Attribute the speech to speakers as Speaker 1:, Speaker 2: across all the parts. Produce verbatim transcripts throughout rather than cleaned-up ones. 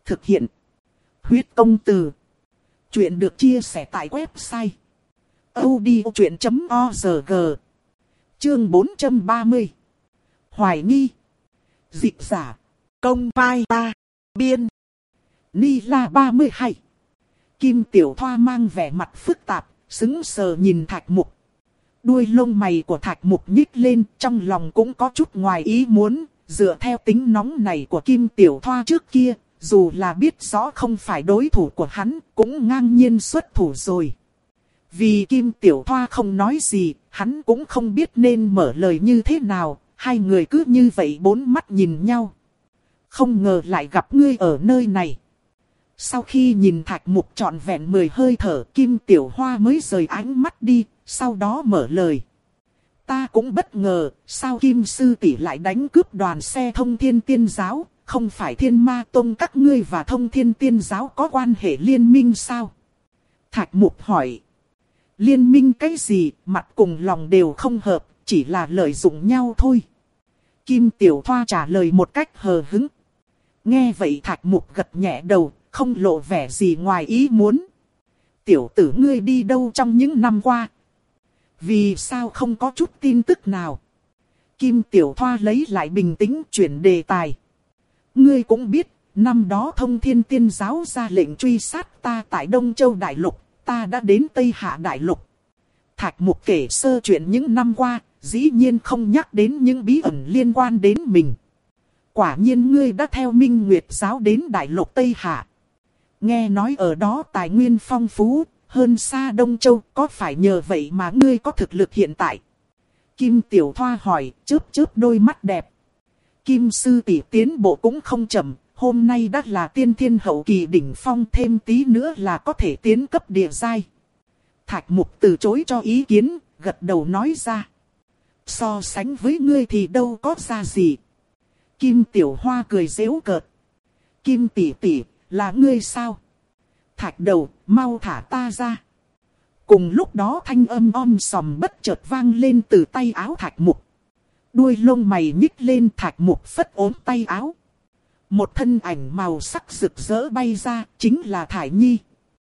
Speaker 1: Thực hiện. Huyết công từ. Chuyện được chia sẻ tại website audiochuyện chấm org. Chương bốn trăm ba mươi. Hoài nghi. Dịch giả. Công vai ta. Biên. Ni La ba mươi hai. Kim Tiểu Thoa mang vẻ mặt phức tạp, sững sờ nhìn Thạch Mục. Đuôi lông mày của Thạch Mục nhích lên, trong lòng cũng có chút ngoài ý muốn, dựa theo tính nóng này của Kim Tiểu Thoa trước kia, dù là biết rõ không phải đối thủ của hắn, cũng ngang nhiên xuất thủ rồi. Vì Kim Tiểu Thoa không nói gì, hắn cũng không biết nên mở lời như thế nào, hai người cứ như vậy bốn mắt nhìn nhau. Không ngờ lại gặp ngươi ở nơi này. Sau khi nhìn Thạch Mục trọn vẹn mười hơi thở, Kim Tiểu Hoa mới rời ánh mắt đi, sau đó mở lời. Ta cũng bất ngờ, sao Kim Sư tỷ lại đánh cướp đoàn xe Thông Thiên Tiên Giáo, không phải Thiên Ma Tông các ngươi và Thông Thiên Tiên Giáo có quan hệ liên minh sao? Thạch Mục hỏi. Liên minh cái gì, mặt cùng lòng đều không hợp, chỉ là lợi dụng nhau thôi. Kim Tiểu Thoa trả lời một cách hờ hững. Nghe vậy Thạch Mục gật nhẹ đầu, không lộ vẻ gì ngoài ý muốn. Tiểu tử ngươi đi đâu trong những năm qua? Vì sao không có chút tin tức nào? Kim Tiểu Thoa lấy lại bình tĩnh chuyển đề tài. Ngươi cũng biết, năm đó Thông Thiên Tiên Giáo ra lệnh truy sát ta tại Đông Châu Đại Lục, ta đã đến Tây Hạ Đại Lục. Thạch Mục kể sơ chuyện những năm qua, dĩ nhiên không nhắc đến những bí ẩn liên quan đến mình. Quả nhiên ngươi đã theo Minh Nguyệt Giáo đến Đại Lục Tây Hạ. Nghe nói ở đó tài nguyên phong phú, hơn xa Đông Châu, có phải nhờ vậy mà ngươi có thực lực hiện tại? Kim Tiểu Thoa hỏi, chớp chớp đôi mắt đẹp. Kim Sư tỷ tiến bộ cũng không chậm, hôm nay đã là tiên thiên hậu kỳ đỉnh phong, thêm tí nữa là có thể tiến cấp địa giai. Thạch Mục từ chối cho ý kiến, gật đầu nói ra. So sánh với ngươi thì đâu có ra gì. Kim Tiểu Hoa cười giễu cợt. Kim tỷ tỷ, là ngươi sao? Thạch đầu, mau thả ta ra. Cùng lúc đó thanh âm om sòm bất chợt vang lên từ tay áo Thạch Mục. Đuôi lông mày nhích lên, Thạch Mục phất ốm tay áo. Một thân ảnh màu sắc rực rỡ bay ra, chính là Thải Nhi.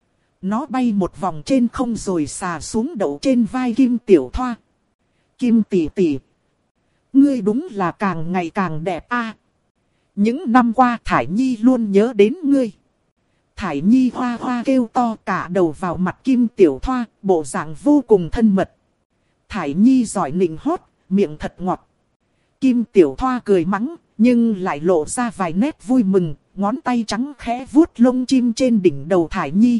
Speaker 1: Nó bay một vòng trên không rồi xà xuống đậu trên vai Kim Tiểu Thoa. Kim tỷ tỷ, ngươi đúng là càng ngày càng đẹp a. Những năm qua Thải Nhi luôn nhớ đến ngươi. Thải Nhi hoa hoa kêu to, cả đầu vào mặt Kim Tiểu Thoa, bộ dạng vô cùng thân mật. Thải Nhi giỏi nịnh hót, miệng thật ngọt. Kim Tiểu Thoa cười mắng, nhưng lại lộ ra vài nét vui mừng, ngón tay trắng khẽ vuốt lông chim trên đỉnh đầu Thải Nhi.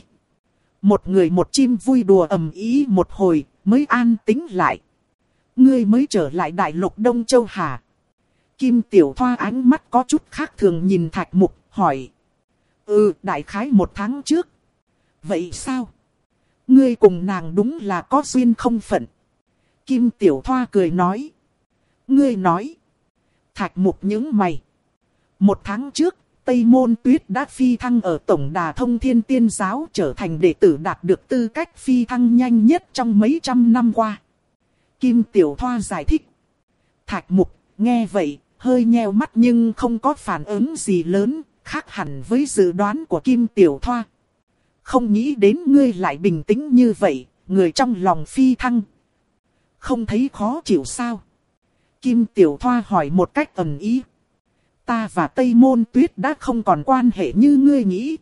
Speaker 1: Một người một chim vui đùa ầm ĩ một hồi, mới an tĩnh lại. Ngươi mới trở lại Đại Lục Đông Châu hả? Kim Tiểu Thoa ánh mắt có chút khác thường nhìn Thạch Mục, hỏi. Ừ, đại khái một tháng trước. Vậy sao? Ngươi cùng nàng đúng là có duyên không phận. Kim Tiểu Thoa cười nói. Ngươi nói. Thạch Mục nhướng mày. Một tháng trước, Tây Môn Tuyết đã phi thăng ở Tổng đà Thông Thiên Tiên Giáo, trở thành đệ tử đạt được tư cách phi thăng nhanh nhất trong mấy trăm năm qua. Kim Tiểu Thoa giải thích. Thạch Mục nghe vậy, hơi nheo mắt nhưng không có phản ứng gì lớn, khác hẳn với dự đoán của Kim Tiểu Thoa. Không nghĩ đến ngươi lại bình tĩnh như vậy, người trong lòng phi thăng. Không thấy khó chịu sao? Kim Tiểu Thoa hỏi một cách ẩn ý. Ta và Tây Môn Tuyết đã không còn quan hệ như ngươi nghĩ.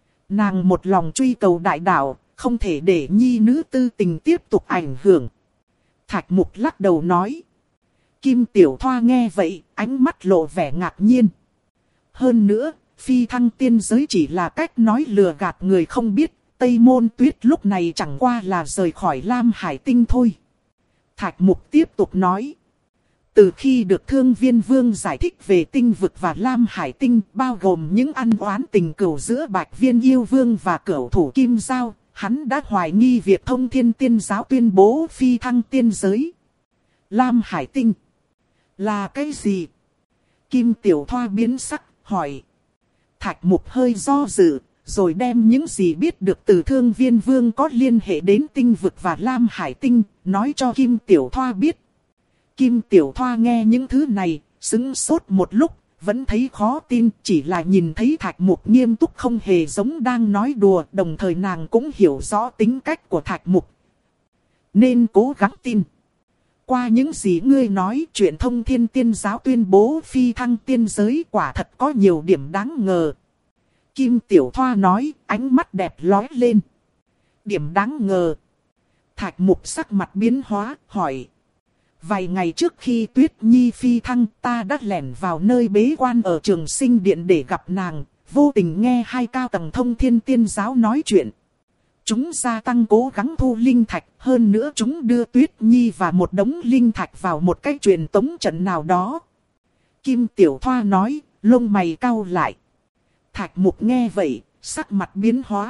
Speaker 1: Nàng một lòng truy cầu đại đạo, không thể để nhi nữ tư tình tiếp tục ảnh hưởng. Thạch Mục lắc đầu nói. Kim Tiểu Thoa nghe vậy, ánh mắt lộ vẻ ngạc nhiên. Hơn nữa, phi thăng tiên giới chỉ là cách nói lừa gạt người không biết. Tây Môn Tuyết lúc này chẳng qua là rời khỏi Lam Hải Tinh thôi. Thạch Mục tiếp tục nói. Từ khi được Thương Viên Vương giải thích về tinh vực và Lam Hải Tinh, bao gồm những ăn oán tình cừu giữa Bạch Viên Yêu Vương và cửu thủ Kim Giao, hắn đã hoài nghi việc Thông Thiên Tiên Giáo tuyên bố phi thăng tiên giới. Lam Hải Tinh là cái gì? Kim Tiểu Thoa biến sắc, hỏi. Thạch Mục hơi do dự, rồi đem những gì biết được từ Thương Viên Vương có liên hệ đến tinh vực và Lam Hải Tinh, nói cho Kim Tiểu Thoa biết. Kim Tiểu Thoa nghe những thứ này, sững sốt một lúc, vẫn thấy khó tin, chỉ là nhìn thấy Thạch Mục nghiêm túc không hề giống đang nói đùa, đồng thời nàng cũng hiểu rõ tính cách của Thạch Mục. Nên cố gắng tin. Qua những gì ngươi nói, chuyện Thông Thiên Tiên Giáo tuyên bố phi thăng tiên giới quả thật có nhiều điểm đáng ngờ. Kim Tiểu Thoa nói, ánh mắt đẹp lóe lên. Điểm đáng ngờ. Thạch Mục sắc mặt biến hóa, hỏi. Vài ngày trước khi Tuyết Nhi phi thăng, ta đã lẻn vào nơi bế quan ở Trường Sinh Điện để gặp nàng, vô tình nghe hai cao tầng Thông Thiên Tiên Giáo nói chuyện. Chúng gia tăng cố gắng thu linh thạch, hơn nữa chúng đưa Tuyết Nhi và một đống linh thạch vào một cái truyền tống trận nào đó. Kim Tiểu Thoa nói, lông mày cau lại. Thạch Mục nghe vậy, sắc mặt biến hóa.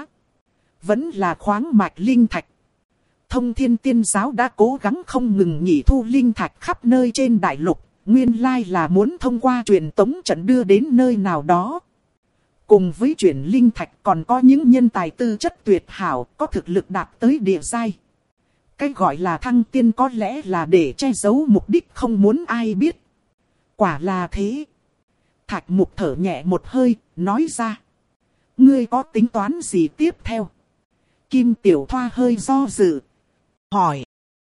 Speaker 1: Vẫn là khoáng mạch linh thạch. Thông Thiên Tiên Giáo đã cố gắng không ngừng nghỉ thu linh thạch khắp nơi trên đại lục, nguyên lai là muốn thông qua truyền tống trận đưa đến nơi nào đó. Cùng với chuyển linh thạch còn có những nhân tài tư chất tuyệt hảo, có thực lực đạt tới địa giai. Cái gọi là thăng tiên có lẽ là để che giấu mục đích không muốn ai biết. Quả là thế. Thạch Mục thở nhẹ một hơi, nói ra. Ngươi có tính toán gì tiếp theo? Kim Tiểu Thoa hơi do dự. Hỏi.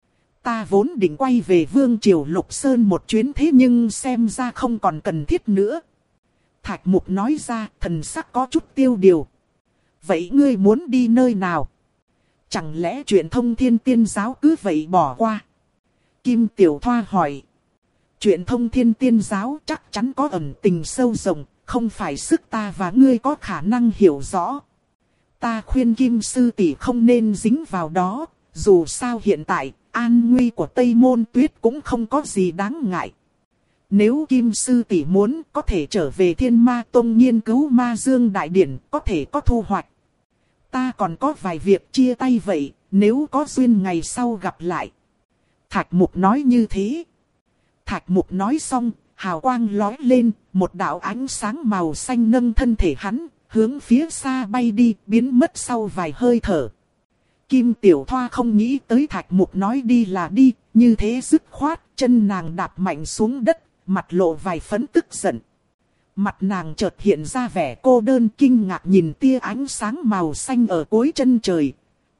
Speaker 1: Ta vốn định quay về Vương Triều Lục Sơn một chuyến, thế nhưng xem ra không còn cần thiết nữa. Thạch Mục nói ra, thần sắc có chút tiêu điều. Vậy ngươi muốn đi nơi nào? Chẳng lẽ chuyện Thông Thiên Tiên Giáo cứ vậy bỏ qua? Kim Tiểu Thoa hỏi. Chuyện Thông Thiên Tiên Giáo chắc chắn có ẩn tình sâu rộng, không phải sức ta và ngươi có khả năng hiểu rõ. Ta khuyên Kim Sư tỷ không nên dính vào đó, dù sao hiện tại, an nguy của Tây Môn Tuyết cũng không có gì đáng ngại. Nếu Kim Sư tỷ muốn, có thể trở về Thiên Ma Tông nghiên cứu Ma Dương Đại Điển, có thể có thu hoạch. Ta còn có vài việc, chia tay vậy, nếu có duyên ngày sau gặp lại. Thạch Mục nói như thế. Thạch Mục nói xong, hào quang lóe lên, một đạo ánh sáng màu xanh nâng thân thể hắn, hướng phía xa bay đi, biến mất sau vài hơi thở. Kim Tiểu Thoa không nghĩ tới Thạch Mục nói đi là đi, như thế dứt khoát, chân nàng đạp mạnh xuống đất, mặt lộ vài phấn tức giận. Mặt nàng chợt hiện ra vẻ cô đơn kinh ngạc nhìn tia ánh sáng màu xanh ở cuối chân trời.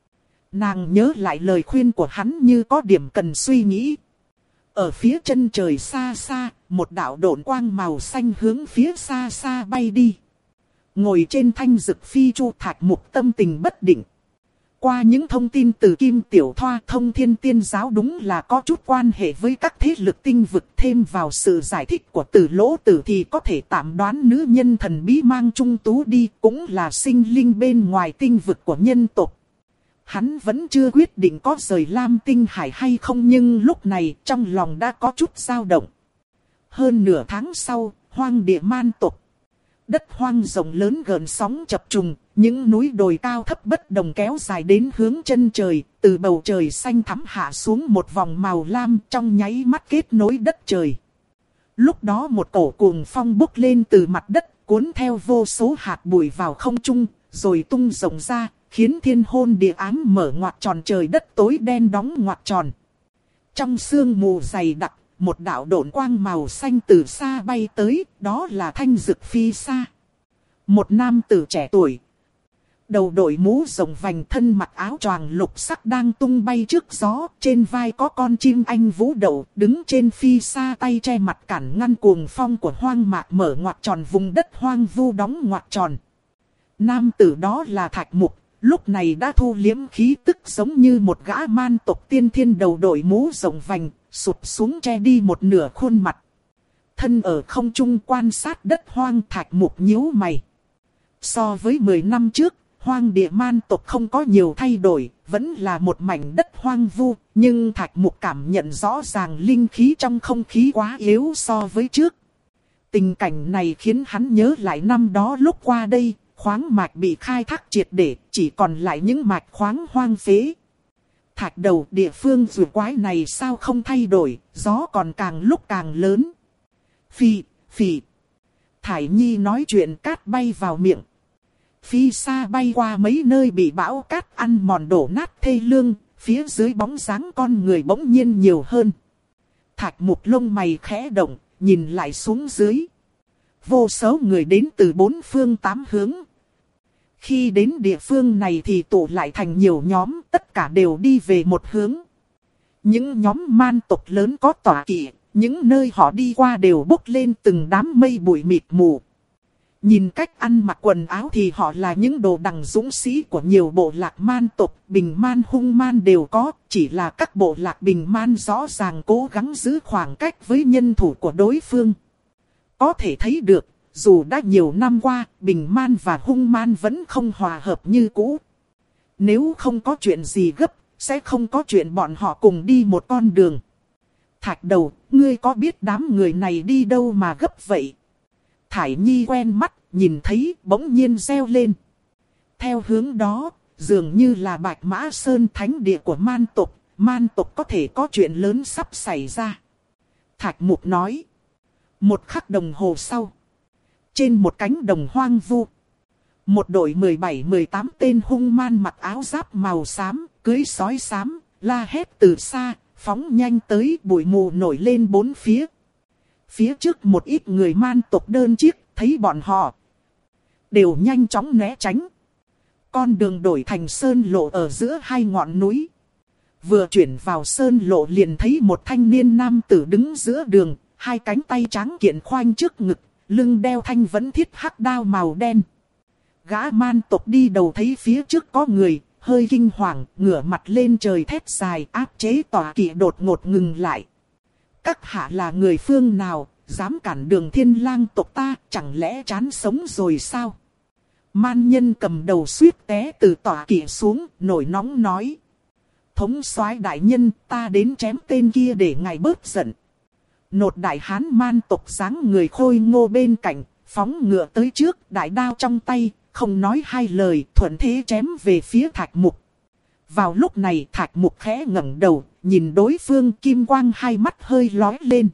Speaker 1: Nàng nhớ lại lời khuyên của hắn như có điểm cần suy nghĩ. Ở phía chân trời xa xa, một đạo độn quang màu xanh hướng phía xa xa bay đi. Ngồi trên thanh dực phi chu, Thạch Mục tâm tình bất định. Qua những thông tin từ Kim Tiểu Thoa, Thông Thiên Tiên Giáo đúng là có chút quan hệ với các thế lực tinh vực, thêm vào sự giải thích của Từ Lỗ Tử thì có thể tạm đoán nữ nhân thần bí mang Trung Tú đi cũng là sinh linh bên ngoài tinh vực của nhân tộc. Hắn vẫn chưa quyết định có rời Lam Tinh Hải hay không, nhưng lúc này trong lòng đã có chút dao động. Hơn nửa tháng sau, hoang địa man tộc. Đất hoang rộng lớn gợn sóng chập trùng, những núi đồi cao thấp bất đồng kéo dài đến hướng chân trời, từ bầu trời xanh thắm hạ xuống một vòng màu lam trong nháy mắt kết nối đất trời. Lúc đó một cổ cuồng phong bốc lên từ mặt đất, cuốn theo vô số hạt bụi vào không trung, rồi tung rộng ra, khiến thiên hôn địa ám mở ngoặt tròn, trời đất tối đen đóng ngoặt tròn. Trong sương mù dày đặc, một đạo độn quang màu xanh từ xa bay tới, đó là thanh dực phi xa. Một nam tử trẻ tuổi, đầu đội mũ rộng vành, thân mặc áo choàng lục sắc đang tung bay trước gió, trên vai có con chim anh vũ đậu, đứng trên phi xa, tay che mặt cản ngăn cuồng phong của hoang mạc mở ngoặt tròn vùng đất hoang vu đóng ngoặt tròn. Nam tử đó là Thạch Mục, lúc này đã thu liếm khí tức, giống như một gã man tộc tiên thiên, đầu đội mũ rộng vành, sụp xuống che đi một nửa khuôn mặt. Thân ở không trung quan sát đất hoang, Thạch Mục nhíu mày. So với mười năm trước, hoang địa man tộc không có nhiều thay đổi, vẫn là một mảnh đất hoang vu, nhưng Thạch Mục cảm nhận rõ ràng linh khí trong không khí quá yếu so với trước. Tình cảnh này khiến hắn nhớ lại năm đó lúc qua đây, khoáng mạch bị khai thác triệt để, chỉ còn lại những mạch khoáng hoang phế. Thạch đầu, địa phương rùa quái này sao không thay đổi, gió còn càng lúc càng lớn. Phì, phì. Thải Nhi nói chuyện, cát bay vào miệng. Phi xa bay qua mấy nơi bị bão cát ăn mòn đổ nát thê lương, phía dưới bóng dáng con người bỗng nhiên nhiều hơn. Thạch Mục lông mày khẽ động, nhìn lại xuống dưới. vô số người đến từ bốn phương tám hướng. Khi đến địa phương này thì tụ lại thành nhiều nhóm, tất cả đều đi về một hướng. Những nhóm man tộc lớn có tọa kỵ, những nơi họ đi qua đều bốc lên từng đám mây bụi mịt mù. Nhìn cách ăn mặc quần áo thì họ là những đồ đằng dũng sĩ của nhiều bộ lạc man tộc, bình man hung man đều có, chỉ là các bộ lạc bình man rõ ràng cố gắng giữ khoảng cách với nhân thủ của đối phương. Có thể thấy được, dù đã nhiều năm qua, bình man và hung man vẫn không hòa hợp như cũ. Nếu không có chuyện gì gấp, sẽ không có chuyện bọn họ cùng đi một con đường. Thạch Đầu, ngươi có biết đám người này đi đâu mà gấp vậy? Thải Nhi quen mắt, nhìn thấy bỗng nhiên reo lên. Theo hướng đó, dường như là Bạch Mã Sơn thánh địa của man tộc, man tộc có thể có chuyện lớn sắp xảy ra. Thạch Mục nói. Một khắc đồng hồ sau, trên một cánh đồng hoang vu, một đội mười bảy mười tám tên hung man mặc áo giáp màu xám, cưỡi sói xám, la hét từ xa, phóng nhanh tới, bụi mù nổi lên bốn phía. Phía trước một ít người man tộc đơn chiếc, thấy bọn họ đều nhanh chóng né tránh. Con đường đổi thành sơn lộ ở giữa hai ngọn núi. Vừa chuyển vào sơn lộ liền thấy một thanh niên nam tử đứng giữa đường, hai cánh tay trắng kiện khoanh trước ngực, lưng đeo thanh vấn thiết hắc đao màu đen. Gã man tộc đi đầu thấy phía trước có người, hơi kinh hoàng, ngửa mặt lên trời thét dài, áp chế tọa kỵ đột ngột ngừng lại. Các hạ là người phương nào, dám cản đường Thiên Lang tộc ta, chẳng lẽ chán sống rồi sao? Man nhân cầm đầu suýt té từ tọa kỵ xuống, nổi nóng nói. Thống soái đại nhân, ta đến chém tên kia để ngài bớt giận. Nột đại hán man tộc dáng người khôi ngô bên cạnh, phóng ngựa tới trước, đại đao trong tay, không nói hai lời, thuận thế chém về phía Thạch Mục. Vào lúc này Thạch Mục khẽ ngẩng đầu, nhìn đối phương, kim quang hai mắt hơi lóe lên.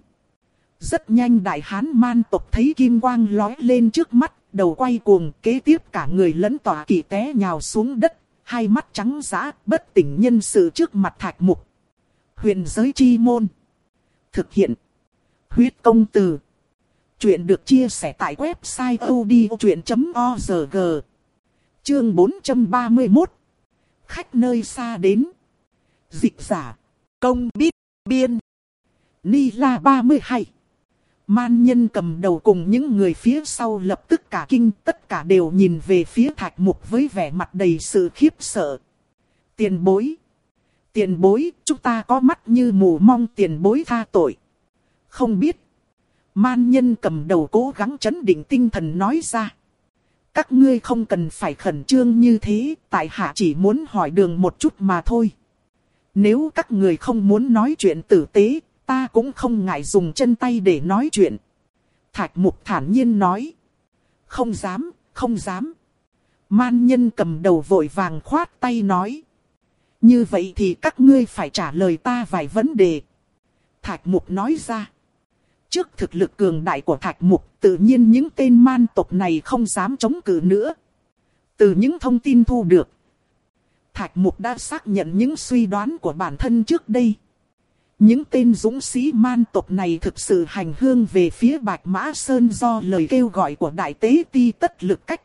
Speaker 1: Rất nhanh đại hán man tộc thấy kim quang lóe lên trước mắt, đầu quay cuồng, kế tiếp cả người lẫn tọa kỵ té nhào xuống đất, hai mắt trắng dã, bất tỉnh nhân sự trước mặt Thạch Mục. Huyền giới chi môn. Thực hiện. Huyết công từ. Chuyện được chia sẻ tại website odchuyện chấm org. Chương bốn trăm ba mươi mốt. Khách nơi xa đến. Dịch giả. Công biết. Biên. Ni La ba mươi hai. Man nhân cầm đầu cùng những người phía sau lập tức cả kinh, tất cả đều nhìn về phía Thạch Mục với vẻ mặt đầy sự khiếp sợ. Tiền bối. Tiền bối, chúng ta có mắt như mù, mong tiền bối tha tội. Không biết. Man nhân cầm đầu cố gắng trấn định tinh thần nói ra. Các ngươi không cần phải khẩn trương như thế, tại hạ chỉ muốn hỏi đường một chút mà thôi. Nếu các người không muốn nói chuyện tử tế, ta cũng không ngại dùng chân tay để nói chuyện. Thạch Mục thản nhiên nói. Không dám, không dám. Man nhân cầm đầu vội vàng khoát tay nói. Như vậy thì các ngươi phải trả lời ta vài vấn đề. Thạch Mục nói ra. Trước thực lực cường đại của Thạch Mục, tự nhiên những tên man tộc này không dám chống cự nữa. Từ những thông tin thu được, Thạch Mục đã xác nhận những suy đoán của bản thân trước đây. Những tên dũng sĩ man tộc này thực sự hành hương về phía Bạch Mã Sơn do lời kêu gọi của Đại Tế Ti Tất Lực Cách.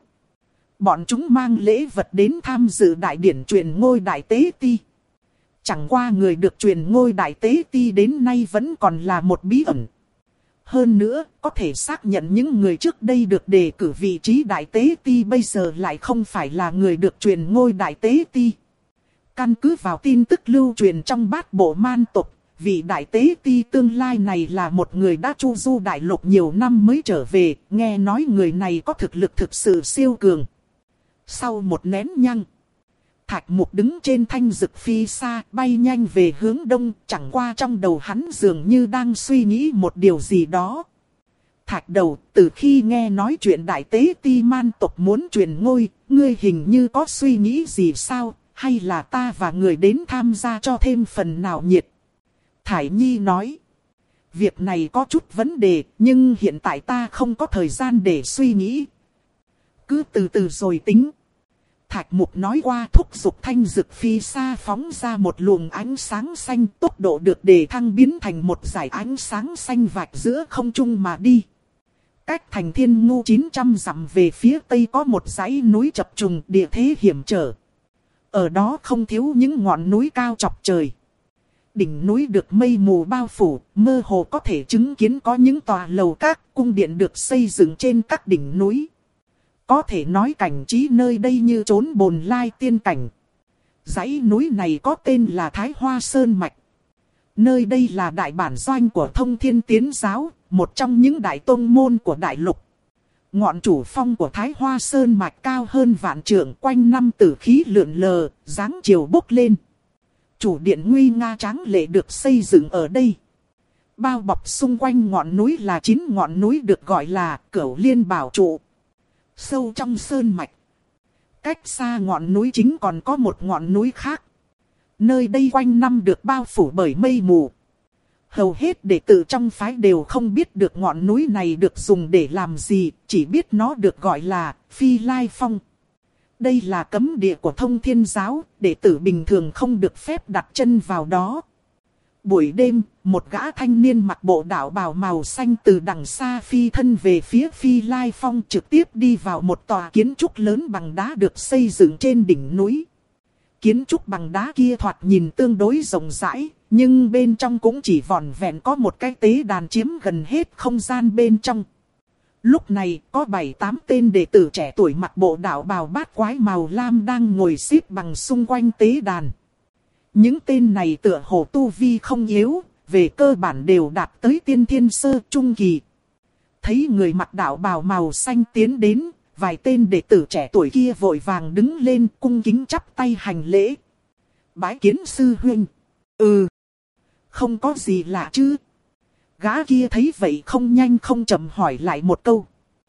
Speaker 1: Bọn chúng mang lễ vật đến tham dự đại điển truyền ngôi Đại Tế Ti. Chẳng qua người được truyền ngôi Đại Tế Ti đến nay vẫn còn là một bí ẩn. Hơn nữa, có thể xác nhận những người trước đây được đề cử vị trí Đại Tế Ti bây giờ lại không phải là người được truyền ngôi Đại Tế Ti. Căn cứ vào tin tức lưu truyền trong bát bộ man tộc, vị Đại Tế Ti tương lai này là một người đã chu du đại lục nhiều năm mới trở về, nghe nói người này có thực lực thực sự siêu cường. Sau một nén nhang, Thạch Mục đứng trên thanh dực phi xa, bay nhanh về hướng đông, chẳng qua trong đầu hắn dường như đang suy nghĩ một điều gì đó. Thạch Đầu, từ khi nghe nói chuyện Đại Tế Ti man tộc muốn truyền ngôi, ngươi hình như có suy nghĩ gì sao, hay là ta và người đến tham gia cho thêm phần nào nhiệt? Thải Nhi nói, việc này có chút vấn đề, nhưng hiện tại ta không có thời gian để suy nghĩ. Cứ từ từ rồi tính. Thạch Mục nói qua thúc giục thanh dực phi xa phóng ra một luồng ánh sáng xanh, tốc độ được đề thăng biến thành một dải ánh sáng xanh vạch giữa không trung mà đi. Cách thành Thiên Ngu chín trăm dặm về phía tây có một dãy núi chập trùng, địa thế hiểm trở. Ở đó không thiếu những ngọn núi cao chọc trời. Đỉnh núi được mây mù bao phủ, mơ hồ có thể chứng kiến có những tòa lầu các, cung điện được xây dựng trên các đỉnh núi. Có thể nói cảnh trí nơi đây như chốn bồn lai tiên cảnh. Dãy núi này có tên là Thái Hoa Sơn Mạch. Nơi đây là đại bản doanh của Thông Thiên Tiến Giáo, một trong những đại tông môn của đại lục. Ngọn chủ phong của Thái Hoa Sơn Mạch cao hơn vạn trượng, quanh năm tử khí lượn lờ, dáng chiều bốc lên. Chủ điện nguy nga tráng lệ được xây dựng ở đây. Bao bọc xung quanh ngọn núi là chín ngọn núi được gọi là Cửu Liên Bảo Trụ. Sâu trong sơn mạch, cách xa ngọn núi chính còn có một ngọn núi khác. Nơi đây quanh năm được bao phủ bởi mây mù. Hầu hết đệ tử trong phái đều không biết được ngọn núi này được dùng để làm gì, chỉ biết nó được gọi là Phi Lai Phong. Đây là cấm địa của Thông Thiên Giáo, đệ tử bình thường không được phép đặt chân vào đó. Buổi đêm, một gã thanh niên mặc bộ đạo bào màu xanh từ đằng xa phi thân về phía Phi Lai Phong, trực tiếp đi vào một tòa kiến trúc lớn bằng đá được xây dựng trên đỉnh núi. Kiến trúc bằng đá kia thoạt nhìn tương đối rộng rãi, nhưng bên trong cũng chỉ vỏn vẹn có một cái tế đàn chiếm gần hết không gian bên trong. Lúc này có bảy tám tên đệ tử trẻ tuổi mặc bộ đạo bào bát quái màu lam đang ngồi xếp bằng xung quanh tế đàn. Những tên này tựa hồ tu vi không yếu, về cơ bản đều đạt tới tiên thiên sơ trung kỳ. Thấy người mặc đạo bào màu xanh tiến đến, vài tên đệ tử trẻ tuổi kia vội vàng đứng lên cung kính chắp tay hành lễ. Bái kiến sư huynh. Ừ, không có gì lạ chứ. Gã kia thấy vậy không nhanh không chậm hỏi lại một câu.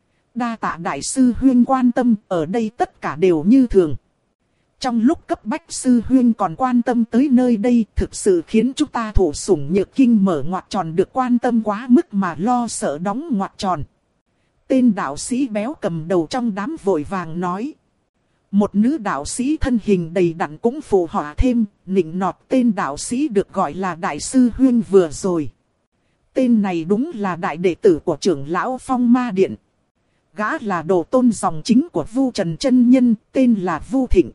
Speaker 1: Đa tạ đại sư huynh quan tâm, ở đây tất cả đều như thường. Trong lúc cấp bách sư huynh còn quan tâm tới nơi đây, thực sự khiến chúng ta thổ sủng nhược kinh mở ngoặc tròn được quan tâm quá mức mà lo sợ đóng ngoặc tròn. Tên đạo sĩ béo cầm đầu trong đám vội vàng nói. Một nữ đạo sĩ thân hình đầy đặn cũng phụ họa thêm, nịnh nọt tên đạo sĩ được gọi là đại sư huynh vừa rồi. Tên này đúng là đại đệ tử của trưởng lão Phong Ma Điện. Gã là đồ tôn dòng chính của Vu Trần chân nhân, tên là Vu Thịnh.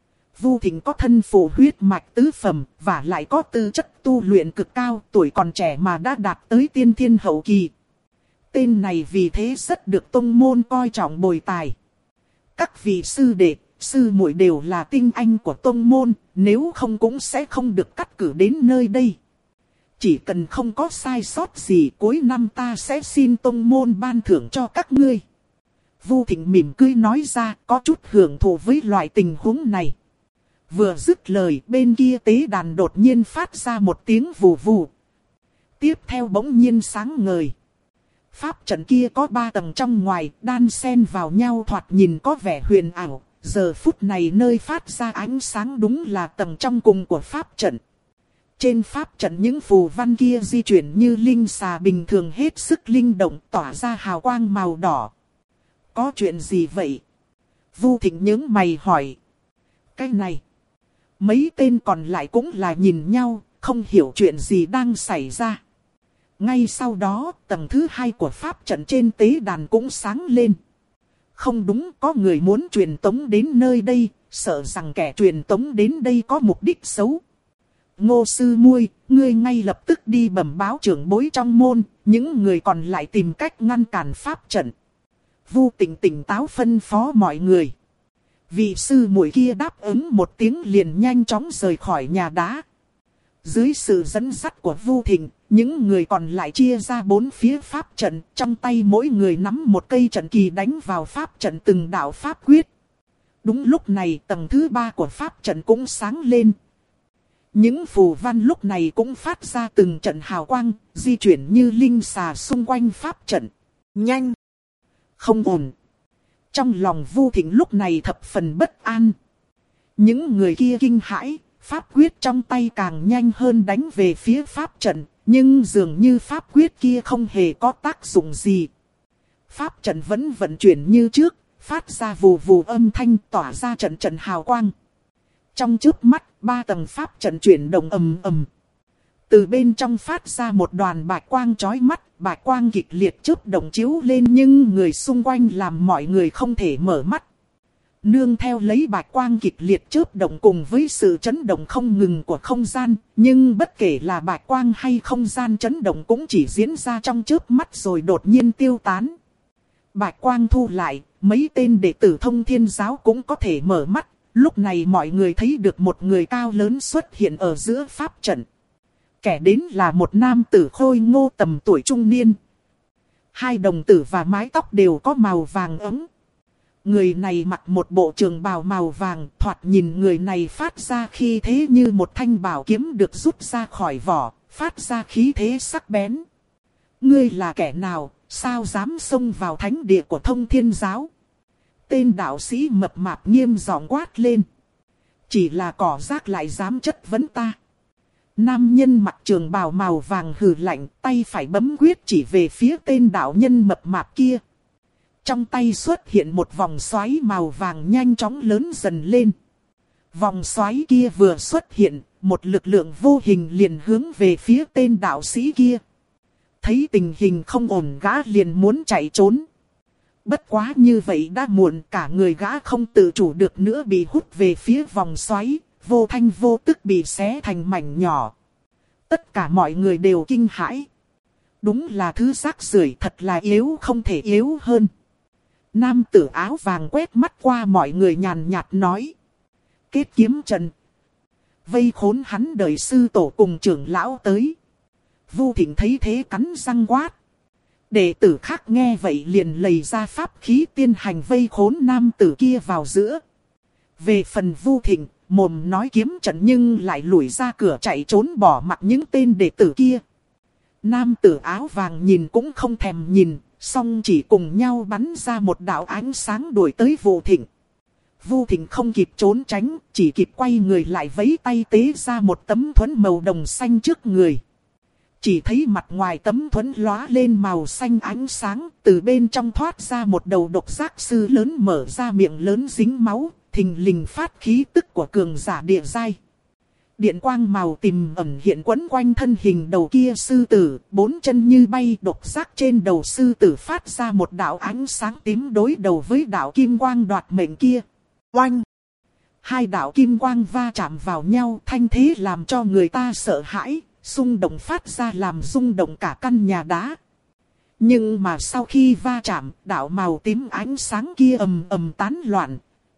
Speaker 1: Vu Thịnh có thân phụ huyết mạch tứ phẩm, và lại có tư chất tu luyện cực cao, tuổi còn trẻ mà đã đạt tới tiên thiên hậu kỳ. Tên này vì thế rất được tông môn coi trọng bồi tài. Các vị sư đệ, sư muội đều là tinh anh của tông môn, nếu không cũng sẽ không được cắt cử đến nơi đây. Chỉ cần không có sai sót gì, cuối năm ta sẽ xin tông môn ban thưởng cho các ngươi. Vu Thịnh mỉm cười nói ra, có chút hưởng thụ với loại tình huống này. Vừa dứt lời, bên kia tế đàn đột nhiên phát ra một tiếng vù vù. Tiếp theo bỗng nhiên sáng ngời. Pháp trận kia có ba tầng trong ngoài, đan xen vào nhau thoạt nhìn có vẻ huyền ảo. Giờ phút này nơi phát ra ánh sáng đúng là tầng trong cùng của pháp trận. Trên pháp trận những phù văn kia di chuyển như linh xà bình thường, hết sức linh động, tỏa ra hào quang màu đỏ. Có chuyện gì vậy? Vu Thịnh nhướng mày hỏi. Cái này. Mấy tên còn lại cũng là nhìn nhau, không hiểu chuyện gì đang xảy ra. Ngay sau đó, tầng thứ hai của pháp trận trên tế đàn cũng sáng lên. Không đúng, có người muốn truyền tống đến nơi đây, sợ rằng kẻ truyền tống đến đây có mục đích xấu. Ngô sư muội, ngươi ngay lập tức đi bẩm báo trưởng bối trong môn, những người còn lại tìm cách ngăn cản pháp trận. Vu Tịnh tỉnh táo phân phó mọi người. Vị sư muội kia đáp ứng một tiếng liền nhanh chóng rời khỏi nhà đá. Dưới sự dẫn dắt của Vu Thịnh, những người còn lại chia ra bốn phía pháp trận, trong tay mỗi người nắm một cây trận kỳ đánh vào pháp trận từng đạo pháp quyết. Đúng lúc này tầng thứ ba của pháp trận cũng sáng lên. Những phù văn lúc này cũng phát ra từng trận hào quang, di chuyển như linh xà xung quanh pháp trận. Nhanh! Không ổn! Trong lòng Vu Thịnh lúc này thập phần bất an. Những người kia kinh hãi, pháp quyết trong tay càng nhanh hơn đánh về phía pháp trận, nhưng dường như pháp quyết kia không hề có tác dụng gì. Pháp trận vẫn vận chuyển như trước, phát ra vù vù âm thanh, tỏa ra trận trận hào quang. Trong chớp mắt, ba tầng pháp trận chuyển động ầm ầm. Từ bên trong phát ra một đoàn bạch quang chói mắt, bạch quang kịch liệt chớp động chiếu lên nhưng người xung quanh làm mọi người không thể mở mắt. Nương theo lấy bạch quang kịch liệt chớp động cùng với sự chấn động không ngừng của không gian, nhưng bất kể là bạch quang hay không gian chấn động cũng chỉ diễn ra trong chớp mắt rồi đột nhiên tiêu tán. Bạch quang thu lại, mấy tên đệ tử Thông Thiên Giáo cũng có thể mở mắt, lúc này mọi người thấy được một người cao lớn xuất hiện ở giữa pháp trận. Kẻ đến là một nam tử khôi ngô tầm tuổi trung niên. Hai đồng tử và mái tóc đều có màu vàng ấm. Người này mặc một bộ trường bào màu vàng, thoạt nhìn người này phát ra khí thế như một thanh bảo kiếm được rút ra khỏi vỏ, phát ra khí thế sắc bén. Ngươi là kẻ nào, sao dám xông vào thánh địa của Thông Thiên Giáo? Tên đạo sĩ mập mạp nghiêm giọng quát lên. Chỉ là cỏ rác lại dám chất vấn ta. Nam nhân mặc trường bào màu vàng hừ lạnh, tay phải bấm quyết chỉ về phía tên đạo nhân mập mạp kia. Trong tay xuất hiện một vòng xoáy màu vàng nhanh chóng lớn dần lên. Vòng xoáy kia vừa xuất hiện, một lực lượng vô hình liền hướng về phía tên đạo sĩ kia. Thấy tình hình không ổn, gã liền muốn chạy trốn. Bất quá như vậy đã muộn, cả người gã không tự chủ được nữa bị hút về phía vòng xoáy, vô thanh vô tức bị xé thành mảnh nhỏ. Tất cả mọi người đều kinh hãi. Đúng là thứ rác rưởi, thật là yếu không thể yếu hơn. Nam tử áo vàng quét mắt qua mọi người nhàn nhạt nói. Kết kiếm trận. Vây khốn hắn, đợi sư tổ cùng trưởng lão tới. Vu Thịnh thấy thế cắn răng quát. Đệ tử khác nghe vậy liền lầy ra pháp khí tiên hành vây khốn nam tử kia vào giữa. Về phần Vu Thịnh, mồm nói kiếm trận nhưng lại lùi ra cửa chạy trốn bỏ mặc những tên đệ tử kia. Nam tử áo vàng nhìn cũng không thèm nhìn, song chỉ cùng nhau bắn ra một đạo ánh sáng đuổi tới Vu Thịnh. Vu Thịnh không kịp trốn tránh, chỉ kịp quay người lại vẫy tay tế ra một tấm thuẫn màu đồng xanh trước người. Chỉ thấy mặt ngoài tấm thuẫn lóa lên màu xanh ánh sáng, từ bên trong thoát ra một đầu độc giác sư lớn mở ra miệng lớn dính máu, thình lình phát khí tức của cường giả địa giai. Điện quang màu tím ẩn hiện quấn quanh thân hình đầu kia sư tử, bốn chân như bay, độc giác trên đầu sư tử phát ra một đạo ánh sáng tím đối đầu với đạo kim quang đoạt mệnh kia. Oanh! Hai đạo kim quang va chạm vào nhau, thanh thế làm cho người ta sợ hãi, xung động phát ra làm rung động cả căn nhà đá. Nhưng mà sau khi va chạm, đạo màu tím ánh sáng kia ầm ầm tán loạn.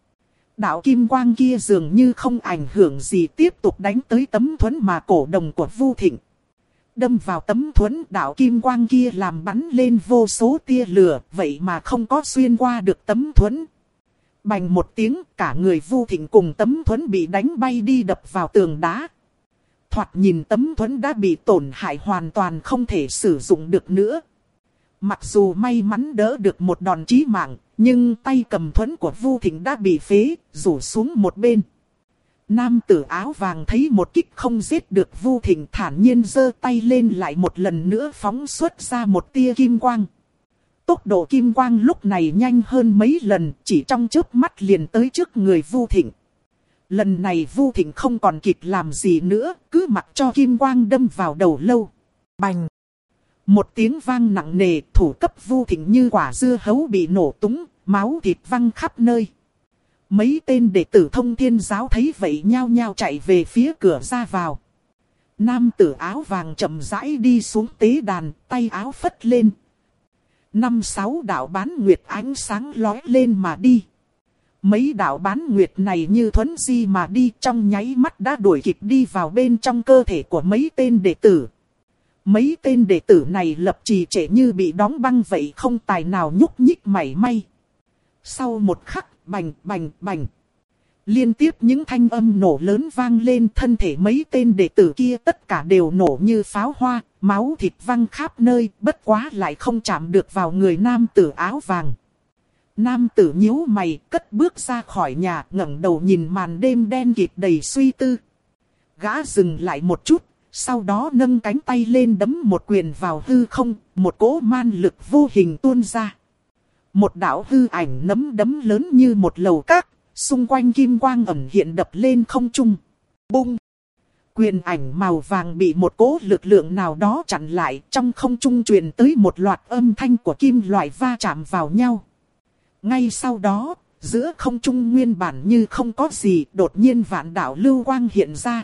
Speaker 1: Đạo kim quang kia dường như không ảnh hưởng gì, tiếp tục đánh tới tấm thuẫn mà cổ đồng của Vu Thịnh. Đâm vào tấm thuẫn, đạo kim quang kia làm bắn lên vô số tia lửa, vậy mà không có xuyên qua được tấm thuẫn. Bành một tiếng, cả người Vu Thịnh cùng tấm thuẫn bị đánh bay đi đập vào tường đá. Thoạt nhìn tấm thuẫn đã bị tổn hại hoàn toàn không thể sử dụng được nữa. Mặc dù may mắn đỡ được một đòn chí mạng, nhưng tay cầm thuẫn của Vu Thịnh đã bị phế, rủ xuống một bên. Nam tử áo vàng thấy một kích không giết được Vu Thịnh, thản nhiên giơ tay lên lại một lần nữa phóng xuất ra một tia kim quang. Tốc độ kim quang lúc này nhanh hơn mấy lần, chỉ trong chớp mắt liền tới trước người Vu Thịnh. Lần này Vu Thịnh không còn kịp làm gì nữa, cứ mặc cho kim quang đâm vào đầu lâu. Bành! Một tiếng vang nặng nề, thủ cấp Vu Thịnh như quả dưa hấu bị nổ tung, máu thịt văng khắp nơi. Mấy tên đệ tử Thông Thiên Giáo thấy vậy nhao nhao chạy về phía cửa ra vào. Nam tử áo vàng chậm rãi đi xuống tế đàn, tay áo phất lên. Năm sáu đạo bán nguyệt ánh sáng lóe lên mà đi. Mấy đạo bán nguyệt này như thuấn di mà đi, trong nháy mắt đã đuổi kịp đi vào bên trong cơ thể của mấy tên đệ tử. Mấy tên đệ tử này lập trì trệ như bị đóng băng vậy, không tài nào nhúc nhích mảy may. Sau một khắc, bành bành bành. Liên tiếp những thanh âm nổ lớn vang lên, thân thể mấy tên đệ tử kia tất cả đều nổ như pháo hoa, máu thịt văng khắp nơi, bất quá lại không chạm được vào người nam tử áo vàng. Nam tử nhíu mày, cất bước ra khỏi nhà, ngẩng đầu nhìn màn đêm đen kịt đầy suy tư. Gã dừng lại một chút, sau đó nâng cánh tay lên đấm một quyền vào hư không, một cỗ man lực vô hình tuôn ra. Một đạo hư ảnh nắm đấm lớn như một lầu các, xung quanh kim quang ẩn hiện đập lên không trung. Bung! Quyền ảnh màu vàng bị một cỗ lực lượng nào đó chặn lại, trong không trung truyền tới một loạt âm thanh của kim loại va chạm vào nhau. Ngay sau đó, giữa không trung nguyên bản như không có gì, đột nhiên vạn đạo lưu quang hiện ra.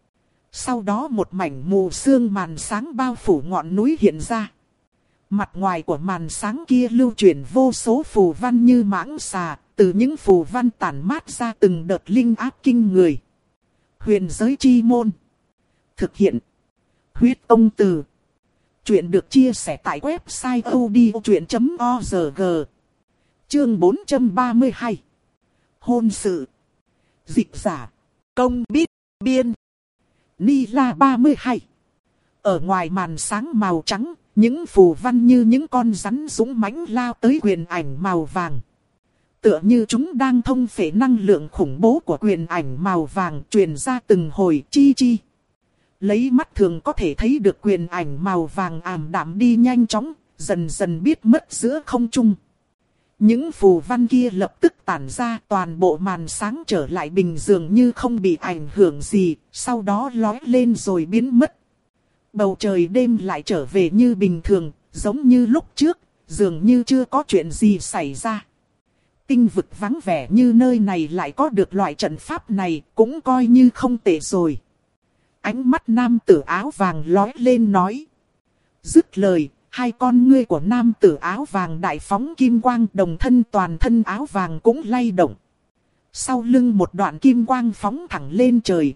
Speaker 1: Sau đó một mảnh mù sương màn sáng bao phủ ngọn núi hiện ra. Mặt ngoài của màn sáng kia lưu chuyển vô số phù văn như mãng xà, từ những phù văn tản mát ra từng đợt linh áp kinh người. Huyền giới chi môn. Thực hiện. Huyết Công Từ. Chuyện được chia sẻ tại website odchuyện chấm org. Chương bốn trăm ba mươi hai. Hôn sự. Dịch giả. Công Bít Biên. Ni La ba mươi hai. Ở ngoài màn sáng màu trắng, những phù văn như những con rắn dũng mãnh lao tới quyền ảnh màu vàng. Tựa như chúng đang thông phệ năng lượng khủng bố của quyền ảnh màu vàng truyền ra từng hồi chi chi. Lấy mắt thường có thể thấy được quyền ảnh màu vàng ảm đạm đi nhanh chóng, dần dần biết mất giữa không trung. Những phù văn kia lập tức tản ra, toàn bộ màn sáng trở lại bình dường như không bị ảnh hưởng gì, sau đó lói lên rồi biến mất. Bầu trời đêm lại trở về như bình thường, giống như lúc trước, dường như chưa có chuyện gì xảy ra. Tinh vực vắng vẻ như nơi này lại có được loại trận pháp này, cũng coi như không tệ rồi. Ánh mắt nam tử áo vàng lói lên nói. Dứt lời, hai con ngươi của nam tử áo vàng đại phóng kim quang, đồng thân toàn thân áo vàng cũng lay động. Sau lưng một đoạn kim quang phóng thẳng lên trời.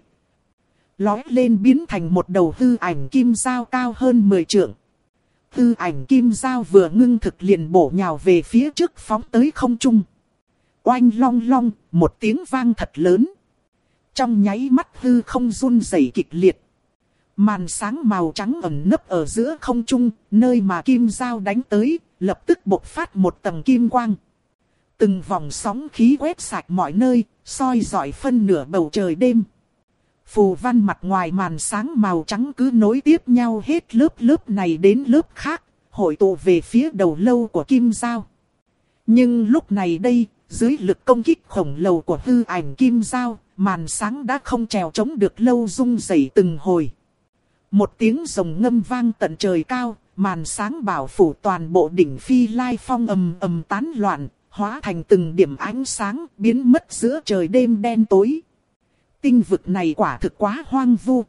Speaker 1: Lói lên biến thành một đầu hư ảnh kim dao cao hơn mười trượng. Hư ảnh kim dao vừa ngưng thực liền bổ nhào về phía trước phóng tới không trung. Oanh long long, một tiếng vang thật lớn. Trong nháy mắt hư không run rẩy kịch liệt. Màn sáng màu trắng ẩn nấp ở giữa không trung, nơi mà kim dao đánh tới, lập tức bộc phát một tầng kim quang. Từng vòng sóng khí quét sạch mọi nơi, soi rọi phân nửa bầu trời đêm. Phù văn mặt ngoài màn sáng màu trắng cứ nối tiếp nhau hết lớp lớp này đến lớp khác, hội tụ về phía đầu lâu của kim dao. Nhưng lúc này đây, dưới lực công kích khổng lồ của hư ảnh kim dao, màn sáng đã không trèo chống được lâu, rung rẩy từng hồi. Một tiếng rồng ngâm vang tận trời cao, màn sáng bảo phủ toàn bộ đỉnh Phi Lai Phong ầm ầm tán loạn, hóa thành từng điểm ánh sáng biến mất giữa trời đêm đen tối. Tinh vực này quả thực quá hoang vu.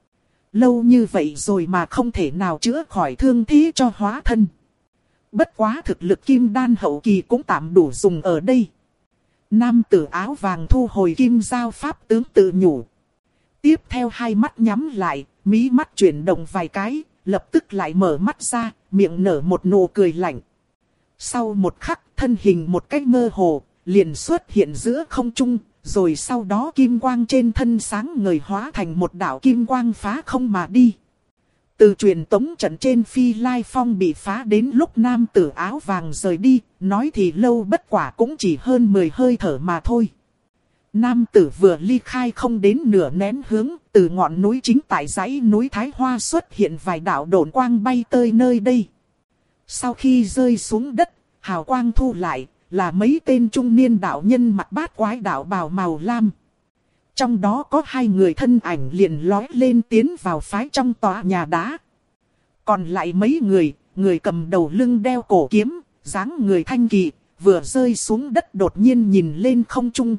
Speaker 1: Lâu như vậy rồi mà không thể nào chữa khỏi thương thế cho hóa thân. Bất quá thực lực kim đan hậu kỳ cũng tạm đủ dùng ở đây. Nam tử áo vàng thu hồi kim giao pháp tướng tự nhủ. Tiếp theo hai mắt nhắm lại, mí mắt chuyển động vài cái, lập tức lại mở mắt ra, miệng nở một nụ cười lạnh. Sau một khắc, thân hình một cách mơ hồ, liền xuất hiện giữa không trung, rồi sau đó kim quang trên thân sáng ngời hóa thành một đạo kim quang phá không mà đi. Từ truyền tống trận trên Phi Lai Phong bị phá đến lúc nam tử áo vàng rời đi, nói thì lâu bất quả cũng chỉ hơn mười hơi thở mà thôi. Nam tử vừa ly khai không đến nửa nén hướng, từ ngọn núi chính tại dãy núi Thái Hoa xuất hiện vài đạo độn quang bay tới nơi đây. Sau khi rơi xuống đất, hào quang thu lại, là mấy tên trung niên đạo nhân mặc bát quái đạo bào màu lam. Trong đó có hai người thân ảnh liền lói lên tiến vào phái trong tòa nhà đá. Còn lại mấy người, người cầm đầu lưng đeo cổ kiếm, dáng người thanh kỳ, vừa rơi xuống đất đột nhiên nhìn lên không trung.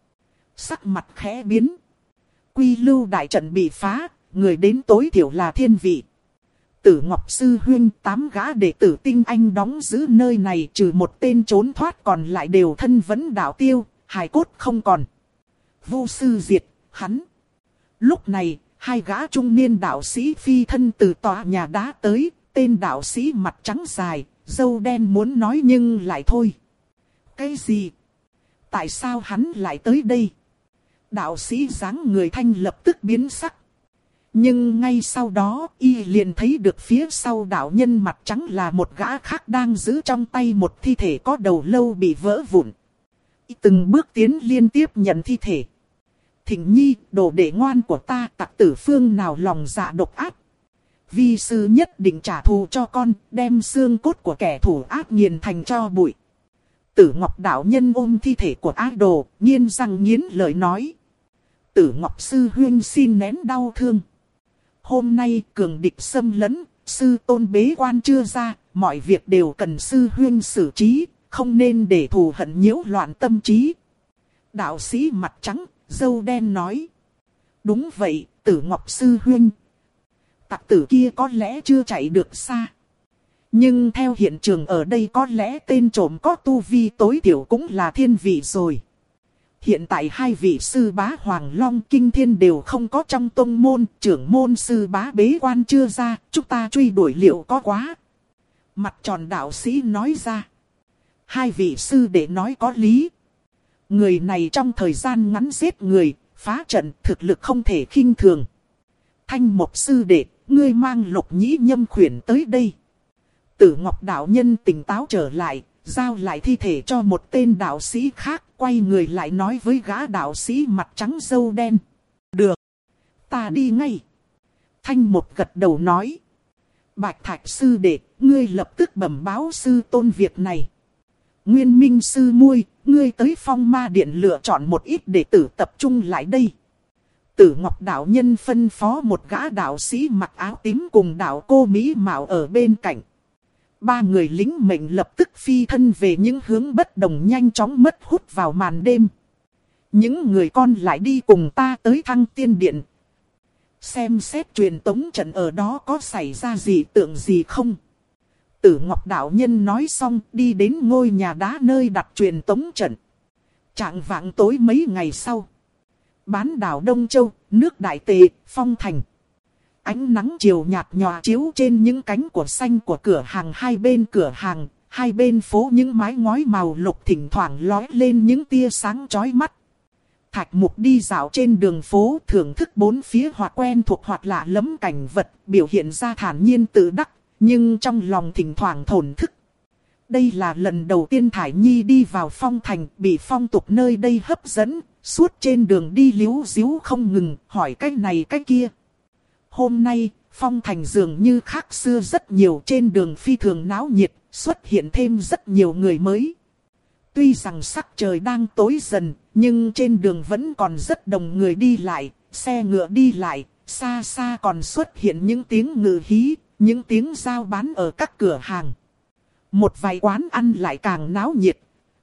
Speaker 1: Sắc mặt khẽ biến. Quy lưu đại trận bị phá, người đến tối thiểu là thiên vị. Tử Ngọc Sư Huynh, tám gã đệ tử tinh anh đóng giữ nơi này, trừ một tên trốn thoát còn lại đều thân vẫn đạo tiêu, hài cốt không còn. Vô sư diệt, hắn. Lúc này, hai gã trung niên đạo sĩ phi thân từ tòa nhà đá tới, tên đạo sĩ mặt trắng dài, râu đen muốn nói nhưng lại thôi. Cái gì? Tại sao hắn lại tới đây? Đạo sĩ dáng người thanh lập tức biến sắc. Nhưng ngay sau đó, y liền thấy được phía sau đạo nhân mặt trắng là một gã khác đang giữ trong tay một thi thể có đầu lâu bị vỡ vụn. Y từng bước tiến liên tiếp nhận thi thể. Thịnh Nhi, đồ đệ ngoan của ta, tặc tử phương nào lòng dạ độc ác. Vi sư nhất định trả thù cho con, đem xương cốt của kẻ thủ ác nghiền thành cho bụi. Tử Ngọc đạo nhân ôm thi thể của ác đồ, nghiến răng nghiến lợi nói. Tử Ngọc sư huynh xin nén đau thương. Hôm nay cường địch xâm lấn, sư tôn bế quan chưa ra, mọi việc đều cần sư huynh xử trí, không nên để thù hận nhiễu loạn tâm trí. Đạo sĩ mặt trắng, râu đen nói. Đúng vậy, Tử Ngọc sư huynh. Tặc tử kia có lẽ chưa chạy được xa. Nhưng theo hiện trường ở đây có lẽ tên trộm có tu vi tối thiểu cũng là thiên vị rồi. Hiện tại hai vị sư bá Hoàng Long Kinh Thiên đều không có trong tông môn, trưởng môn sư bá bế quan chưa ra, chúng ta truy đuổi liệu có quá. Mặt tròn đạo sĩ nói ra. Hai vị sư đệ nói có lý. Người này trong thời gian ngắn giết người, phá trận thực lực không thể khinh thường. Thanh một sư đệ, ngươi mang Lục Nhĩ Nhâm khuyển tới đây. Tử Ngọc đạo nhân tỉnh táo trở lại, giao lại thi thể cho một tên đạo sĩ khác, quay người lại nói với gã đạo sĩ mặt trắng râu đen. Được, ta đi ngay. Thanh một gật đầu nói. Bạch Thạch sư đệ, ngươi lập tức bẩm báo sư tôn việc này. Nguyên Minh sư muội, ngươi tới Phong Ma Điện lựa chọn một ít đệ tử tập trung lại đây. Tử Ngọc đạo nhân phân phó một gã đạo sĩ mặc áo tím cùng đạo cô Mỹ Mạo ở bên cạnh. Ba người lính mệnh lập tức phi thân về những hướng bất đồng, nhanh chóng mất hút vào màn đêm. Những người con lại đi cùng ta tới Thăng Tiên Điện. Xem xét truyền tống trận ở đó có xảy ra gì tượng gì không. Tử Ngọc đạo nhân nói xong đi đến ngôi nhà đá nơi đặt truyền tống trận. Trạng vạng tối mấy ngày sau. Bán đảo Đông Châu, nước Đại Tề, Phong Thành. Ánh nắng chiều nhạt nhòa chiếu trên những cánh của xanh của cửa hàng, hai bên cửa hàng, hai bên phố những mái ngói màu lục thỉnh thoảng lói lên những tia sáng chói mắt. Thạch Mục đi dạo trên đường phố, thưởng thức bốn phía hoặc quen thuộc hoặc lạ lẫm cảnh vật, biểu hiện ra thản nhiên tự đắc, nhưng trong lòng thỉnh thoảng thổn thức. Đây là lần đầu tiên Thải Nhi đi vào Phong Thành, bị phong tục nơi đây hấp dẫn, suốt trên đường đi líu díu không ngừng, hỏi cái này cái kia. Hôm nay, Phong Thành dường như khác xưa rất nhiều, trên đường phi thường náo nhiệt, xuất hiện thêm rất nhiều người mới. Tuy rằng sắc trời đang tối dần, nhưng trên đường vẫn còn rất đông người đi lại, xe ngựa đi lại, xa xa còn xuất hiện những tiếng ngự hí, những tiếng giao bán ở các cửa hàng. Một vài quán ăn lại càng náo nhiệt.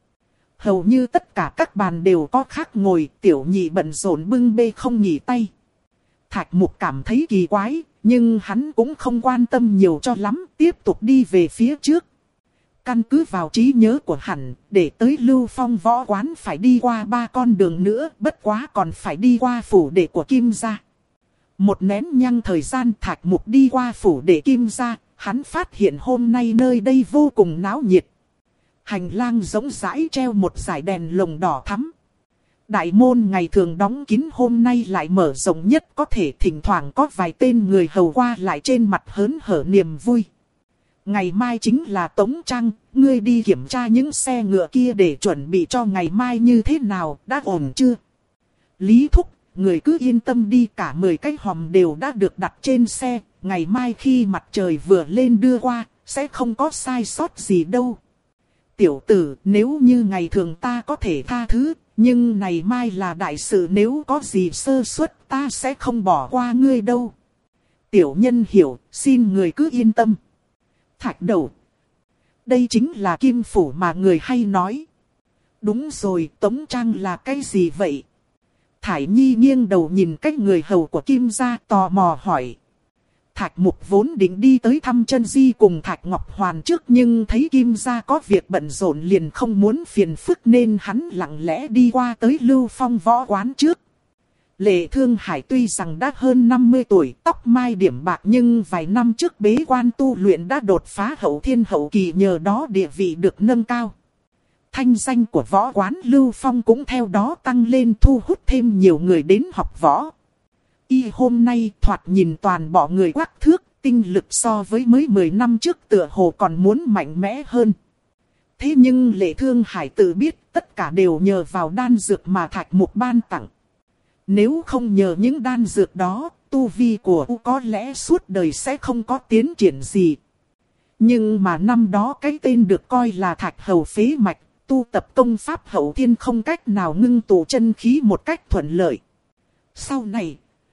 Speaker 1: Hầu như tất cả các bàn đều có khách ngồi, tiểu nhị bận rộn bưng bê không nghỉ tay. Thạch Mục cảm thấy kỳ quái, nhưng hắn cũng không quan tâm nhiều cho lắm, tiếp tục đi về phía trước. Căn cứ vào trí nhớ của hắn, để tới Lưu Phong võ quán phải đi qua ba con đường nữa, bất quá còn phải đi qua phủ đệ của Kim gia. Một nén nhang thời gian Thạch Mục đi qua phủ đệ Kim gia, hắn phát hiện hôm nay nơi đây vô cùng náo nhiệt. Hành lang rỗng rãi treo một dải đèn lồng đỏ thắm. Đại môn ngày thường đóng kín hôm nay lại mở rộng nhất có thể, thỉnh thoảng có vài tên người hầu qua lại trên mặt hớn hở niềm vui. Ngày mai chính là Tống Trăng, ngươi đi kiểm tra những xe ngựa kia để chuẩn bị cho ngày mai như thế nào, đã ổn chưa? Lý Thúc, người cứ yên tâm đi, cả mười cái hòm đều đã được đặt trên xe, ngày mai khi mặt trời vừa lên đưa qua, sẽ không có sai sót gì đâu. Tiểu tử, nếu như ngày thường ta có thể tha thứ, nhưng này mai là đại sự, nếu có gì sơ suất ta sẽ không bỏ qua ngươi đâu. Tiểu nhân hiểu, xin người cứ yên tâm. Thạch Đầu, đây chính là Kim Phủ mà người hay nói. Đúng rồi, Tống Trang là cái gì vậy? Thải Nhi nghiêng đầu nhìn cái người hầu của Kim gia, tò mò hỏi. Thạch Mục vốn định đi tới thăm Chân Di cùng Thạch Ngọc Hoàn trước, nhưng thấy Kim gia có việc bận rộn liền không muốn phiền phức nên hắn lặng lẽ đi qua tới Lưu Phong võ quán trước. Lệ Thương Hải tuy rằng đã hơn năm mươi tuổi, tóc mai điểm bạc, nhưng vài năm trước bế quan tu luyện đã đột phá hậu thiên hậu kỳ, nhờ đó địa vị được nâng cao. Thanh danh của võ quán Lưu Phong cũng theo đó tăng lên, thu hút thêm nhiều người đến học võ. Y hôm nay thoạt nhìn toàn bộ người quắc thước, tinh lực so với mới mười năm trước tựa hồ còn muốn mạnh mẽ hơn. Thế nhưng Lệ Thương Hải tự biết tất cả đều nhờ vào đan dược mà Thạch Mục ban tặng. Nếu không nhờ những đan dược đó, tu vi của U có lẽ suốt đời sẽ không có tiến triển gì. Nhưng mà năm đó cái tên được coi là Thạch Hầu phế mạch, tu tập công pháp hậu thiên không cách nào ngưng tụ chân khí một cách thuận lợi. Sau này,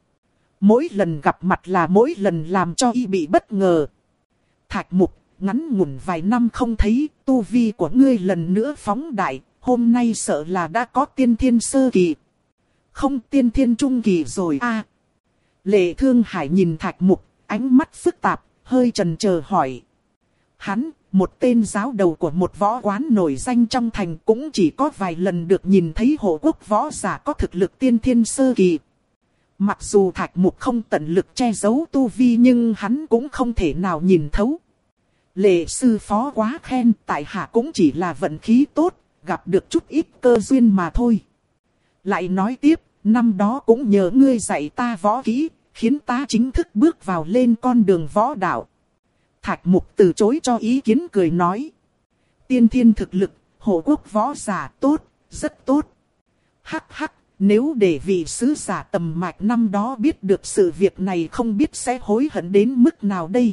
Speaker 1: mỗi lần gặp mặt là mỗi lần làm cho y bị bất ngờ. Thạch Mục, ngắn ngủn vài năm không thấy, tu vi của ngươi lần nữa phóng đại, hôm nay sợ là đã có tiên thiên sơ kỳ. Không, tiên thiên trung kỳ rồi a. Lệ Thương Hải nhìn Thạch Mục, ánh mắt phức tạp, hơi chần chờ hỏi. Hắn, một tên giáo đầu của một võ quán nổi danh trong thành, cũng chỉ có vài lần được nhìn thấy hộ quốc võ giả có thực lực tiên thiên sơ kỳ. Mặc dù Thạch Mục không tận lực che giấu tu vi, nhưng hắn cũng không thể nào nhìn thấu. Lệ sư phó quá khen, tại hạ cũng chỉ là vận khí tốt, gặp được chút ít cơ duyên mà thôi. Lại nói tiếp, năm đó cũng nhờ ngươi dạy ta võ kỹ, khiến ta chính thức bước vào lên con đường võ đạo. Thạch Mục từ chối cho ý kiến, cười nói. Tiên thiên thực lực, hộ quốc võ giả tốt, rất tốt. Hắc hắc, nếu để vị sứ giả tầm mạch năm đó biết được sự việc này, không biết sẽ hối hận đến mức nào đây.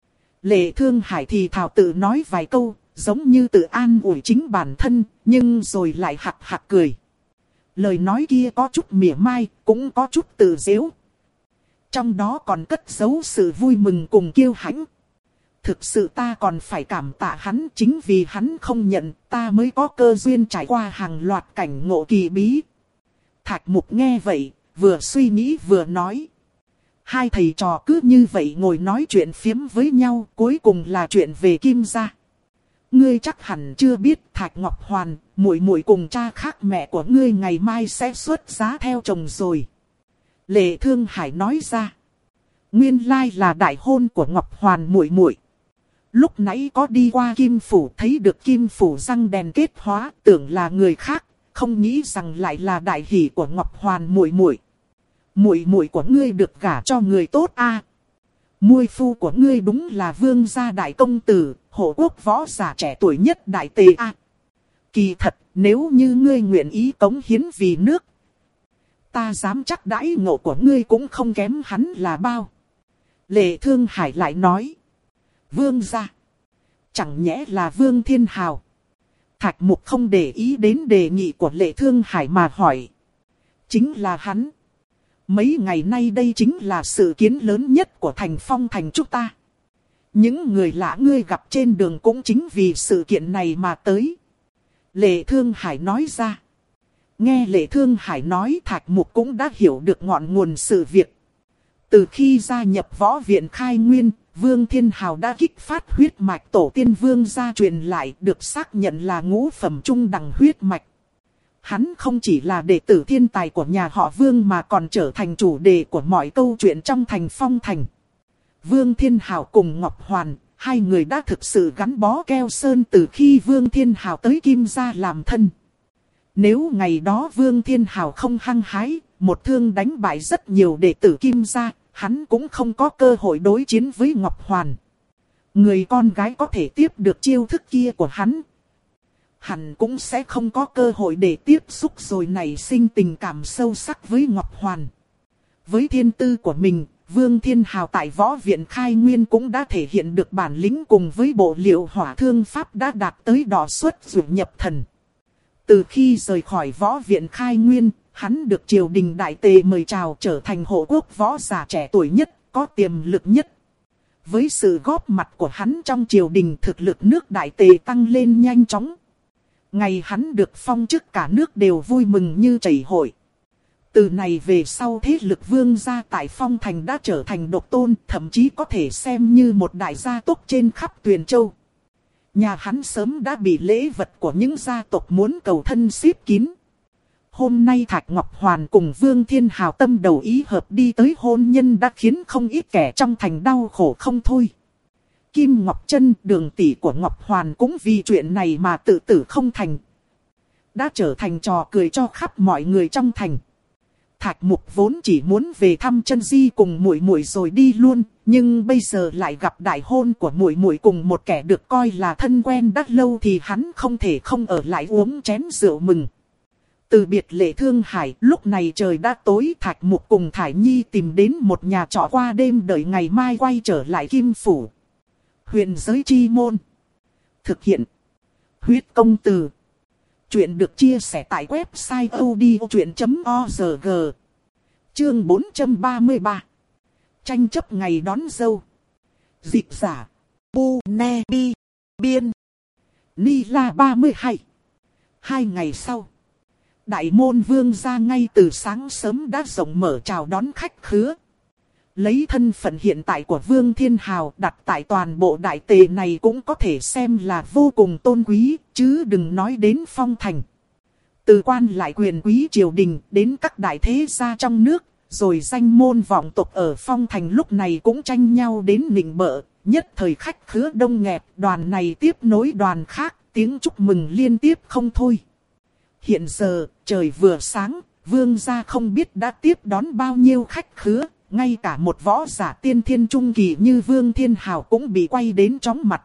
Speaker 1: Lệ Thương Hải thì thào tự nói vài câu, giống như tự an ủi chính bản thân, nhưng rồi lại hạc hạc cười. Lời nói kia có chút mỉa mai, cũng có chút tự giễu. Trong đó còn cất giấu sự vui mừng cùng kiêu hãnh. Thực sự ta còn phải cảm tạ hắn, chính vì hắn không nhận, ta mới có cơ duyên trải qua hàng loạt cảnh ngộ kỳ bí. Thạch Mục nghe vậy, vừa suy nghĩ vừa nói. Hai thầy trò cứ như vậy ngồi nói chuyện phiếm với nhau, cuối cùng là chuyện về Kim gia. Ngươi chắc hẳn chưa biết, Thạch Ngọc Hoàn, muội muội cùng cha khác mẹ của ngươi ngày mai sẽ xuất giá theo chồng rồi. Lệ Thương Hải nói ra. Nguyên lai là đại hôn của Ngọc Hoàn muội muội. Lúc nãy có đi qua Kim phủ, thấy được Kim phủ răng đèn kết hóa, tưởng là người khác, không nghĩ rằng lại là đại hỷ của Ngọc Hoàn muội muội. Muội muội của ngươi được gả cho người tốt a. À. Muội phu của ngươi đúng là vương gia đại công tử, hộ quốc võ giả trẻ tuổi nhất đại tề a. À. Kỳ thật, nếu như ngươi nguyện ý cống hiến vì nước, ta dám chắc đãi ngộ của ngươi cũng không kém hắn là bao. Lệ Thương Hải lại nói. Vương gia. Chẳng nhẽ là Vương Thiên Hào. Thạch Mục không để ý đến đề nghị của Lệ Thương Hải mà hỏi. Chính là hắn. Mấy ngày nay đây chính là sự kiến lớn nhất của thành Phong thành chúng ta. Những người lạ ngươi gặp trên đường cũng chính vì sự kiện này mà tới. Lệ Thương Hải nói ra. Nghe Lệ Thương Hải nói, Thạch Mục cũng đã hiểu được ngọn nguồn sự việc. Từ khi gia nhập võ viện Khai Nguyên, Vương Thiên Hào đã kích phát huyết mạch tổ tiên Vương gia truyền lại, được xác nhận là ngũ phẩm trung đẳng huyết mạch. Hắn không chỉ là đệ tử thiên tài của nhà họ Vương mà còn trở thành chủ đề của mọi câu chuyện trong thành Phong thành. Vương Thiên Hào cùng Ngọc Hoàn, hai người đã thực sự gắn bó keo sơn từ khi Vương Thiên Hào tới Kim gia làm thân. Nếu ngày đó Vương Thiên Hào không hăng hái, một thương đánh bại rất nhiều đệ tử Kim gia, hắn cũng không có cơ hội đối chiến với Ngọc Hoàn. Người con gái có thể tiếp được chiêu thức kia của hắn, hẳn cũng sẽ không có cơ hội để tiếp xúc rồi nảy sinh tình cảm sâu sắc với Ngọc Hoàn. Với thiên tư của mình, Vương Thiên Hào tại võ viện Khai Nguyên cũng đã thể hiện được bản lĩnh, cùng với bộ liệu hỏa thương pháp đã đạt tới đọ xuất dụ nhập thần. Từ khi rời khỏi võ viện Khai Nguyên, hắn được triều đình đại tề mời chào trở thành hộ quốc võ giả trẻ tuổi nhất, có tiềm lực nhất. Với sự góp mặt của hắn trong triều đình, thực lực nước đại tề tăng lên nhanh chóng. Ngày hắn được phong chức, cả nước đều vui mừng như chảy hội. Từ này về sau, thế lực Vương gia tại Phong thành đã trở thành độc tôn, thậm chí có thể xem như một đại gia tộc trên khắp Tuyền Châu. Nhà hắn sớm đã bị lễ vật của những gia tộc muốn cầu thân xếp kín. Hôm nay Thạch Ngọc Hoàn cùng Vương Thiên Hào tâm đầu ý hợp đi tới hôn nhân, đã khiến không ít kẻ trong thành đau khổ không thôi. Kim Ngọc Trân, đường tỷ của Ngọc Hoàn, cũng vì chuyện này mà tự tử không thành. Đã trở thành trò cười cho khắp mọi người trong thành. Thạch Mục vốn chỉ muốn về thăm Trân Di cùng muội muội rồi đi luôn, nhưng bây giờ lại gặp đại hôn của muội muội cùng một kẻ được coi là thân quen đã lâu, thì hắn không thể không ở lại uống chén rượu mừng. Từ biệt Lệ Thương Hải, lúc này trời đã tối, Thạch Mục cùng Thải Nhi tìm đến một nhà trọ qua đêm, đợi ngày mai quay trở lại Kim phủ. Huyền giới chi môn. Thực hiện. Huyết công từ. Chuyện được chia sẻ tại website odchuyện chấm org. Chương bốn trăm ba mươi ba. Tranh chấp ngày đón dâu. Dịch giả. Pu Ne Bi. Biên. Ni La ba mươi hai. Hai ngày sau. Đại môn vương gia ngay từ sáng sớm đã rộng mở chào đón khách khứa. Lấy thân phận hiện tại của Vương Thiên Hào đặt tại toàn bộ đại tề này cũng có thể xem là vô cùng tôn quý, chứ đừng nói đến phong thành. Từ quan lại quyền quý triều đình đến các đại thế gia trong nước, rồi danh môn vọng tộc ở phong thành lúc này cũng tranh nhau đến nịnh bợ, nhất thời khách khứa đông nghẹt, đoàn này tiếp nối đoàn khác, tiếng chúc mừng liên tiếp không thôi. Hiện giờ, trời vừa sáng, vương gia không biết đã tiếp đón bao nhiêu khách khứa, ngay cả một võ giả tiên thiên trung kỳ như Vương Thiên Hào cũng bị quay đến chóng mặt.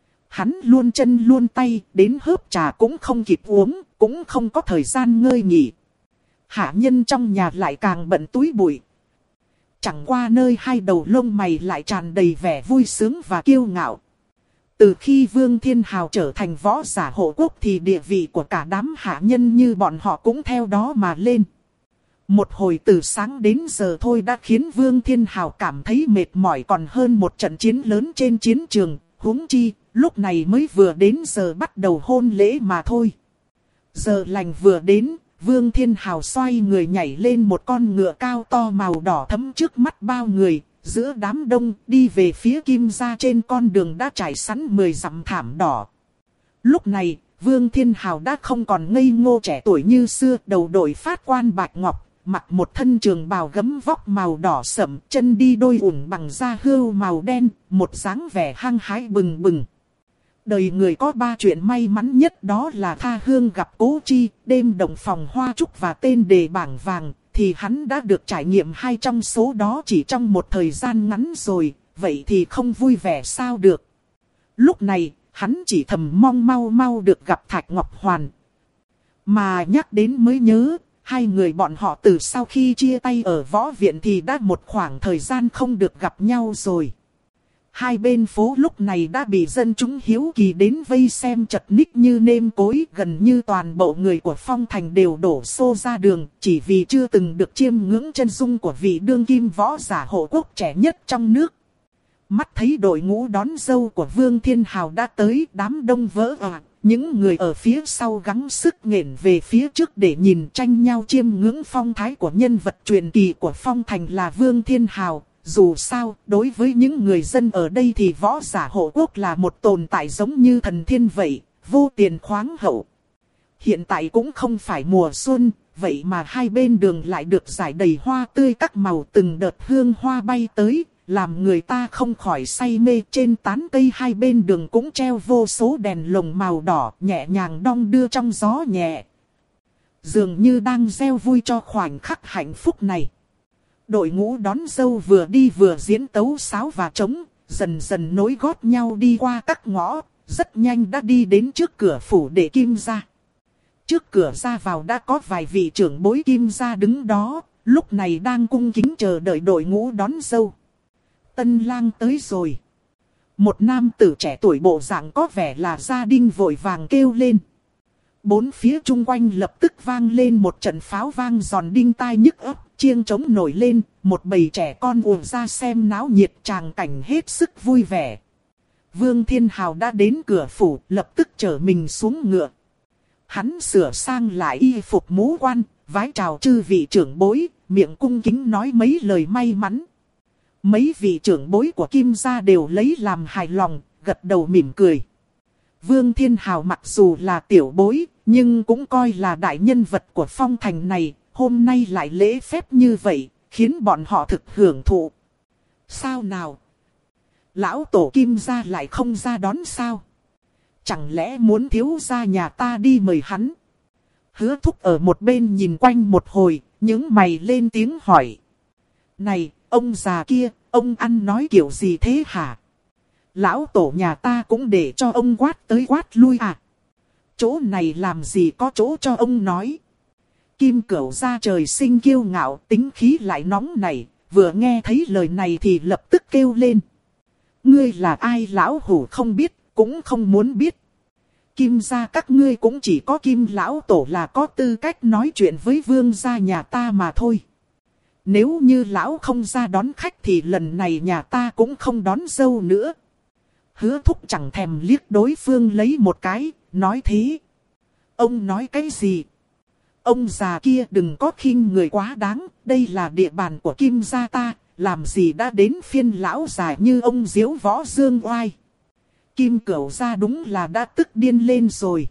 Speaker 1: Hắn luôn chân luôn tay, đến hớp trà cũng không kịp uống, cũng không có thời gian ngơi nghỉ. Hạ nhân trong nhà lại càng bận túi bụi. Chẳng qua nơi hai đầu lông mày lại tràn đầy vẻ vui sướng và kiêu ngạo. Từ khi Vương Thiên Hào trở thành võ giả hộ quốc thì địa vị của cả đám hạ nhân như bọn họ cũng theo đó mà lên. Một hồi từ sáng đến giờ thôi đã khiến Vương Thiên Hào cảm thấy mệt mỏi còn hơn một trận chiến lớn trên chiến trường, huống chi, lúc này mới vừa đến giờ bắt đầu hôn lễ mà thôi. Giờ lành vừa đến, Vương Thiên Hào xoay người nhảy lên một con ngựa cao to màu đỏ thẫm trước mắt bao người, giữa đám đông đi về phía Kim gia trên con đường đã trải sẵn mười dặm thảm đỏ. Lúc này, Vương Thiên Hào đã không còn ngây ngô trẻ tuổi như xưa, đầu đội phát quan bạch ngọc, mặc một thân trường bào gấm vóc màu đỏ sẫm, chân đi đôi ủng bằng da hươu màu đen, một dáng vẻ hăng hái bừng bừng. Đời người có ba chuyện may mắn nhất, đó là tha hương gặp cố chi, đêm động phòng hoa trúc và tên đề bảng vàng, thì hắn đã được trải nghiệm hai trong số đó chỉ trong một thời gian ngắn rồi, vậy thì không vui vẻ sao được. Lúc này, hắn chỉ thầm mong mau mau được gặp Thạch Ngọc Hoàn. Mà nhắc đến mới nhớ, hai người bọn họ từ sau khi chia tay ở võ viện thì đã một khoảng thời gian không được gặp nhau rồi. Hai bên phố lúc này đã bị dân chúng hiếu kỳ đến vây xem chật ních như nêm cối, gần như toàn bộ người của phong thành đều đổ xô ra đường, chỉ vì chưa từng được chiêm ngưỡng chân dung của vị đương kim võ giả hộ quốc trẻ nhất trong nước. Mắt thấy đội ngũ đón dâu của Vương Thiên Hào đã tới, đám đông vỡ òa, những người ở phía sau gắng sức nghển về phía trước để nhìn, tranh nhau chiêm ngưỡng phong thái của nhân vật truyền kỳ của phong thành là Vương Thiên Hào. Dù sao, đối với những người dân ở đây thì võ giả hộ quốc là một tồn tại giống như thần thiên vậy, vô tiền khoáng hậu. Hiện tại cũng không phải mùa xuân, vậy mà hai bên đường lại được rải đầy hoa tươi các màu, từng đợt hương hoa bay tới, làm người ta không khỏi say mê. Trên tán cây hai bên đường cũng treo vô số đèn lồng màu đỏ, nhẹ nhàng đong đưa trong gió nhẹ, dường như đang gieo vui cho khoảnh khắc hạnh phúc này. Đội ngũ đón dâu vừa đi vừa diễn tấu sáo và trống, dần dần nối gót nhau đi qua các ngõ, rất nhanh đã đi đến trước cửa phủ đệ Kim gia. Trước cửa ra vào đã có vài vị trưởng bối Kim gia đứng đó, lúc này đang cung kính chờ đợi đội ngũ đón dâu. Tân lang tới rồi. Một nam tử trẻ tuổi bộ dạng có vẻ là gia đình vội vàng kêu lên. Bốn phía chung quanh lập tức vang lên một trận pháo vang giòn đinh tai nhức óc, chiêng trống nổi lên, một bầy trẻ con ùa ra xem náo nhiệt, tràng cảnh hết sức vui vẻ. Vương Thiên Hào đã đến cửa phủ, lập tức chở mình xuống ngựa. Hắn sửa sang lại y phục mũ quan, vái chào chư vị trưởng bối, miệng cung kính nói mấy lời may mắn. Mấy vị trưởng bối của Kim gia đều lấy làm hài lòng, gật đầu mỉm cười. Vương Thiên Hào mặc dù là tiểu bối, nhưng cũng coi là đại nhân vật của phong thành này, hôm nay lại lễ phép như vậy, khiến bọn họ thực hưởng thụ. Sao nào? Lão tổ Kim gia lại không ra đón sao? Chẳng lẽ muốn thiếu gia nhà ta đi mời hắn? Hứa Thúc ở một bên nhìn quanh một hồi, những mày lên tiếng hỏi. Này, ông già kia, ông ăn nói kiểu gì thế hả? Lão tổ nhà ta cũng để cho ông quát tới quát lui à? Chỗ này làm gì có chỗ cho ông nói? Kim Cửu gia trời sinh kiêu ngạo, tính khí lại nóng nảy, vừa nghe thấy lời này thì lập tức kêu lên. Ngươi là ai lão hủ không biết, cũng không muốn biết. Kim gia các ngươi cũng chỉ có Kim lão tổ là có tư cách nói chuyện với vương gia nhà ta mà thôi. nếu như lão không ra đón khách thì lần này nhà ta cũng không đón dâu nữa. Hứa thúc chẳng thèm liếc đối phương lấy một cái, nói thế. Ông nói cái gì? Ông già kia đừng có khinh người quá đáng, đây là địa bàn của Kim gia ta, làm gì đã đến phiên lão già như ông diếu võ dương oai. Kim Cửu gia đúng là đã tức điên lên rồi.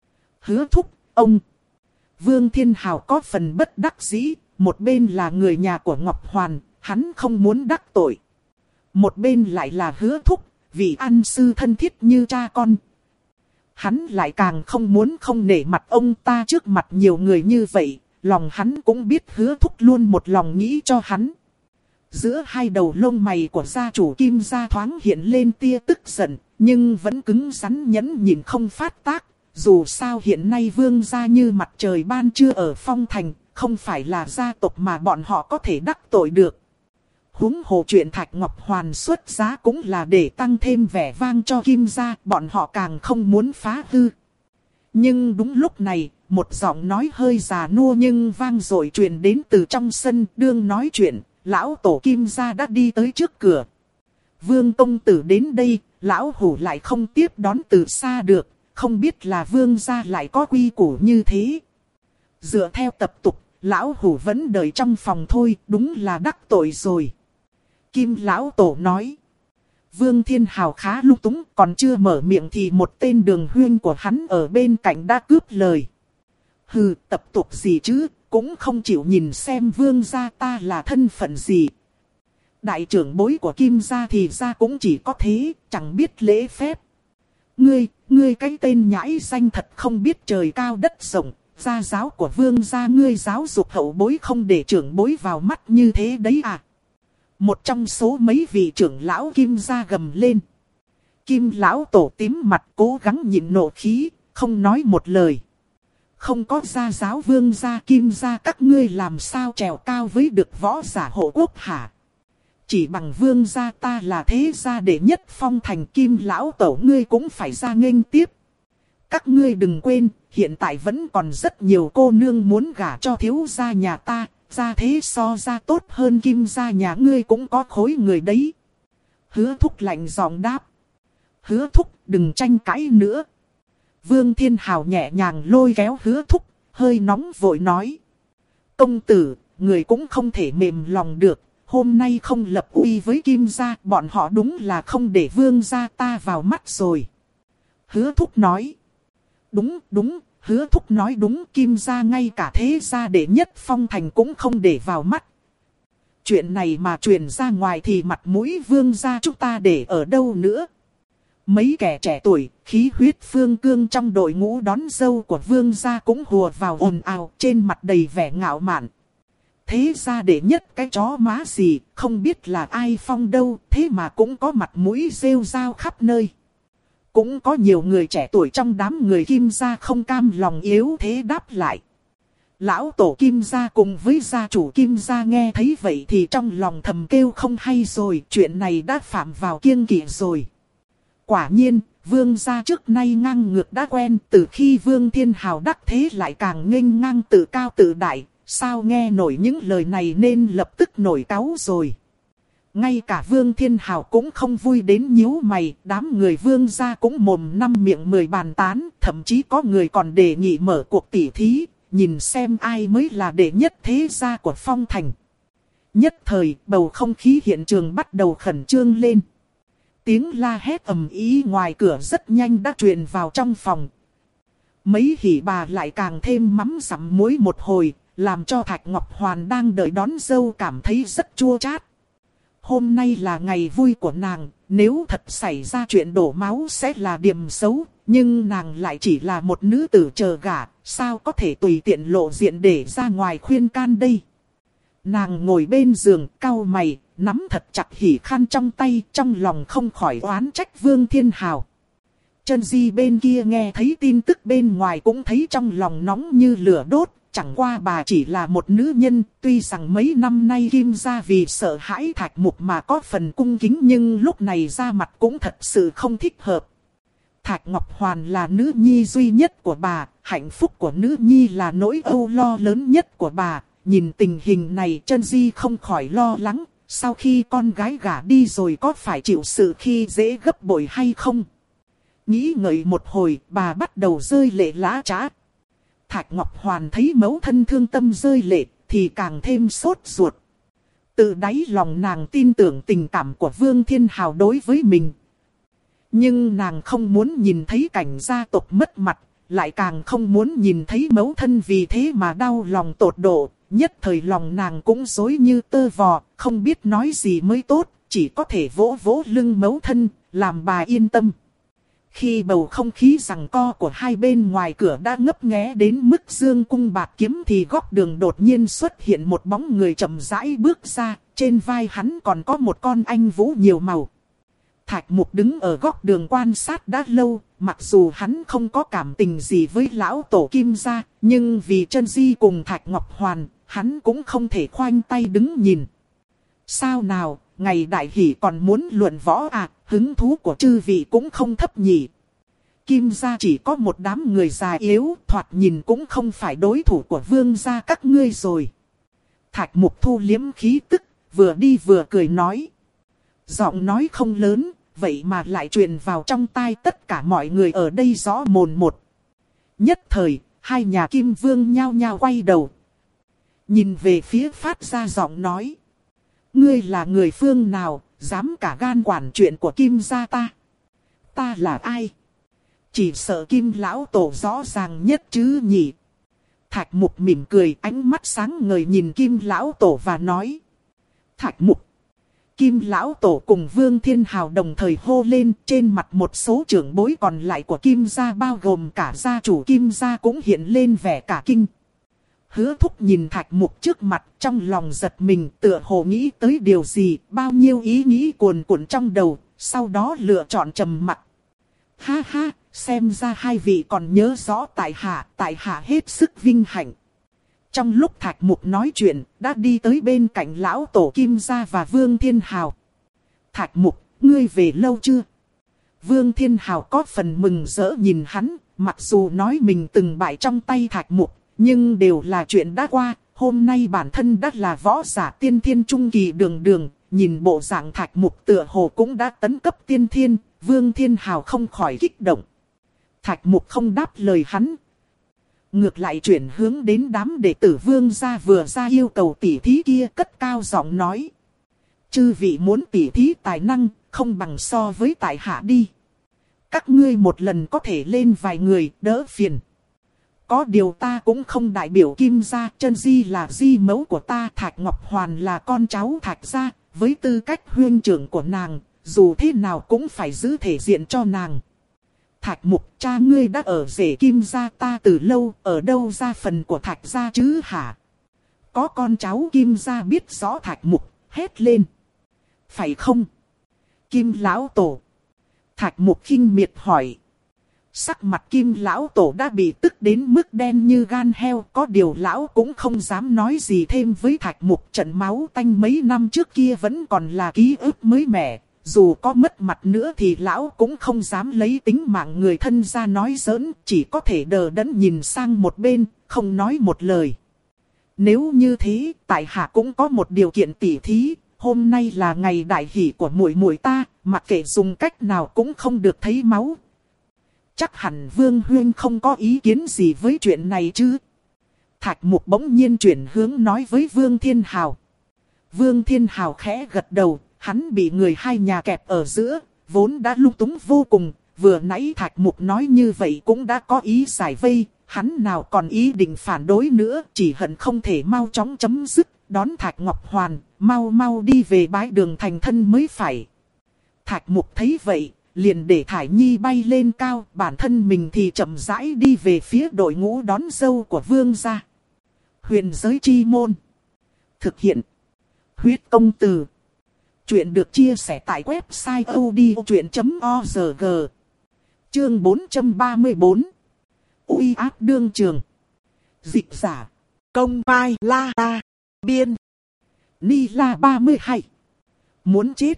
Speaker 1: Hứa thúc, ông. Vương Thiên Hào có phần bất đắc dĩ, một bên là người nhà của Ngọc Hoàn, hắn không muốn đắc tội. Một bên lại là Hứa thúc, vị ăn sư thân thiết như cha con. Hắn lại càng không muốn không nể mặt ông ta trước mặt nhiều người như vậy, lòng hắn cũng biết Hứa thúc luôn một lòng nghĩ cho hắn. Giữa hai đầu lông mày của gia chủ Kim gia thoáng hiện lên tia tức giận, nhưng vẫn cứng rắn nhẫn nhịn không phát tác. Dù sao hiện nay vương gia như mặt trời ban trưa ở Phong Thành, không phải là gia tộc mà bọn họ có thể đắc tội được. Huống hồ chuyện Thạch Ngọc Hoàn xuất giá cũng là để tăng thêm vẻ vang cho Kim gia, bọn họ càng không muốn phá hư. Nhưng đúng lúc này, một giọng nói hơi già nua nhưng vang dội truyền đến từ trong sân, đương nói chuyện, lão tổ Kim gia đã đi tới trước cửa. Vương công tử đến đây, lão hủ lại không tiếp đón từ xa được, không biết là vương gia lại có quy củ như thế. Dựa theo tập tục, lão hủ vẫn đợi trong phòng thôi, đúng là đắc tội rồi. Kim lão tổ nói. Vương Thiên Hào khá lung túng, còn chưa mở miệng thì một tên đường huyên của hắn ở bên cạnh đã cướp lời. Hừ, tập tục gì chứ, cũng không chịu nhìn xem vương gia ta là thân phận gì. Đại trưởng bối của Kim gia thì ra cũng chỉ có thế, chẳng biết lễ phép. Ngươi, ngươi cái tên nhãi danh thật không biết trời cao đất rộng, gia giáo của vương gia ngươi giáo dục hậu bối không để trưởng bối vào mắt như thế đấy à. Một trong số mấy vị trưởng lão Kim gia gầm lên. Kim lão tổ tím mặt cố gắng nhịn nộ khí, không nói một lời. Không có gia giáo vương gia Kim gia các ngươi làm sao trèo cao với được võ giả hộ quốc hả? Chỉ bằng vương gia ta là thế gia đệ nhất Phong Thành, Kim lão tổ ngươi cũng phải ra nghênh tiếp. Các ngươi đừng quên, hiện tại vẫn còn rất nhiều cô nương muốn gả cho thiếu gia nhà ta, gia thế so ra tốt hơn Kim gia nhà ngươi cũng có khối người đấy. Hứa thúc lạnh giọng đáp. Hứa thúc đừng tranh cãi nữa. Vương Thiên Hào nhẹ nhàng lôi kéo Hứa thúc, hơi nóng vội nói. Công tử, người cũng không thể mềm lòng được. Hôm nay không lập uy với Kim gia, bọn họ đúng là không để vương gia ta vào mắt rồi. Hứa thúc nói. Đúng, đúng, hứa thúc nói đúng, Kim gia ngay cả thế gia đệ nhất Phong Thành cũng không để vào mắt. Chuyện này mà truyền ra ngoài thì mặt mũi vương gia chúng ta để ở đâu nữa. Mấy kẻ trẻ tuổi, khí huyết phương cương trong đội ngũ đón dâu của vương gia cũng hùa vào ồn ào, trên mặt đầy vẻ ngạo mạn. Thế ra đệ nhất cái chó má gì, không biết là ai phong đâu, thế mà cũng có mặt mũi rêu rao khắp nơi. Cũng có nhiều người trẻ tuổi trong đám người Kim gia không cam lòng yếu thế đáp lại. Lão tổ Kim gia cùng với gia chủ Kim gia nghe thấy vậy thì trong lòng thầm kêu không hay rồi, chuyện này đã phạm vào kiêng kỵ rồi. Quả nhiên, vương gia trước nay ngang ngược đã quen, từ khi vương Thiên Hào đắc thế lại càng nghênh ngang tự cao tự đại. Sao nghe nổi những lời này nên lập tức nổi cáu rồi. Ngay cả Vương Thiên Hào cũng không vui đến nhíu mày, đám người Vương gia cũng mồm năm miệng mười bàn tán, thậm chí có người còn đề nghị mở cuộc tỉ thí, nhìn xem ai mới là đệ nhất thế gia của Phong Thành. Nhất thời, bầu không khí hiện trường bắt đầu khẩn trương lên. Tiếng la hét ầm ĩ ngoài cửa rất nhanh đã truyền vào trong phòng. Mấy hỉ bà lại càng thêm mắm dặm muối một hồi, làm cho Thạch Ngọc Hoàn đang đợi đón dâu cảm thấy rất chua chát. Hôm nay là ngày vui của nàng, nếu thật xảy ra chuyện đổ máu sẽ là điểm xấu, nhưng nàng lại chỉ là một nữ tử chờ gả, sao có thể tùy tiện lộ diện để ra ngoài khuyên can đây. Nàng ngồi bên giường, cau mày, nắm thật chặt hỉ khăn trong tay, trong lòng không khỏi oán trách Vương Thiên Hào. Chân Di bên kia nghe thấy tin tức bên ngoài cũng thấy trong lòng nóng như lửa đốt. Chẳng qua bà chỉ là một nữ nhân, tuy rằng mấy năm nay Kim gia vì sợ hãi Thạch Mục mà có phần cung kính nhưng lúc này ra mặt cũng thật sự không thích hợp. Thạch Ngọc Hoàn là nữ nhi duy nhất của bà, hạnh phúc của nữ nhi là nỗi âu lo lớn nhất của bà, nhìn tình hình này Chân Di không khỏi lo lắng, sau khi con gái gả đi rồi có phải chịu sự khi dễ gấp bội hay không? Nghĩ ngợi một hồi, bà bắt đầu rơi lệ lã chã. Thạch Ngọc Hoàn thấy mẫu thân thương tâm rơi lệ, thì càng thêm sốt ruột. Từ đáy lòng nàng tin tưởng tình cảm của Vương Thiên Hào đối với mình. Nhưng nàng không muốn nhìn thấy cảnh gia tộc mất mặt, lại càng không muốn nhìn thấy mẫu thân vì thế mà đau lòng tột độ. Nhất thời lòng nàng cũng rối như tơ vò, không biết nói gì mới tốt, chỉ có thể vỗ vỗ lưng mẫu thân, làm bà yên tâm. Khi bầu không khí giằng co của hai bên ngoài cửa đã ngấp nghé đến mức dương cung bạt kiếm thì góc đường đột nhiên xuất hiện một bóng người chậm rãi bước ra, trên vai hắn còn có một con anh vũ nhiều màu. Thạch Mục đứng ở góc đường quan sát đã lâu, mặc dù hắn không có cảm tình gì với lão tổ Kim gia, nhưng vì Chân Di cùng Thạch Ngọc Hoàn, hắn cũng không thể khoanh tay đứng nhìn. Sao nào, ngày đại hỷ còn muốn luận võ à, hứng thú của chư vị cũng không thấp nhỉ. Kim gia chỉ có một đám người già yếu, thoạt nhìn cũng không phải đối thủ của Vương gia các ngươi rồi. Thạch Mục thu liếm khí tức, vừa đi vừa cười nói. Giọng nói không lớn, vậy mà lại truyền vào trong tai tất cả mọi người ở đây rõ mồn một. Nhất thời, hai nhà Kim Vương nhao nhao quay đầu. Nhìn về phía phát ra giọng nói. Ngươi là người phương nào, dám cả gan quản chuyện của Kim gia ta? Ta là ai? Chỉ sợ Kim lão tổ rõ ràng nhất chứ nhỉ? Thạch Mục mỉm cười, ánh mắt sáng ngời nhìn Kim lão tổ và nói. Thạch Mục. Kim lão tổ cùng Vương Thiên Hào đồng thời hô lên, trên mặt một số trưởng bối còn lại của Kim gia bao gồm cả gia chủ Kim gia cũng hiện lên vẻ cả kinh. Hứa Thúc nhìn Thạch Mục trước mặt, trong lòng giật mình, tựa hồ nghĩ tới điều gì, bao nhiêu ý nghĩ cuồn cuộn trong đầu, sau đó lựa chọn trầm mặc. Ha ha, xem ra hai vị còn nhớ rõ tại hạ, tại hạ hết sức vinh hạnh. Trong lúc Thạch Mục nói chuyện, đã đi tới bên cạnh lão tổ Kim gia và Vương Thiên Hào. Thạch Mục, ngươi về lâu chưa? Vương Thiên Hào có phần mừng rỡ nhìn hắn, mặc dù nói mình từng bại trong tay Thạch Mục, nhưng đều là chuyện đã qua. Hôm nay bản thân đã là võ giả tiên thiên trung kỳ đường đường, nhìn bộ dạng Thạch Mục tựa hồ cũng đã tấn cấp tiên thiên, Vương Thiên Hào không khỏi kích động. Thạch Mục không đáp lời hắn. Ngược lại chuyển hướng đến đám đệ tử Vương gia vừa ra yêu cầu tỉ thí kia, cất cao giọng nói. Chư vị muốn tỉ thí tài năng, không bằng so với tại hạ đi. Các ngươi một lần có thể lên vài người, đỡ phiền. Có điều ta cũng không đại biểu Kim gia, Chân Di là di mẫu của ta, Thạch Ngọc Hoàn là con cháu Thạch gia, với tư cách huynh trưởng của nàng, dù thế nào cũng phải giữ thể diện cho nàng. Thạch Mục, cha ngươi đã ở rể Kim gia ta từ lâu, ở đâu ra phần của Thạch gia chứ hả? Có con cháu Kim gia biết rõ Thạch Mục, hét lên. Phải không? Kim lão tổ. Thạch Mục khinh miệt hỏi. Sắc mặt Kim lão tổ đã bị tức đến mức đen như gan heo, có điều lão cũng không dám nói gì thêm với Thạch Mục. Trận máu tanh mấy năm trước kia vẫn còn là ký ức mới mẻ. Dù có mất mặt nữa thì lão cũng không dám lấy tính mạng người thân ra nói giỡn, chỉ có thể đờ đẫn nhìn sang một bên, không nói một lời. Nếu như thế, tại hạ cũng có một điều kiện tỉ thí, hôm nay là ngày đại hỷ của muội muội ta, mặc kệ dùng cách nào cũng không được thấy máu. Chắc hẳn Vương Huyên không có ý kiến gì với chuyện này chứ? Thạch Mục bỗng nhiên chuyển hướng nói với Vương Thiên Hào. Vương Thiên Hào khẽ gật đầu. Hắn bị người hai nhà kẹp ở giữa, vốn đã lung túng vô cùng, vừa nãy Thạch Mục nói như vậy cũng đã có ý giải vây, hắn nào còn ý định phản đối nữa, chỉ hận không thể mau chóng chấm dứt, đón Thạch Ngọc Hoàn, mau mau đi về bái đường thành thân mới phải. Thạch Mục thấy vậy, liền để Thải Nhi bay lên cao, bản thân mình thì chậm rãi đi về phía đội ngũ đón dâu của Vương gia. Huyền giới chi môn. Thực hiện. Huyết công từ. Chuyện được chia sẻ tại website odchuyện chấm org. Chương bốn trăm ba mươi bốn. Uy áp đương trường. Dịch giả. Công vai la ta. Biên. Ni la ba mươi hai. Muốn chết.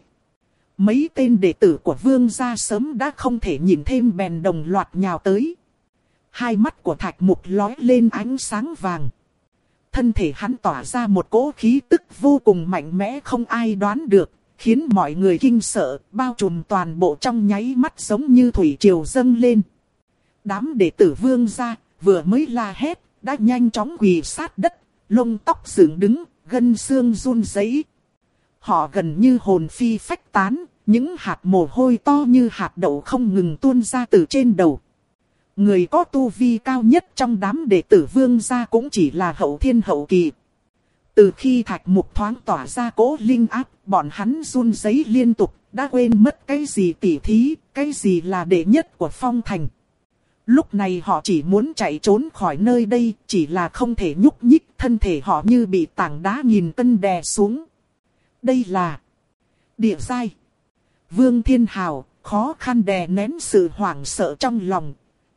Speaker 1: Mấy tên đệ tử của Vương gia sớm đã không thể nhìn thêm bèn đồng loạt nhào tới. Hai mắt của Thạch Mục lóe lên ánh sáng vàng. thân thể hắn tỏa ra một cỗ khí tức vô cùng mạnh mẽ không ai đoán được, khiến mọi người kinh sợ, bao trùm toàn bộ trong nháy mắt giống như thủy triều dâng lên. Đám đệ tử Vương gia vừa mới la hét, đã nhanh chóng quỳ sát đất, lông tóc dựng đứng, gân xương run rẩy. Họ gần như hồn phi phách tán, những hạt mồ hôi to như hạt đậu không ngừng tuôn ra từ trên đầu. Người có tu vi cao nhất trong đám đệ tử Vương gia cũng chỉ là hậu thiên hậu kỳ. Từ khi Thạch Mục thoáng tỏa ra cỗ linh áp, bọn hắn run rẩy liên tục, đã quên mất cái gì tỉ thí, cái gì là đệ nhất của Phong Thành. Lúc này họ chỉ muốn chạy trốn khỏi nơi đây, chỉ là không thể nhúc nhích, thân thể họ như bị tảng đá nghìn cân đè xuống. Đây là địa giai. Vương Thiên Hào khó khăn đè nén sự hoảng sợ trong lòng,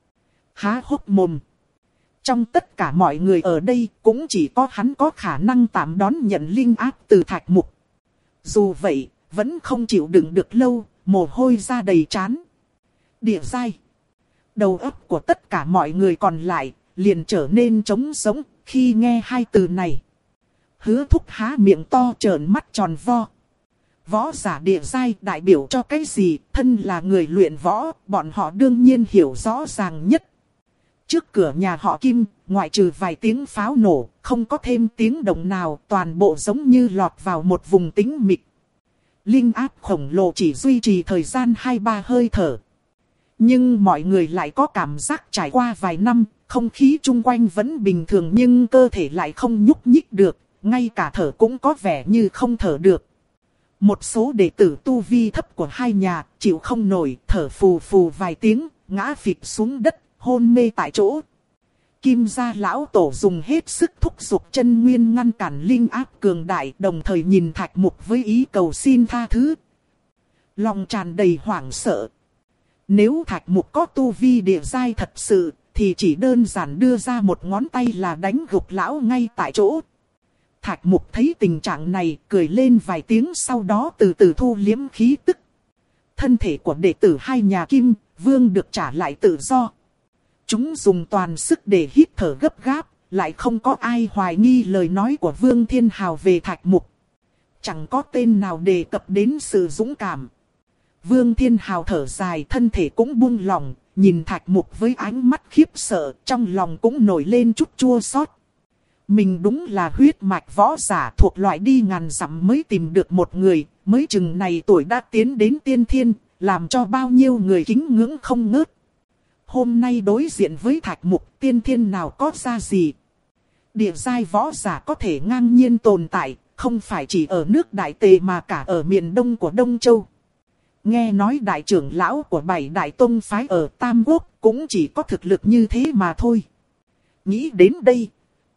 Speaker 1: há hốc mồm. Trong tất cả mọi người ở đây, cũng chỉ có hắn có khả năng tạm đón nhận linh áp từ Thạch Mục. Dù vậy, vẫn không chịu đựng được lâu, mồ hôi ra đầy trán. Địa giai. Đầu óc của tất cả mọi người còn lại, liền trở nên trống rỗng khi nghe hai từ này. Hứa Thúc há miệng to trợn mắt tròn vo. Võ giả địa giai đại biểu cho cái gì? Thân là người luyện võ, bọn họ đương nhiên hiểu rõ ràng nhất. Trước cửa nhà họ Kim, ngoại trừ vài tiếng pháo nổ, không có thêm tiếng động nào, toàn bộ giống như lọt vào một vùng tĩnh mịch. Linh áp khổng lồ chỉ duy trì thời gian hai ba hơi thở. Nhưng mọi người lại có cảm giác trải qua vài năm, không khí chung quanh vẫn bình thường nhưng cơ thể lại không nhúc nhích được, ngay cả thở cũng có vẻ như không thở được. Một số đệ tử tu vi thấp của hai nhà chịu không nổi, thở phù phù vài tiếng, ngã phịch xuống đất, hôn mê tại chỗ. Kim gia lão tổ dùng hết sức thúc giục chân nguyên ngăn cản linh áp cường đại, đồng thời nhìn Thạch Mục với ý cầu xin tha thứ. Lòng tràn đầy hoảng sợ. Nếu Thạch Mục có tu vi địa giai thật sự, thì chỉ đơn giản đưa ra một ngón tay là đánh gục lão ngay tại chỗ. Thạch Mục thấy tình trạng này, cười lên vài tiếng, sau đó từ từ thu liếm khí tức. Thân thể của đệ tử hai nhà Kim, Vương được trả lại tự do. Chúng dùng toàn sức để hít thở gấp gáp, lại không có ai hoài nghi lời nói của Vương Thiên Hào về Thạch Mục. Chẳng có tên nào đề cập đến sự dũng cảm. Vương Thiên Hào thở dài, thân thể cũng buông lỏng, nhìn Thạch Mục với ánh mắt khiếp sợ, trong lòng cũng nổi lên chút chua xót. Mình đúng là huyết mạch võ giả thuộc loại đi ngàn dặm mới tìm được một người, mới chừng này tuổi đã tiến đến tiên thiên, làm cho bao nhiêu người kính ngưỡng không ngớt. Hôm nay đối diện với Thạch Mục, tiên thiên nào có ra gì. Địa giai võ giả có thể ngang nhiên tồn tại, không phải chỉ ở nước Đại Tề mà cả ở miền đông của Đông Châu. Nghe nói đại trưởng lão của bảy đại tông phái ở Tam Quốc cũng chỉ có thực lực như thế mà thôi. Nghĩ đến đây,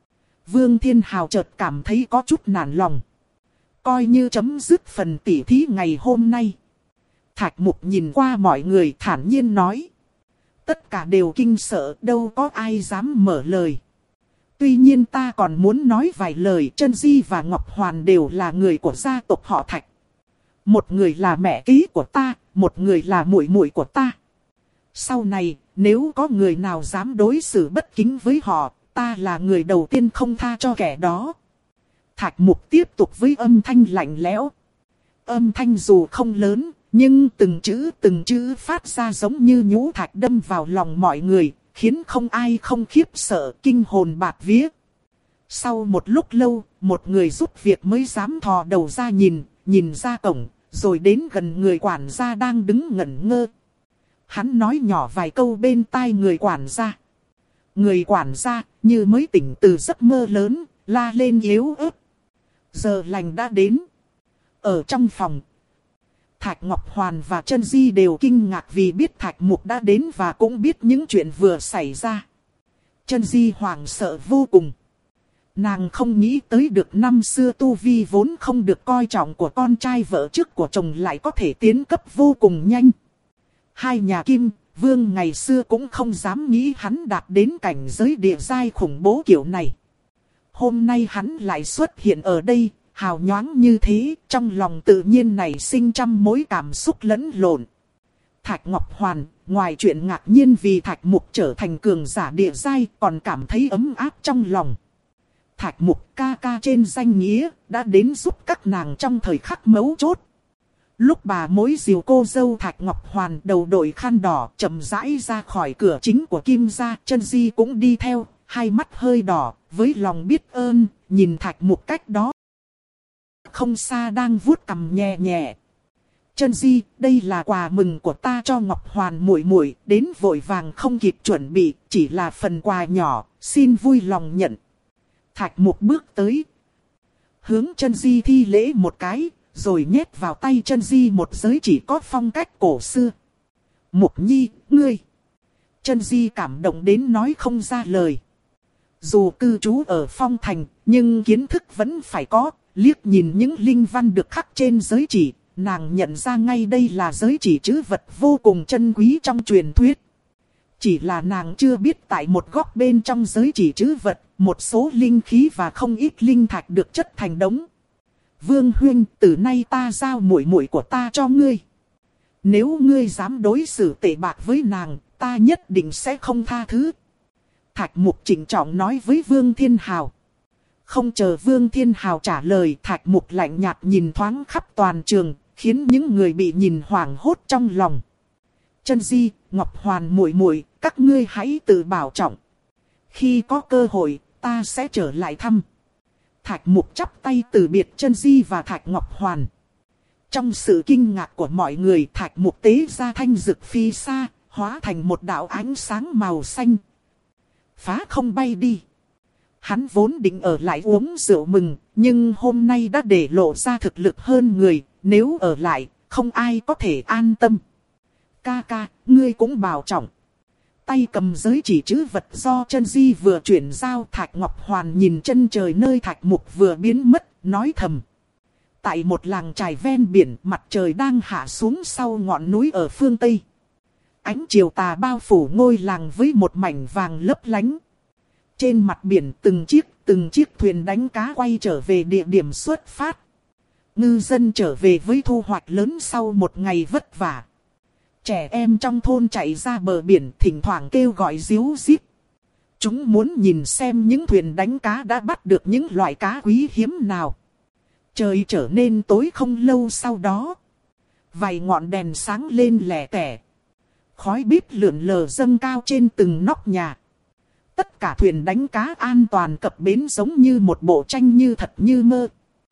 Speaker 1: Vương Thiên Hào chợt cảm thấy có chút nản lòng. Coi như chấm dứt phần tỉ thí ngày hôm nay. Thạch Mục nhìn qua mọi người thản nhiên nói. Tất cả đều kinh sợ, đâu có ai dám mở lời. Tuy nhiên ta còn muốn nói vài lời. Trân Di và Ngọc Hoàn đều là người của gia tộc họ Thạch. Một người là mẹ kế của ta, một người là muội muội của ta. Sau này, nếu có người nào dám đối xử bất kính với họ, ta là người đầu tiên không tha cho kẻ đó. Thạch Mục tiếp tục với âm thanh lạnh lẽo. Âm thanh dù không lớn, nhưng từng chữ từng chữ phát ra giống như nhũ thạch đâm vào lòng mọi người, khiến không ai không khiếp sợ, kinh hồn bạt vía. Sau một lúc lâu, một người giúp việc mới dám thò đầu ra nhìn, nhìn ra cổng, rồi đến gần người quản gia đang đứng ngẩn ngơ. Hắn nói nhỏ vài câu bên tai người quản gia. Người quản gia như mới tỉnh từ giấc mơ lớn, la lên yếu ớt. Giờ lành đã đến. Ở trong phòng, Thạch Ngọc Hoàn và Trân Di đều kinh ngạc vì biết Thạch Mục đã đến và cũng biết những chuyện vừa xảy ra. Trân Di hoảng sợ vô cùng. Nàng không nghĩ tới được năm xưa tu vi vốn không được coi trọng của con trai vợ trước của chồng lại có thể tiến cấp vô cùng nhanh. Hai nhà Kim, Vương ngày xưa cũng không dám nghĩ hắn đạt đến cảnh giới địa giai khủng bố kiểu này. Hôm nay hắn lại xuất hiện ở đây, hào nhoáng như thế, trong lòng tự nhiên nảy sinh trăm mối cảm xúc lẫn lộn. Thạch Ngọc Hoàn, ngoài chuyện ngạc nhiên vì Thạch Mục trở thành cường giả địa giai, còn cảm thấy ấm áp trong lòng. Thạch Mục ca ca trên danh nghĩa đã đến giúp các nàng trong thời khắc mấu chốt. Lúc bà mối dìu cô dâu Thạch Ngọc Hoàn đầu đội khăn đỏ chậm rãi ra khỏi cửa chính của Kim gia, Chân Di cũng đi theo, hai mắt hơi đỏ, với lòng biết ơn, nhìn Thạch Mục cách đó không xa đang vuốt cằm nhẹ nhẹ. Chân Di, đây là quà mừng của ta cho Ngọc Hoàn muội muội, đến vội vàng không kịp chuẩn bị, chỉ là phần quà nhỏ, xin vui lòng nhận. Thạch Mục bước tới, hướng Chân Di thi lễ một cái, rồi nhét vào tay Chân Di một giới chỉ có phong cách cổ xưa. Mục nhi, ngươi. Chân Di cảm động đến nói không ra lời. Dù cư trú ở Phong Thành, nhưng kiến thức vẫn phải có, liếc nhìn những linh văn được khắc trên giới chỉ, nàng nhận ra ngay đây là giới chỉ trữ vật vô cùng chân quý trong truyền thuyết. Chỉ là nàng chưa biết tại một góc bên trong giới chỉ trữ vật, một số linh khí và không ít linh thạch được chất thành đống. Vương huynh, từ nay ta giao muội muội của ta cho ngươi. Nếu ngươi dám đối xử tệ bạc với nàng, ta nhất định sẽ không tha thứ. Thạch Mục trịnh trọng nói với Vương Thiên Hào. Không chờ Vương Thiên Hào trả lời, Thạch Mục lạnh nhạt nhìn thoáng khắp toàn trường, khiến những người bị nhìn hoảng hốt trong lòng. Chân Di, Ngọc Hoàn muội muội, các ngươi hãy tự bảo trọng. Khi có cơ hội, ta sẽ trở lại thăm. Thạch Mục chắp tay từ biệt Chân Di và Thạch Ngọc Hoàn. Trong sự kinh ngạc của mọi người, Thạch Mục tế ra thanh dực phi xa, hóa thành một đạo ánh sáng màu xanh. Phá không bay đi. Hắn vốn định ở lại uống rượu mừng, nhưng hôm nay đã để lộ ra thực lực hơn người, nếu ở lại, không ai có thể an tâm. Ca ca, ngươi cũng bảo trọng. Tay cầm giới chỉ trữ vật do Chân Di vừa chuyển giao, Thạch Ngọc Hoàn nhìn chân trời nơi Thạch Mục vừa biến mất, nói thầm. Tại một làng trài ven biển, mặt trời đang hạ xuống sau ngọn núi ở phương Tây. Ánh chiều tà bao phủ ngôi làng với một mảnh vàng lấp lánh. Trên mặt biển từng chiếc, từng chiếc thuyền đánh cá quay trở về địa điểm xuất phát. Ngư dân trở về với thu hoạch lớn sau một ngày vất vả. Trẻ em trong thôn chạy ra bờ biển thỉnh thoảng kêu gọi ríu rít. Chúng muốn nhìn xem những thuyền đánh cá đã bắt được những loại cá quý hiếm nào. Trời trở nên tối không lâu sau đó. Vài ngọn đèn sáng lên lẻ tẻ. Khói bếp lượn lờ dâng cao trên từng nóc nhà. Tất cả thuyền đánh cá an toàn cập bến giống như một bộ tranh như thật như mơ.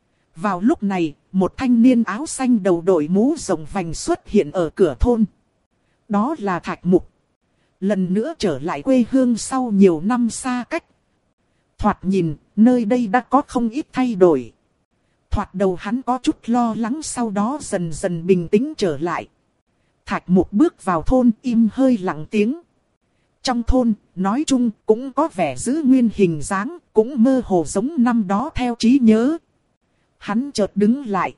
Speaker 1: Vào lúc này, một thanh niên áo xanh đầu đội mũ rộng vành xuất hiện ở cửa thôn. Đó là Thạch Mục. Lần nữa trở lại quê hương sau nhiều năm xa cách. Thoạt nhìn, nơi đây đã có không ít thay đổi. Thoạt đầu hắn có chút lo lắng, sau đó dần dần bình tĩnh trở lại. Thạch Mục bước vào thôn im hơi lặng tiếng. Trong thôn, nói chung cũng có vẻ giữ nguyên hình dáng, cũng mơ hồ giống năm đó theo trí nhớ. Hắn chợt đứng lại.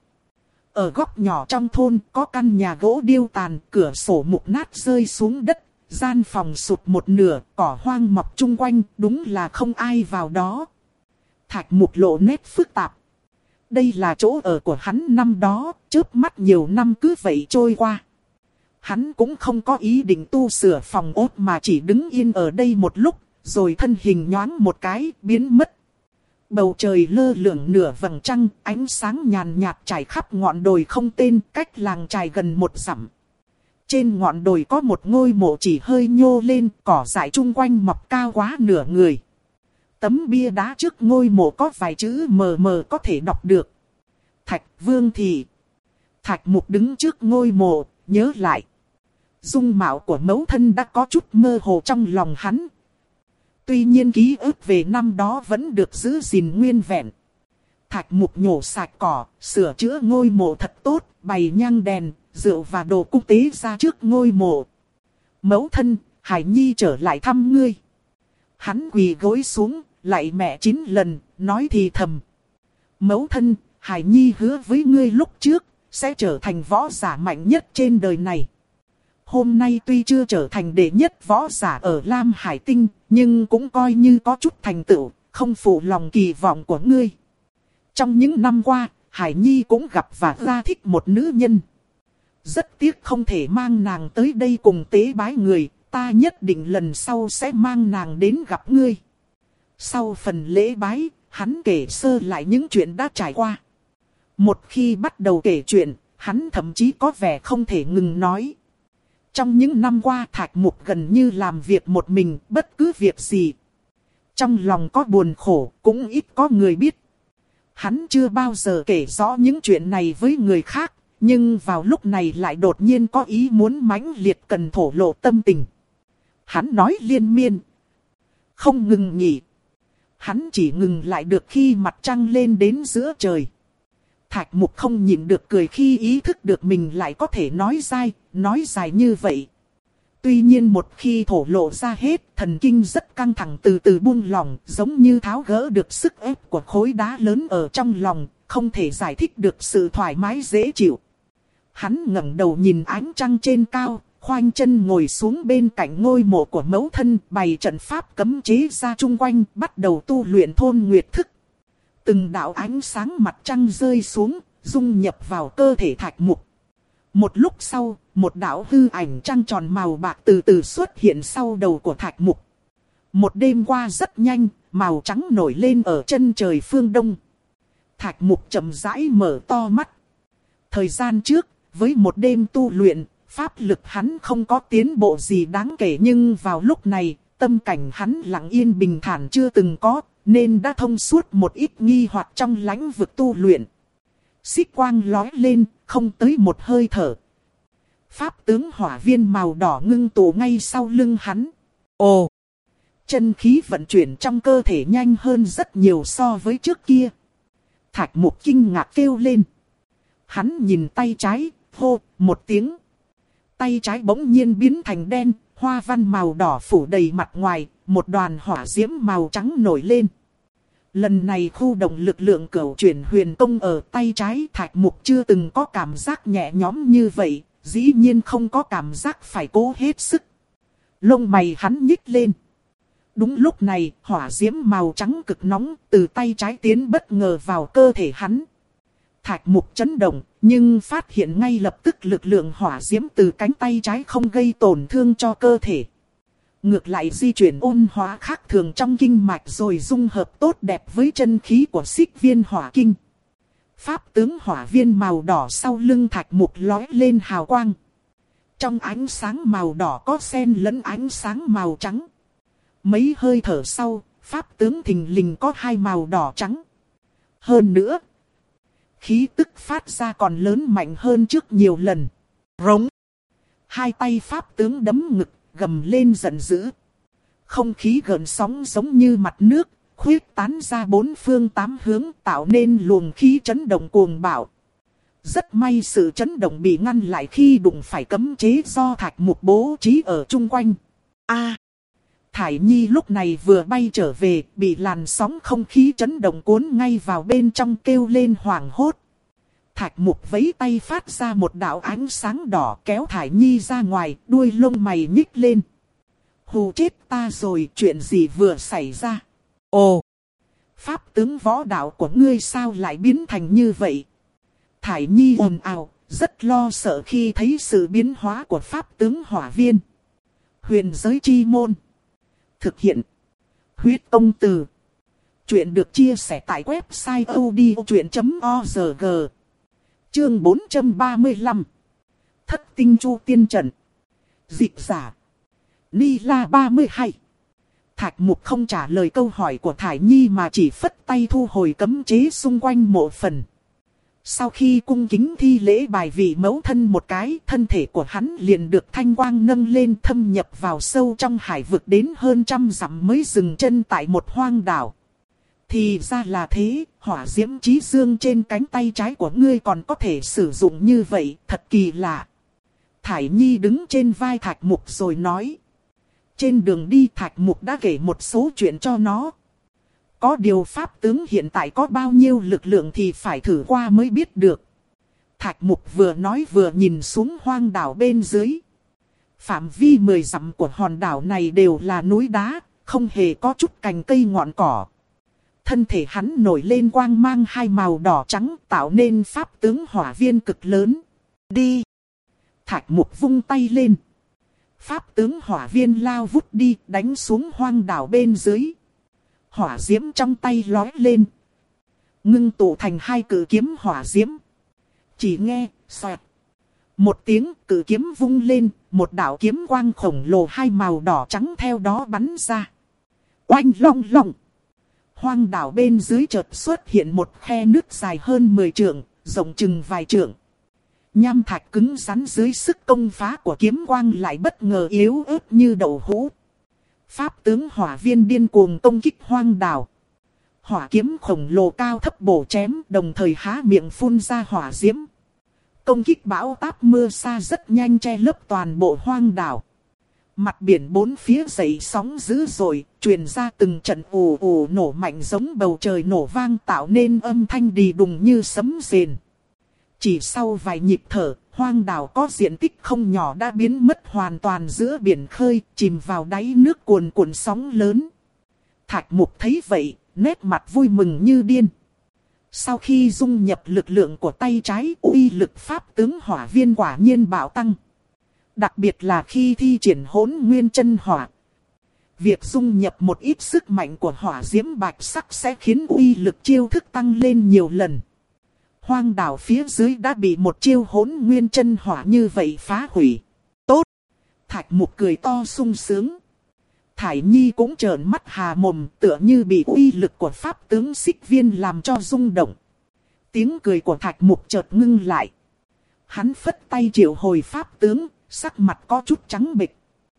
Speaker 1: Ở góc nhỏ trong thôn có căn nhà gỗ điêu tàn, cửa sổ mục nát rơi xuống đất, gian phòng sụt một nửa, cỏ hoang mọc chung quanh, đúng là không ai vào đó. Thạch Mục lộ nét phức tạp. Đây là chỗ ở của hắn năm đó, chớp mắt nhiều năm cứ vậy trôi qua. Hắn cũng không có ý định tu sửa phòng ốt mà chỉ đứng yên ở đây một lúc, rồi thân hình nhoáng một cái, biến mất. Bầu trời lơ lửng nửa vầng trăng, ánh sáng nhàn nhạt trải khắp ngọn đồi không tên, cách làng trài gần một dặm. Trên ngọn đồi có một ngôi mộ chỉ hơi nhô lên, cỏ dại chung quanh mọc cao quá nửa người. Tấm bia đá trước ngôi mộ có vài chữ mờ mờ có thể đọc được. Thạch Vương Thị. Thạch Mục đứng trước ngôi mộ, nhớ lại. Dung mạo của mẫu thân đã có chút mơ hồ trong lòng hắn. Tuy nhiên ký ức về năm đó vẫn được giữ gìn nguyên vẹn. Thạch Mục nhổ sạch cỏ, sửa chữa ngôi mộ thật tốt, bày nhang đèn, rượu và đồ cúng tế ra trước ngôi mộ. Mẫu thân, Hải Nhi trở lại thăm ngươi. Hắn quỳ gối xuống, lạy mẹ chín lần, nói thì thầm. Mẫu thân, Hải Nhi hứa với ngươi lúc trước, sẽ trở thành võ giả mạnh nhất trên đời này. Hôm nay tuy chưa trở thành đệ nhất võ giả ở Lam Hải Tinh, nhưng cũng coi như có chút thành tựu, không phụ lòng kỳ vọng của ngươi. Trong những năm qua, Hải Nhi cũng gặp và ra thích một nữ nhân. Rất tiếc không thể mang nàng tới đây cùng tế bái người, ta nhất định lần sau sẽ mang nàng đến gặp ngươi. Sau phần lễ bái, hắn kể sơ lại những chuyện đã trải qua. Một khi bắt đầu kể chuyện, hắn thậm chí có vẻ không thể ngừng nói. Trong những năm qua Thạch Mục gần như làm việc một mình, bất cứ việc gì. Trong lòng có buồn khổ, cũng ít có người biết. Hắn chưa bao giờ kể rõ những chuyện này với người khác, nhưng vào lúc này lại đột nhiên có ý muốn mãnh liệt cần thổ lộ tâm tình. Hắn nói liên miên, không ngừng nghỉ. Hắn chỉ ngừng lại được khi mặt trăng lên đến giữa trời. Thạch Mục không nhịn được cười khi ý thức được mình lại có thể nói dai, nói dài như vậy. Tuy nhiên một khi thổ lộ ra hết, thần kinh rất căng thẳng từ từ buông lỏng, giống như tháo gỡ được sức ép của khối đá lớn ở trong lòng, không thể giải thích được sự thoải mái dễ chịu. Hắn ngẩng đầu nhìn ánh trăng trên cao, khoanh chân ngồi xuống bên cạnh ngôi mộ của mẫu thân, bày trận pháp cấm chế ra chung quanh, bắt đầu tu luyện thôn nguyệt thức. Từng đạo ánh sáng mặt trăng rơi xuống, dung nhập vào cơ thể Thạch Mục. Một lúc sau, một đạo hư ảnh trăng tròn màu bạc từ từ xuất hiện sau đầu của Thạch Mục. Một đêm qua rất nhanh, màu trắng nổi lên ở chân trời phương đông. Thạch Mục chậm rãi mở to mắt. Thời gian trước, với một đêm tu luyện, pháp lực hắn không có tiến bộ gì đáng kể, nhưng vào lúc này, tâm cảnh hắn lặng yên bình thản chưa từng có, nên đã thông suốt một ít nghi hoặc trong lãnh vực tu luyện. Xích quang lói lên, không tới một hơi thở. Pháp tướng hỏa viên màu đỏ ngưng tụ ngay sau lưng hắn. Ồ! Chân khí vận chuyển trong cơ thể nhanh hơn rất nhiều so với trước kia. Thạch Mục kinh ngạc kêu lên. Hắn nhìn tay trái, hô, một tiếng. Tay trái bỗng nhiên biến thành đen, hoa văn màu đỏ phủ đầy mặt ngoài, một đoàn hỏa diễm màu trắng nổi lên. Lần này khu động lực lượng cửu chuyển huyền công ở tay trái Thạch Mục chưa từng có cảm giác nhẹ nhõm như vậy, dĩ nhiên không có cảm giác phải cố hết sức. Lông mày hắn nhích lên. Đúng lúc này, hỏa diễm màu trắng cực nóng từ tay trái tiến bất ngờ vào cơ thể hắn. Thạch Mục chấn động, nhưng phát hiện ngay lập tức lực lượng hỏa diễm từ cánh tay trái không gây tổn thương cho cơ thể. Ngược lại di chuyển ôn hóa khác thường trong kinh mạch rồi dung hợp tốt đẹp với chân khí của xích viên hỏa kinh. Pháp tướng hỏa viên màu đỏ sau lưng Thạch Mục lói lên hào quang. Trong ánh sáng màu đỏ có xen lẫn ánh sáng màu trắng. Mấy hơi thở sau, pháp tướng thình lình có hai màu đỏ trắng. Hơn nữa, khí tức phát ra còn lớn mạnh hơn trước nhiều lần. Rống. Hai tay pháp tướng đấm ngực, gầm lên giận dữ. Không khí gợn sóng giống như mặt nước, khuyết tán ra bốn phương tám hướng tạo nên luồng khí chấn động cuồng bạo. Rất may sự chấn động bị ngăn lại khi đụng phải cấm chế do Thạch Mục bố trí ở chung quanh. A! Thải Nhi lúc này vừa bay trở về, bị làn sóng không khí chấn động cuốn ngay vào bên trong kêu lên hoảng hốt. Thạch Mục vẫy tay phát ra một đạo ánh sáng đỏ kéo Thải Nhi ra ngoài, đuôi lông mày nhích lên. Hù chết ta rồi, chuyện gì vừa xảy ra? Ồ! Pháp tướng võ đạo của ngươi sao lại biến thành như vậy? Thải Nhi ồn ào, rất lo sợ khi thấy sự biến hóa của pháp tướng hỏa viên. Huyền giới chi môn. Thực hiện. Huyết công từ. Chuyện được chia sẻ tại website odchuyện chấm org. Chương bốn trăm ba mươi lăm. Thất tinh chu tiên trận. Dịch giả. Ni La ba mươi hai. Thạch Mục không trả lời câu hỏi của Thải Nhi mà chỉ phất tay thu hồi cấm chế xung quanh mộ phần. Sau khi cung kính thi lễ bài vị mẫu thân một cái, thân thể của hắn liền được thanh quang nâng lên thâm nhập vào sâu trong hải vực đến hơn trăm dặm mới dừng chân tại một hoang đảo. Thì ra là thế, hỏa diễm chí dương trên cánh tay trái của ngươi còn có thể sử dụng như vậy, thật kỳ lạ. Thải Nhi đứng trên vai Thạch Mục rồi nói. Trên đường đi Thạch Mục đã kể một số chuyện cho nó. Có điều pháp tướng hiện tại có bao nhiêu lực lượng thì phải thử qua mới biết được. Thạch Mục vừa nói vừa nhìn xuống hoang đảo bên dưới. Phạm vi mười dặm của hòn đảo này đều là núi đá, không hề có chút cành cây ngọn cỏ. Thân thể hắn nổi lên quang mang hai màu đỏ trắng tạo nên pháp tướng hỏa viên cực lớn. Đi! Thạch Mục vung tay lên. Pháp tướng hỏa viên lao vút đi đánh xuống hoang đảo bên dưới. hỏa diễm trong tay lói lên. Ngưng tụ thành hai cự kiếm hỏa diễm. Chỉ nghe, xoẹt. Một tiếng cự kiếm vung lên, một đạo kiếm quang khổng lồ hai màu đỏ trắng theo đó bắn ra. Oanh long long. Hoang đảo bên dưới chợt xuất hiện một khe nước dài hơn mười trượng, rộng chừng vài trượng. Nham thạch cứng rắn dưới sức công phá của kiếm quang lại bất ngờ yếu ớt như đậu hũ. Pháp tướng hỏa viên điên cuồng công kích hoang đảo. Hỏa kiếm khổng lồ cao thấp bổ chém, đồng thời há miệng phun ra hỏa diễm. Công kích bão táp mưa sa rất nhanh che lấp toàn bộ hoang đảo. Mặt biển bốn phía dậy sóng dữ dội, truyền ra từng trận ù ù nổ mạnh giống bầu trời nổ vang tạo nên âm thanh đì đùng như sấm rền. Chỉ sau vài nhịp thở, hoang đảo có diện tích không nhỏ đã biến mất hoàn toàn giữa biển khơi, chìm vào đáy nước cuồn cuộn sóng lớn. Thạch Mục thấy vậy, nét mặt vui mừng như điên. Sau khi dung nhập lực lượng của tay trái, uy lực pháp tướng hỏa viên quả nhiên bạo tăng. Đặc biệt là khi thi triển hỗn nguyên chân hỏa. Việc dung nhập một ít sức mạnh của hỏa diễm bạch sắc sẽ khiến uy lực chiêu thức tăng lên nhiều lần. Hoang đảo phía dưới đã bị một chiêu hỗn nguyên chân hỏa như vậy phá hủy. Tốt! Thạch Mục cười to sung sướng. Thải Nhi cũng trợn mắt hà mồm, tựa như bị uy lực của pháp tướng xích viên làm cho rung động. Tiếng cười của Thạch Mục chợt ngưng lại. Hắn phất tay triệu hồi pháp tướng, sắc mặt có chút trắng bệch.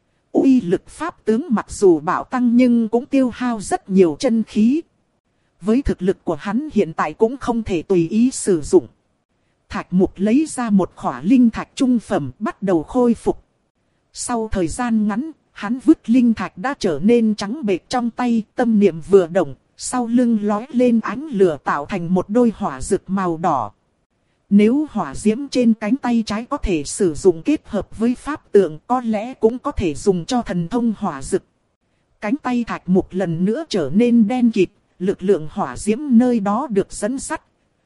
Speaker 1: Uy lực pháp tướng mặc dù bạo tăng nhưng cũng tiêu hao rất nhiều chân khí. Với thực lực của hắn hiện tại cũng không thể tùy ý sử dụng. Thạch Mục lấy ra một khỏa linh thạch trung phẩm bắt đầu khôi phục. Sau thời gian ngắn, hắn vứt linh thạch đã trở nên trắng bệch trong tay, tâm niệm vừa động, sau lưng lói lên ánh lửa tạo thành một đôi hỏa rực màu đỏ. Nếu hỏa diễm trên cánh tay trái có thể sử dụng kết hợp với pháp tượng, có lẽ cũng có thể dùng cho thần thông hỏa rực. Cánh tay Thạch Mục lần nữa trở nên đen kịt, lực lượng hỏa diễm nơi đó được dẫn dắt,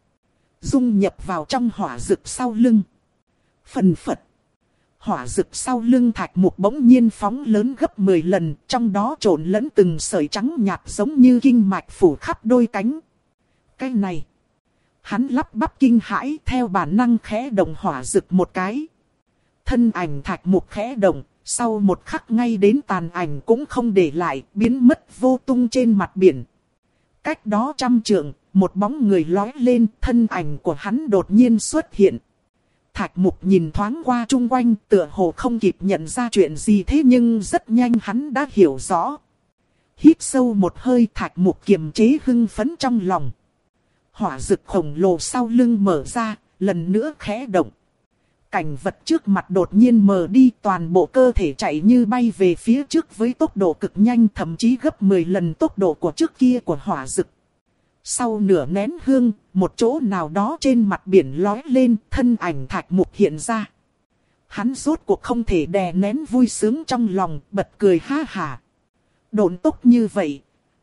Speaker 1: dung nhập vào trong hỏa rực sau lưng. Phần phật. Hỏa rực sau lưng Thạch Mục bỗng nhiên phóng lớn gấp mười lần, trong đó trộn lẫn từng sợi trắng nhạt giống như kinh mạch phủ khắp đôi cánh. Cái này, hắn lắp bắp kinh hãi, theo bản năng khẽ động hỏa rực một cái. Thân ảnh Thạch Mục khẽ động, sau một khắc ngay đến tàn ảnh cũng không để lại, biến mất vô tung trên mặt biển. Cách đó trăm trượng, một bóng người lói lên, thân ảnh của hắn đột nhiên xuất hiện. Thạch Mục nhìn thoáng qua chung quanh, tựa hồ không kịp nhận ra chuyện gì, thế nhưng rất nhanh hắn đã hiểu rõ. Hít sâu một hơi, Thạch Mục kiềm chế hưng phấn trong lòng. Hỏa rực khổng lồ sau lưng mở ra, lần nữa khẽ động. Cảnh vật trước mặt đột nhiên mờ đi, toàn bộ cơ thể chạy như bay về phía trước với tốc độ cực nhanh, thậm chí gấp mười lần tốc độ của trước kia của hỏa rực. Sau nửa nén hương, một chỗ nào đó trên mặt biển lói lên, thân ảnh Thạch Mục hiện ra. Hắn rốt cuộc không thể đè nén vui sướng trong lòng, bật cười ha hả. Độn tốc như vậy,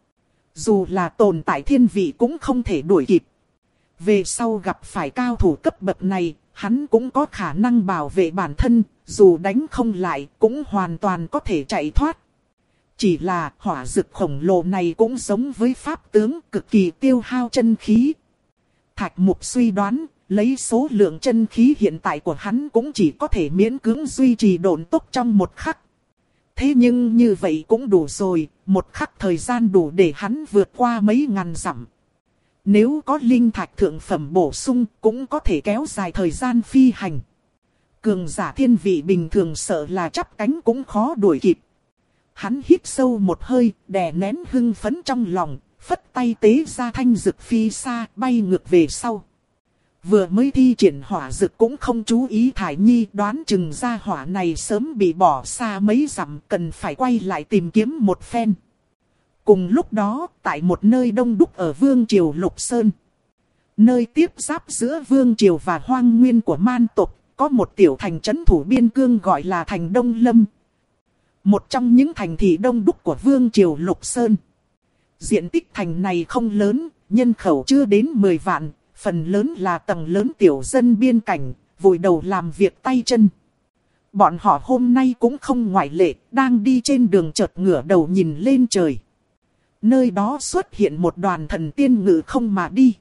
Speaker 1: dù là tồn tại thiên vị cũng không thể đuổi kịp. Về sau gặp phải cao thủ cấp bậc này, hắn cũng có khả năng bảo vệ bản thân, dù đánh không lại cũng hoàn toàn có thể chạy thoát. Chỉ là hỏa dực khổng lồ này cũng giống với pháp tướng, cực kỳ tiêu hao chân khí. Thạch Mục suy đoán, lấy số lượng chân khí hiện tại của hắn cũng chỉ có thể miễn cưỡng duy trì độn tốc trong một khắc. Thế nhưng như vậy cũng đủ rồi, một khắc thời gian đủ để hắn vượt qua mấy ngàn dặm. Nếu có linh thạch thượng phẩm bổ sung cũng có thể kéo dài thời gian phi hành. Cường giả thiên vị bình thường sợ là chắp cánh cũng khó đuổi kịp. Hắn hít sâu một hơi, đè nén hưng phấn trong lòng, phất tay tế ra thanh dực phi xa, bay ngược về sau. Vừa mới thi triển hỏa dực cũng không chú ý Thải Nhi, đoán chừng ra hỏa này sớm bị bỏ xa mấy dặm, cần phải quay lại tìm kiếm một phen. Cùng lúc đó, tại một nơi đông đúc ở Vương Triều Lục Sơn, nơi tiếp giáp giữa Vương Triều và hoang nguyên của man tộc, có một tiểu thành trấn thủ biên cương gọi là thành Đông Lâm. Một trong những thành thị đông đúc của Vương Triều Lục Sơn. Diện tích thành này không lớn, nhân khẩu chưa đến mười vạn, phần lớn là tầng lớn tiểu dân biên cảnh, vùi đầu làm việc tay chân. Bọn họ hôm nay cũng không ngoại lệ, đang đi trên đường chợt ngửa đầu nhìn lên trời. Nơi đó xuất hiện một đoàn thần tiên ngự không mà đi.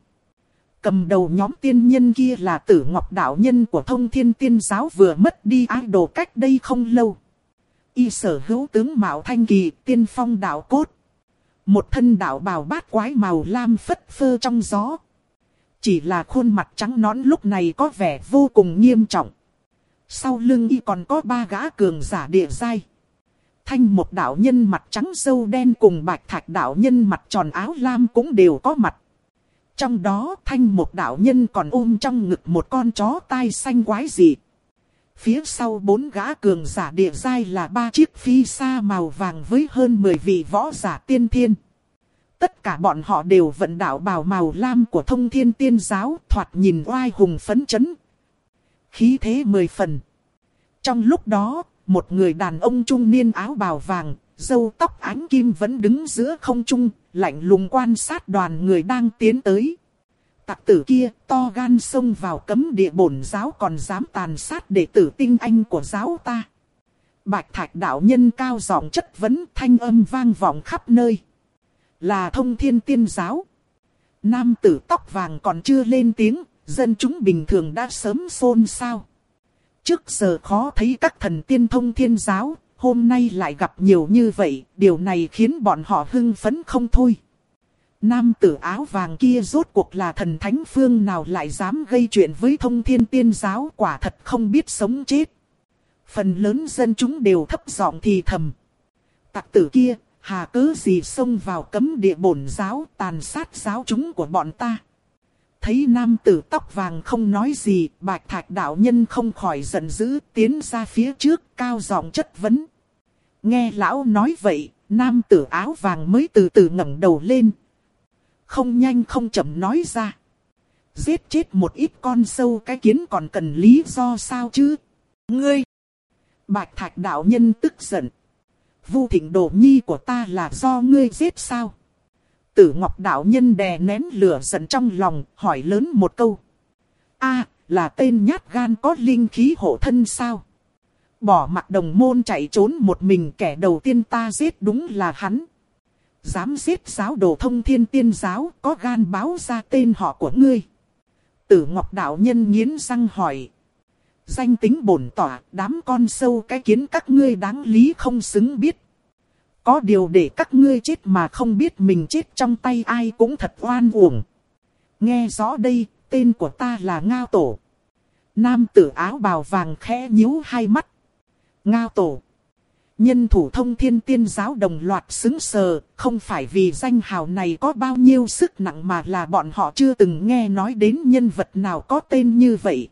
Speaker 1: Cầm đầu nhóm tiên nhân kia là Tử Ngọc đạo nhân của Thông Thiên Tiên Giáo vừa mất đi idol cách đây không lâu. Y sở hữu tướng mạo thanh kỳ, tiên phong đạo cốt. Một thân đạo bào bát quái màu lam phất phơ trong gió. Chỉ là khuôn mặt trắng nõn lúc này có vẻ vô cùng nghiêm trọng. Sau lưng y còn có ba gã cường giả địa giai. Thanh một đạo nhân mặt trắng râu đen cùng Bạch Thạch đạo nhân mặt tròn áo lam cũng đều có mặt. Trong đó thanh một đạo nhân còn ôm trong ngực một con chó tai xanh quái dị. Phía sau bốn gã cường giả địa giai là ba chiếc phi sa màu vàng với hơn mười vị võ giả tiên thiên. Tất cả bọn họ đều vận đạo bào màu lam của Thông Thiên Tiên Giáo, thoạt nhìn oai hùng phấn chấn. Khí thế mười phần. Trong lúc đó, một người đàn ông trung niên áo bào vàng, râu tóc ánh kim vẫn đứng giữa không trung, lạnh lùng quan sát đoàn người đang tiến tới. Tặc tử kia to gan xông vào cấm địa bổn giáo còn dám tàn sát đệ tử tinh anh của giáo ta. Bạch Thạch đạo nhân cao giọng chất vấn, thanh âm vang vọng khắp nơi. Là Thông Thiên Tiên Giáo. Nam tử tóc vàng còn chưa lên tiếng, dân chúng bình thường đã sớm xôn xao. Trước giờ khó thấy các thần tiên Thông Thiên Giáo, hôm nay lại gặp nhiều như vậy, điều này khiến bọn họ hưng phấn không thôi. Nam tử áo vàng kia rốt cuộc là thần thánh phương nào lại dám gây chuyện với Thông Thiên Tiên Giáo, quả thật không biết sống chết. Phần lớn dân chúng đều thấp giọng thì thầm. Tặc tử kia, hà cớ gì xông vào cấm địa bổn giáo, tàn sát giáo chúng của bọn ta. Thấy nam tử tóc vàng không nói gì, Bạch Thạch đạo nhân không khỏi giận dữ, tiến ra phía trước, cao giọng chất vấn. Nghe lão nói vậy, nam tử áo vàng mới từ từ ngẩng đầu lên. Không nhanh không chậm nói ra. Giết chết một ít con sâu cái kiến còn cần lý do sao chứ? Ngươi! Bạch Thạch đạo nhân tức giận. Vu Thịnh đồ nhi của ta là do ngươi giết sao? Tử Ngọc đạo nhân đè nén lửa giận trong lòng, hỏi lớn một câu. A, là tên nhát gan có linh khí hộ thân sao? Bỏ mặc đồng môn chạy trốn một mình, kẻ đầu tiên ta giết đúng là hắn. Dám giết giáo đồ Thông Thiên Tiên Giáo, có gan báo ra tên họ của ngươi. Tử Ngọc đạo nhân nghiến răng hỏi. Danh tính bổn tỏa, đám con sâu cái kiến các ngươi đáng lý không xứng biết. Có điều để các ngươi chết mà không biết mình chết trong tay ai cũng thật oan uổng. Nghe rõ đây, tên của ta là Ngao Tổ. Nam tử áo bào vàng khẽ nhíu hai mắt. Ngao Tổ. Nhân thủ Thông Thiên Tiên Giáo đồng loạt xứng sờ, không phải vì danh hào này có bao nhiêu sức nặng mà là bọn họ chưa từng nghe nói đến nhân vật nào có tên như vậy.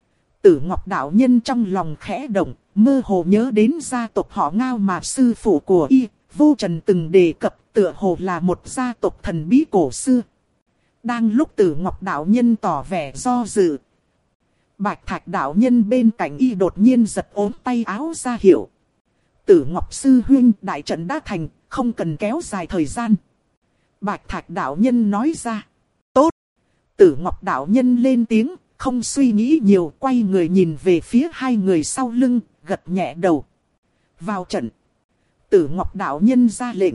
Speaker 1: Tử Ngọc đạo nhân trong lòng khẽ động, mơ hồ nhớ đến gia tộc họ Ngao mà sư phụ của y, Vô Trần từng đề cập, tựa hồ là một gia tộc thần bí cổ xưa. Đang lúc Tử Ngọc đạo nhân tỏ vẻ do dự, Bạch Thạch đạo nhân bên cạnh y đột nhiên giật ốm tay áo ra hiệu. Tử Ngọc sư huynh, đại trận đã thành, không cần kéo dài thời gian. Bạch Thạch đạo nhân nói ra. Tốt. Tử Ngọc đạo nhân lên tiếng, không suy nghĩ nhiều, quay người nhìn về phía hai người sau lưng, gật nhẹ đầu. Vào trận. Tử Ngọc đạo nhân ra lệnh.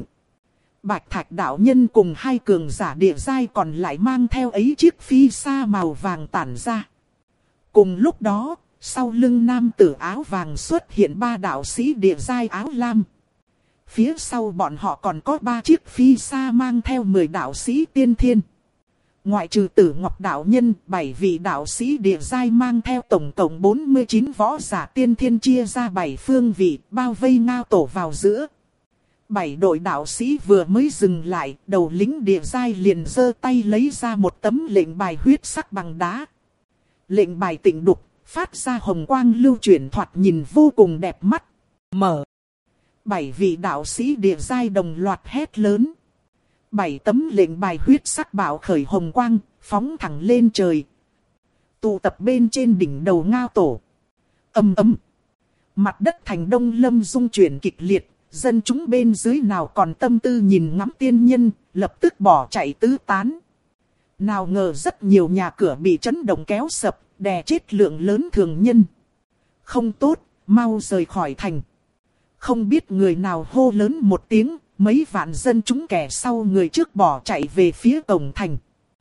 Speaker 1: Bạch Thạch đạo nhân cùng hai cường giả địa giai còn lại mang theo ấy chiếc phi sa màu vàng tản ra. Cùng lúc đó, sau lưng nam tử áo vàng xuất hiện ba đạo sĩ địa giai áo lam. Phía sau bọn họ còn có ba chiếc phi sa mang theo mười đạo sĩ tiên thiên. Ngoại trừ Tử Ngọc đạo nhân, bảy vị đạo sĩ địa giai mang theo tổng cộng bốn mươi chín võ giả tiên thiên chia ra bảy phương vị, bao vây Ngao Tổ vào giữa. Bảy đội đạo sĩ vừa mới dừng lại, đầu lính địa giai liền giơ tay lấy ra một tấm lệnh bài huyết sắc bằng đá. Lệnh bài tịnh đục, phát ra hồng quang lưu chuyển thoạt nhìn vô cùng đẹp mắt. Mở. Bảy vị đạo sĩ địa giai đồng loạt hét lớn. Bảy tấm lệnh bài huyết sắc bạo khởi hồng quang, phóng thẳng lên trời. Tụ tập bên trên đỉnh đầu Ngao Tổ. Ầm ầm. Mặt đất thành Đông Lâm rung chuyển kịch liệt, dân chúng bên dưới nào còn tâm tư nhìn ngắm tiên nhân, lập tức bỏ chạy tứ tán. Nào ngờ rất nhiều nhà cửa bị chấn động kéo sập, đè chết lượng lớn thường nhân. Không tốt, mau rời khỏi thành. Không biết người nào hô lớn một tiếng, mấy vạn dân chúng kẻ sau người trước bỏ chạy về phía cổng thành.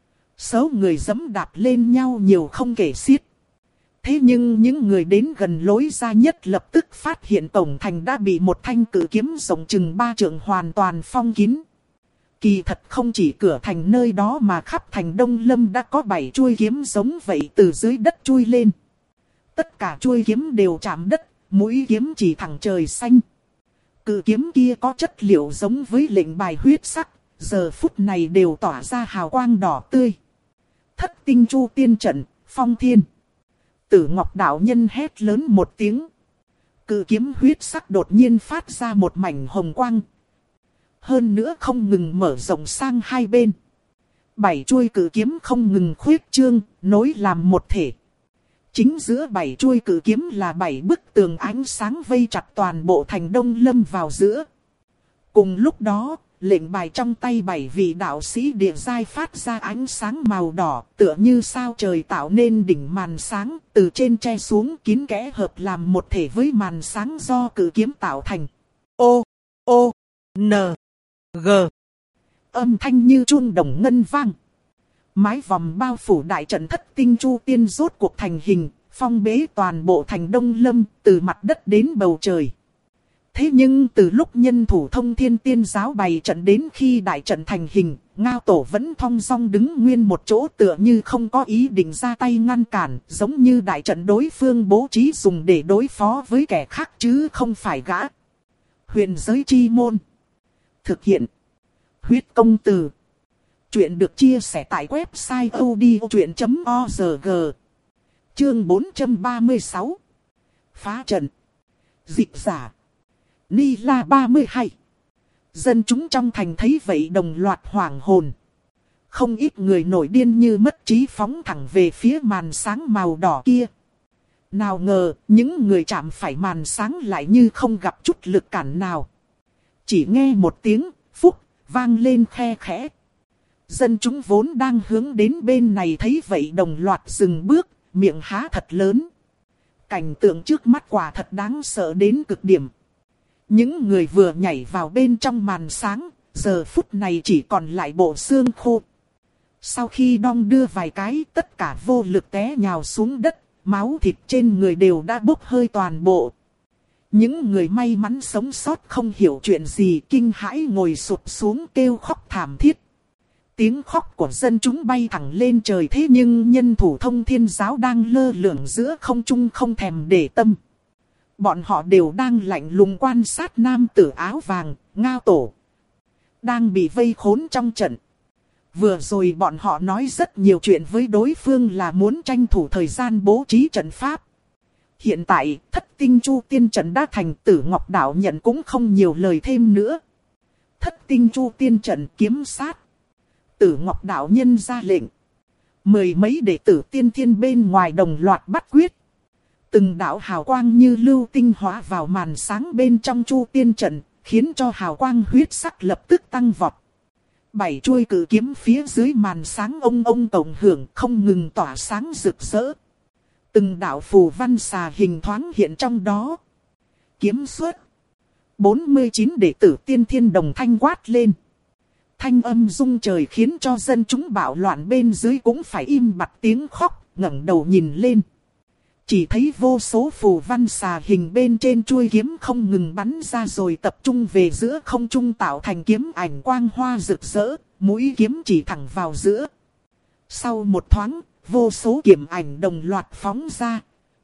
Speaker 1: Số người giẫm đạp lên nhau nhiều không kể xiết. Thế nhưng những người đến gần lối ra nhất lập tức phát hiện cổng thành đã bị một thanh cự kiếm rộng chừng ba trượng hoàn toàn phong kín. Kỳ thật không chỉ cửa thành nơi đó mà khắp thành Đông Lâm đã có bảy chuôi kiếm giống vậy từ dưới đất chui lên. Tất cả chuôi kiếm đều chạm đất, mũi kiếm chỉ thẳng trời xanh. Cự kiếm kia có chất liệu giống với lệnh bài huyết sắc, giờ phút này đều tỏa ra hào quang đỏ tươi. Thất tinh chu tiên trận, phong thiên. Tử Ngọc đạo nhân hét lớn một tiếng. Cự kiếm huyết sắc đột nhiên phát ra một mảnh hồng quang. Hơn nữa không ngừng mở rộng sang hai bên. Bảy chuôi cự kiếm không ngừng khuyết trương, nối làm một thể. Chính giữa bảy chuôi cự kiếm là bảy bức tường ánh sáng vây chặt toàn bộ thành Đông Lâm vào giữa. Cùng lúc đó, lệnh bài trong tay bảy vị đạo sĩ địa giai phát ra ánh sáng màu đỏ, tựa như sao trời tạo nên đỉnh màn sáng, từ trên che xuống kín kẽ hợp làm một thể với màn sáng do cự kiếm tạo thành. O, O, N, G. Âm thanh như chuông đồng ngân vang. Mái vòng bao phủ đại trận thất tinh chu tiên rốt cuộc thành hình, phong bế toàn bộ thành Đông Lâm, từ mặt đất đến bầu trời. Thế nhưng từ lúc nhân thủ thông thiên tiên giáo bày trận đến khi đại trận thành hình, Ngao Tổ vẫn thong dong đứng nguyên một chỗ tựa như không có ý định ra tay ngăn cản, giống như đại trận đối phương bố trí dùng để đối phó với kẻ khác chứ không phải gã. Huyền giới chi môn. Thực hiện. Huyết công từ. Chuyện được chia sẻ tại website odchuyện chấm org. Chương bốn trăm ba mươi sáu. Phá trận. Dịch giả. Ni La ba mươi hai. Dân chúng trong thành thấy vậy đồng loạt hoảng hồn. Không ít người nổi điên như mất trí phóng thẳng về phía màn sáng màu đỏ kia. Nào ngờ, những người chạm phải màn sáng lại như không gặp chút lực cản nào. Chỉ nghe một tiếng, phúc, vang lên khe khẽ. Dân chúng vốn đang hướng đến bên này thấy vậy đồng loạt dừng bước, miệng há thật lớn. Cảnh tượng trước mắt quả thật đáng sợ đến cực điểm. Những người vừa nhảy vào bên trong màn sáng, giờ phút này chỉ còn lại bộ xương khô. Sau khi đong đưa vài cái, tất cả vô lực té nhào xuống đất, máu thịt trên người đều đã bốc hơi toàn bộ. Những người may mắn sống sót không hiểu chuyện gì, kinh hãi ngồi sụp xuống kêu khóc thảm thiết. Tiếng khóc của dân chúng bay thẳng lên trời, thế nhưng nhân thủ thông thiên giáo đang lơ lửng giữa không trung không thèm để tâm. Bọn họ đều đang lạnh lùng quan sát nam tử áo vàng, Ngao Tổ. Đang bị vây khốn trong trận. Vừa rồi bọn họ nói rất nhiều chuyện với đối phương là muốn tranh thủ thời gian bố trí trận pháp. Hiện tại, thất tinh chu tiên trận đã thành, Tử Ngọc đạo nhận cũng không nhiều lời thêm nữa. Thất tinh chu tiên trận kiếm sát. Tử Ngọc đạo nhân ra lệnh. Mười mấy đệ tử tiên thiên bên ngoài đồng loạt bắt quyết. Từng đạo hào quang như lưu tinh hóa vào màn sáng bên trong chu tiên trận, khiến cho hào quang huyết sắc lập tức tăng vọt. Bảy chuôi cự kiếm phía dưới màn sáng ông ông tổng hưởng không ngừng tỏa sáng rực rỡ. Từng đạo phù văn xà hình thoáng hiện trong đó. Kiếm xuất. bốn mươi chín đệ tử tiên thiên đồng thanh quát lên. Thanh âm rung trời khiến cho dân chúng bạo loạn bên dưới cũng phải im bặt tiếng khóc, ngẩng đầu nhìn lên. Chỉ thấy vô số phù văn xà hình bên trên chuôi kiếm không ngừng bắn ra rồi tập trung về giữa không trung tạo thành kiếm ảnh quang hoa rực rỡ, mũi kiếm chỉ thẳng vào giữa. Sau một thoáng, vô số kiếm ảnh đồng loạt phóng ra.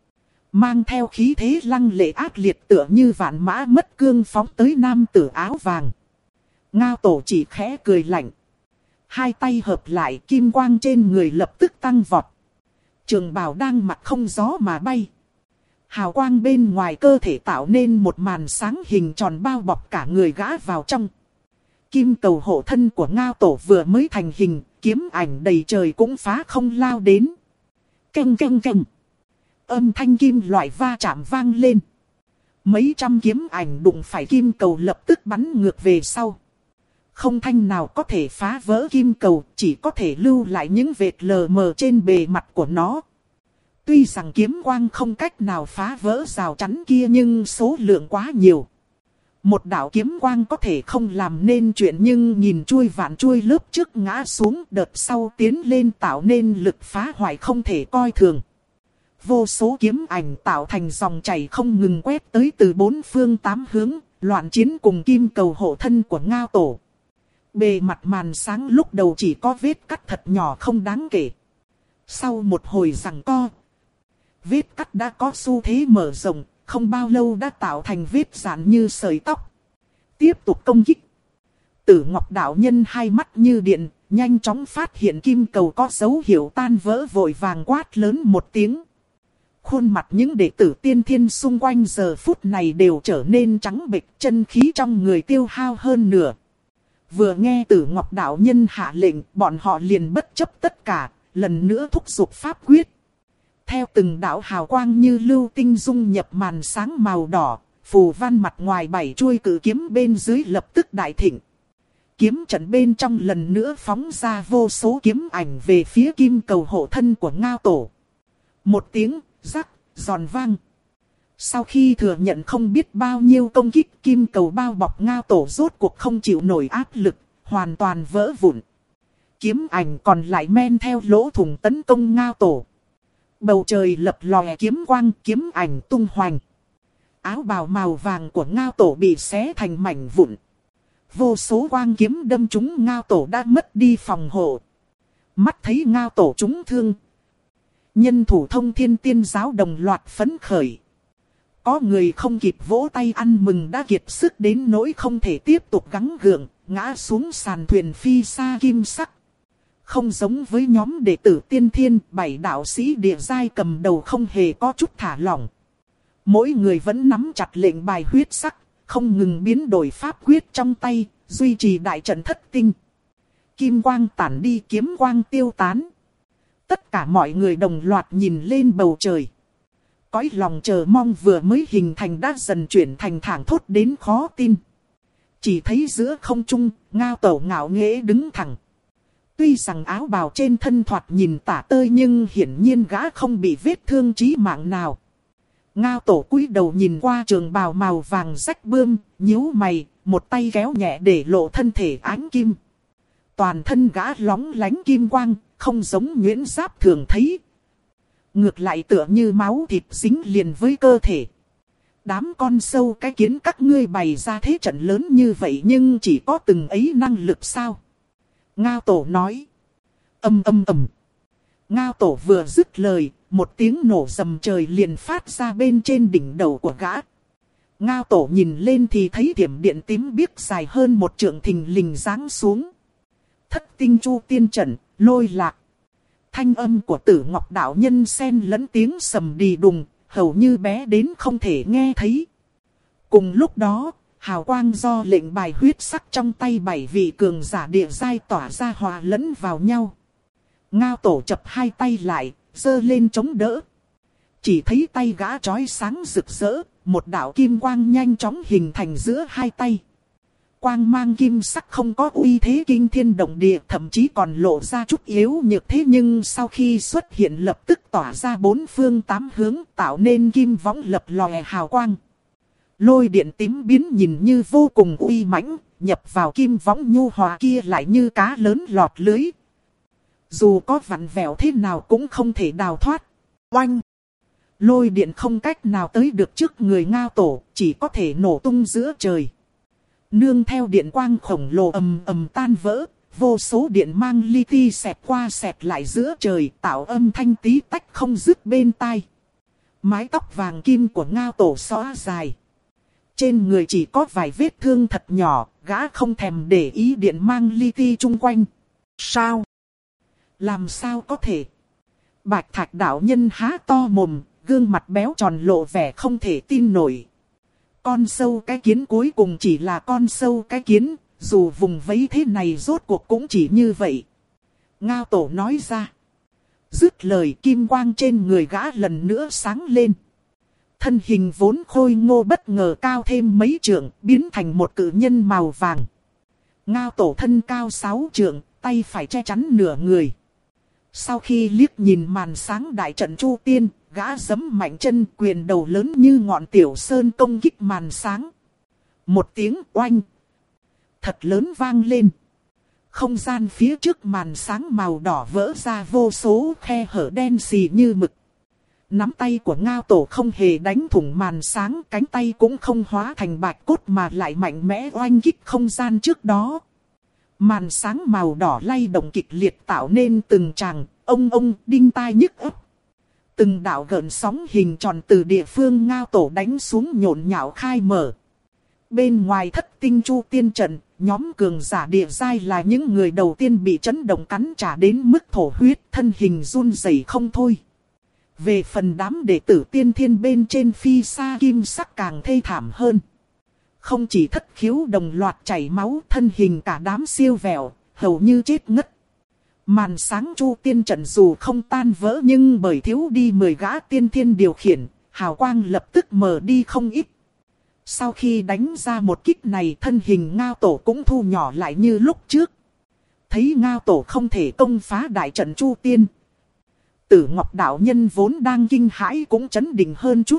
Speaker 1: Mang theo khí thế lăng lệ ác liệt tựa như vạn mã mất cương phóng tới nam tử áo vàng. Ngao Tổ chỉ khẽ cười lạnh. Hai tay hợp lại, kim quang trên người lập tức tăng vọt. Trường bào đang mặc không gió mà bay. Hào quang bên ngoài cơ thể tạo nên một màn sáng hình tròn bao bọc cả người gã vào trong. Kim cầu hộ thân của Ngao Tổ vừa mới thành hình, kiếm ảnh đầy trời cũng phá không lao đến. Canh canh canh. Âm thanh kim loại va chạm vang lên. Mấy trăm kiếm ảnh đụng phải kim cầu lập tức bắn ngược về sau. Không thanh nào có thể phá vỡ kim cầu, chỉ có thể lưu lại những vệt lờ mờ trên bề mặt của nó. Tuy rằng kiếm quang không cách nào phá vỡ rào chắn kia nhưng số lượng quá nhiều. Một đạo kiếm quang có thể không làm nên chuyện, nhưng nhìn chuôi vạn chuôi lớp trước ngã xuống, đợt sau tiến lên tạo nên lực phá hoại không thể coi thường. Vô số kiếm ảnh tạo thành dòng chảy không ngừng quét tới từ bốn phương tám hướng, loạn chiến cùng kim cầu hộ thân của Ngao Tổ. Bề mặt màn sáng lúc đầu chỉ có vết cắt thật nhỏ không đáng kể. Sau một hồi giằng co, vết cắt đã có xu thế mở rộng, không bao lâu đã tạo thành vết dạn như sợi tóc. Tiếp tục công kích. Tử Ngọc đạo nhân hai mắt như điện, nhanh chóng phát hiện kim cầu có dấu hiệu tan vỡ, vội vàng quát lớn một tiếng. Khuôn mặt những đệ tử tiên thiên xung quanh giờ phút này đều trở nên trắng bệch, chân khí trong người tiêu hao hơn nửa. Vừa nghe Tử Ngọc đạo nhân hạ lệnh, bọn họ liền bất chấp tất cả, lần nữa thúc giục pháp quyết. Theo từng đạo hào quang như lưu tinh dung nhập màn sáng màu đỏ, phù văn mặt ngoài bảy chuôi cử kiếm bên dưới lập tức đại thịnh. Kiếm trận bên trong lần nữa phóng ra vô số kiếm ảnh về phía kim cầu hộ thân của Ngao Tổ. Một tiếng rắc, giòn vang. Sau khi thừa nhận không biết bao nhiêu công kích, kim cầu bao bọc Ngao Tổ rốt cuộc không chịu nổi áp lực, hoàn toàn vỡ vụn. Kiếm ảnh còn lại men theo lỗ thủng tấn công Ngao Tổ. Bầu trời lập lòe kiếm quang, kiếm ảnh tung hoành. Áo bào màu vàng của Ngao Tổ bị xé thành mảnh vụn. Vô số quang kiếm đâm trúng Ngao Tổ đã mất đi phòng hộ. Mắt thấy Ngao Tổ trúng thương, nhân thủ Thông Thiên Tiên Giáo đồng loạt phấn khởi. Có người không kịp vỗ tay ăn mừng đã kiệt sức đến nỗi không thể tiếp tục gắng gượng, ngã xuống sàn thuyền phi sa kim sắc. Không giống với nhóm đệ tử tiên thiên, bảy đạo sĩ địa giai cầm đầu không hề có chút thả lỏng. Mỗi người vẫn nắm chặt lệnh bài huyết sắc, không ngừng biến đổi pháp quyết trong tay, duy trì đại trận thất tinh. Kim quang tản đi, kiếm quang tiêu tán. Tất cả mọi người đồng loạt nhìn lên bầu trời. Cõi lòng chờ mong vừa mới hình thành đã dần chuyển thành thảng thốt đến khó tin. Chỉ thấy giữa không trung, Ngao Tổ ngạo nghễ đứng thẳng. Tuy rằng áo bào trên thân thoạt nhìn tả tơi, nhưng hiển nhiên gã không bị vết thương chí mạng nào. Ngao Tổ cúi đầu nhìn qua trường bào màu vàng rách bươm, nhíu mày, một tay kéo nhẹ để lộ thân thể ánh kim. Toàn thân gã lóng lánh kim quang, không giống nhuyễn giáp thường thấy. Ngược lại tựa như máu thịt dính liền với cơ thể. Đám con sâu cái kiến các ngươi bày ra thế trận lớn như vậy nhưng chỉ có từng ấy năng lực sao? Ngao Tổ nói. Âm âm ầm. Ngao Tổ vừa dứt lời, một tiếng nổ rầm trời liền phát ra bên trên đỉnh đầu của gã. Ngao Tổ nhìn lên thì thấy thiểm điện tím biếc dài hơn một trượng thình lình giáng xuống. Thất tinh chu tiên trận, lôi lạc. Thanh âm của Tử Ngọc đạo nhân xen lẫn tiếng sầm đì đùng, hầu như bé đến không thể nghe thấy. Cùng lúc đó, hào quang do lệnh bài huyết sắc trong tay bảy vị cường giả địa giai tỏa ra hòa lẫn vào nhau. Ngao Tổ chập hai tay lại, giơ lên chống đỡ. Chỉ thấy tay gã chói sáng rực rỡ, một đạo kim quang nhanh chóng hình thành giữa hai tay. Quang mang kim sắc không có uy thế kinh thiên động địa, thậm chí còn lộ ra chút yếu nhược thế, nhưng sau khi xuất hiện lập tức tỏa ra bốn phương tám hướng, tạo nên kim võng lập lòe hào quang. Lôi điện tím biến nhìn như vô cùng uy mãnh, nhập vào kim võng nhu hòa kia lại như cá lớn lọt lưới. Dù có vặn vẹo thế nào cũng không thể đào thoát. Oanh! Lôi điện không cách nào tới được trước người Ngao Tổ, chỉ có thể nổ tung giữa trời. Nương theo điện quang khổng lồ ầm ầm tan vỡ, vô số điện mang li ti xẹt qua xẹt lại giữa trời, tạo âm thanh tí tách không dứt bên tai. Mái tóc vàng kim của Ngao Tổ xõa dài. Trên người chỉ có vài vết thương thật nhỏ, gã không thèm để ý điện mang li ti chung quanh. Sao? Làm sao có thể? Bạch Thạch đạo nhân há to mồm, gương mặt béo tròn lộ vẻ không thể tin nổi. Con sâu cái kiến cuối cùng chỉ là con sâu cái kiến, dù vùng vẫy thế này rốt cuộc cũng chỉ như vậy. Ngao Tổ nói ra. Dứt lời, kim quang trên người gã lần nữa sáng lên. Thân hình vốn khôi ngô bất ngờ cao thêm mấy trượng, biến thành một cự nhân màu vàng. Ngao Tổ thân cao sáu trượng, tay phải che chắn nửa người. Sau khi liếc nhìn màn sáng đại trận Chu Tiên, gã giẫm mạnh chân, quyền đầu lớn như ngọn tiểu sơn công kích màn sáng. Một tiếng oanh thật lớn vang lên. Không gian phía trước màn sáng màu đỏ vỡ ra vô số khe hở đen xì như mực. Nắm tay của Ngao Tổ không hề đánh thủng màn sáng, cánh tay cũng không hóa thành bạch cốt mà lại mạnh mẽ oanh kích không gian trước đó. Màn sáng màu đỏ lay động kịch liệt tạo nên từng tràng, ông ông đinh tai nhức óc. Từng đạo gợn sóng hình tròn từ địa phương Ngao Tổ đánh xuống nhộn nhạo khai mở. Bên ngoài thất tinh chu tiên trận, nhóm cường giả địa giai là những người đầu tiên bị chấn động cắn trả đến mức thổ huyết, thân hình run rẩy không thôi. Về phần đám đệ tử tiên thiên bên trên phi sa kim sắc càng thê thảm hơn. Không chỉ thất khiếu đồng loạt chảy máu, thân hình cả đám siêu vẹo, hầu như chết ngất. Màn sáng chu tiên trận dù không tan vỡ nhưng bởi thiếu đi mười gã tiên thiên điều khiển, hào quang lập tức mờ đi không ít. Sau khi đánh ra một kích này, thân hình Ngao Tổ cũng thu nhỏ lại như lúc trước. Thấy Ngao Tổ không thể công phá đại trận chu tiên, Tử Ngọc đạo nhân vốn đang kinh hãi cũng chấn định hơn chút.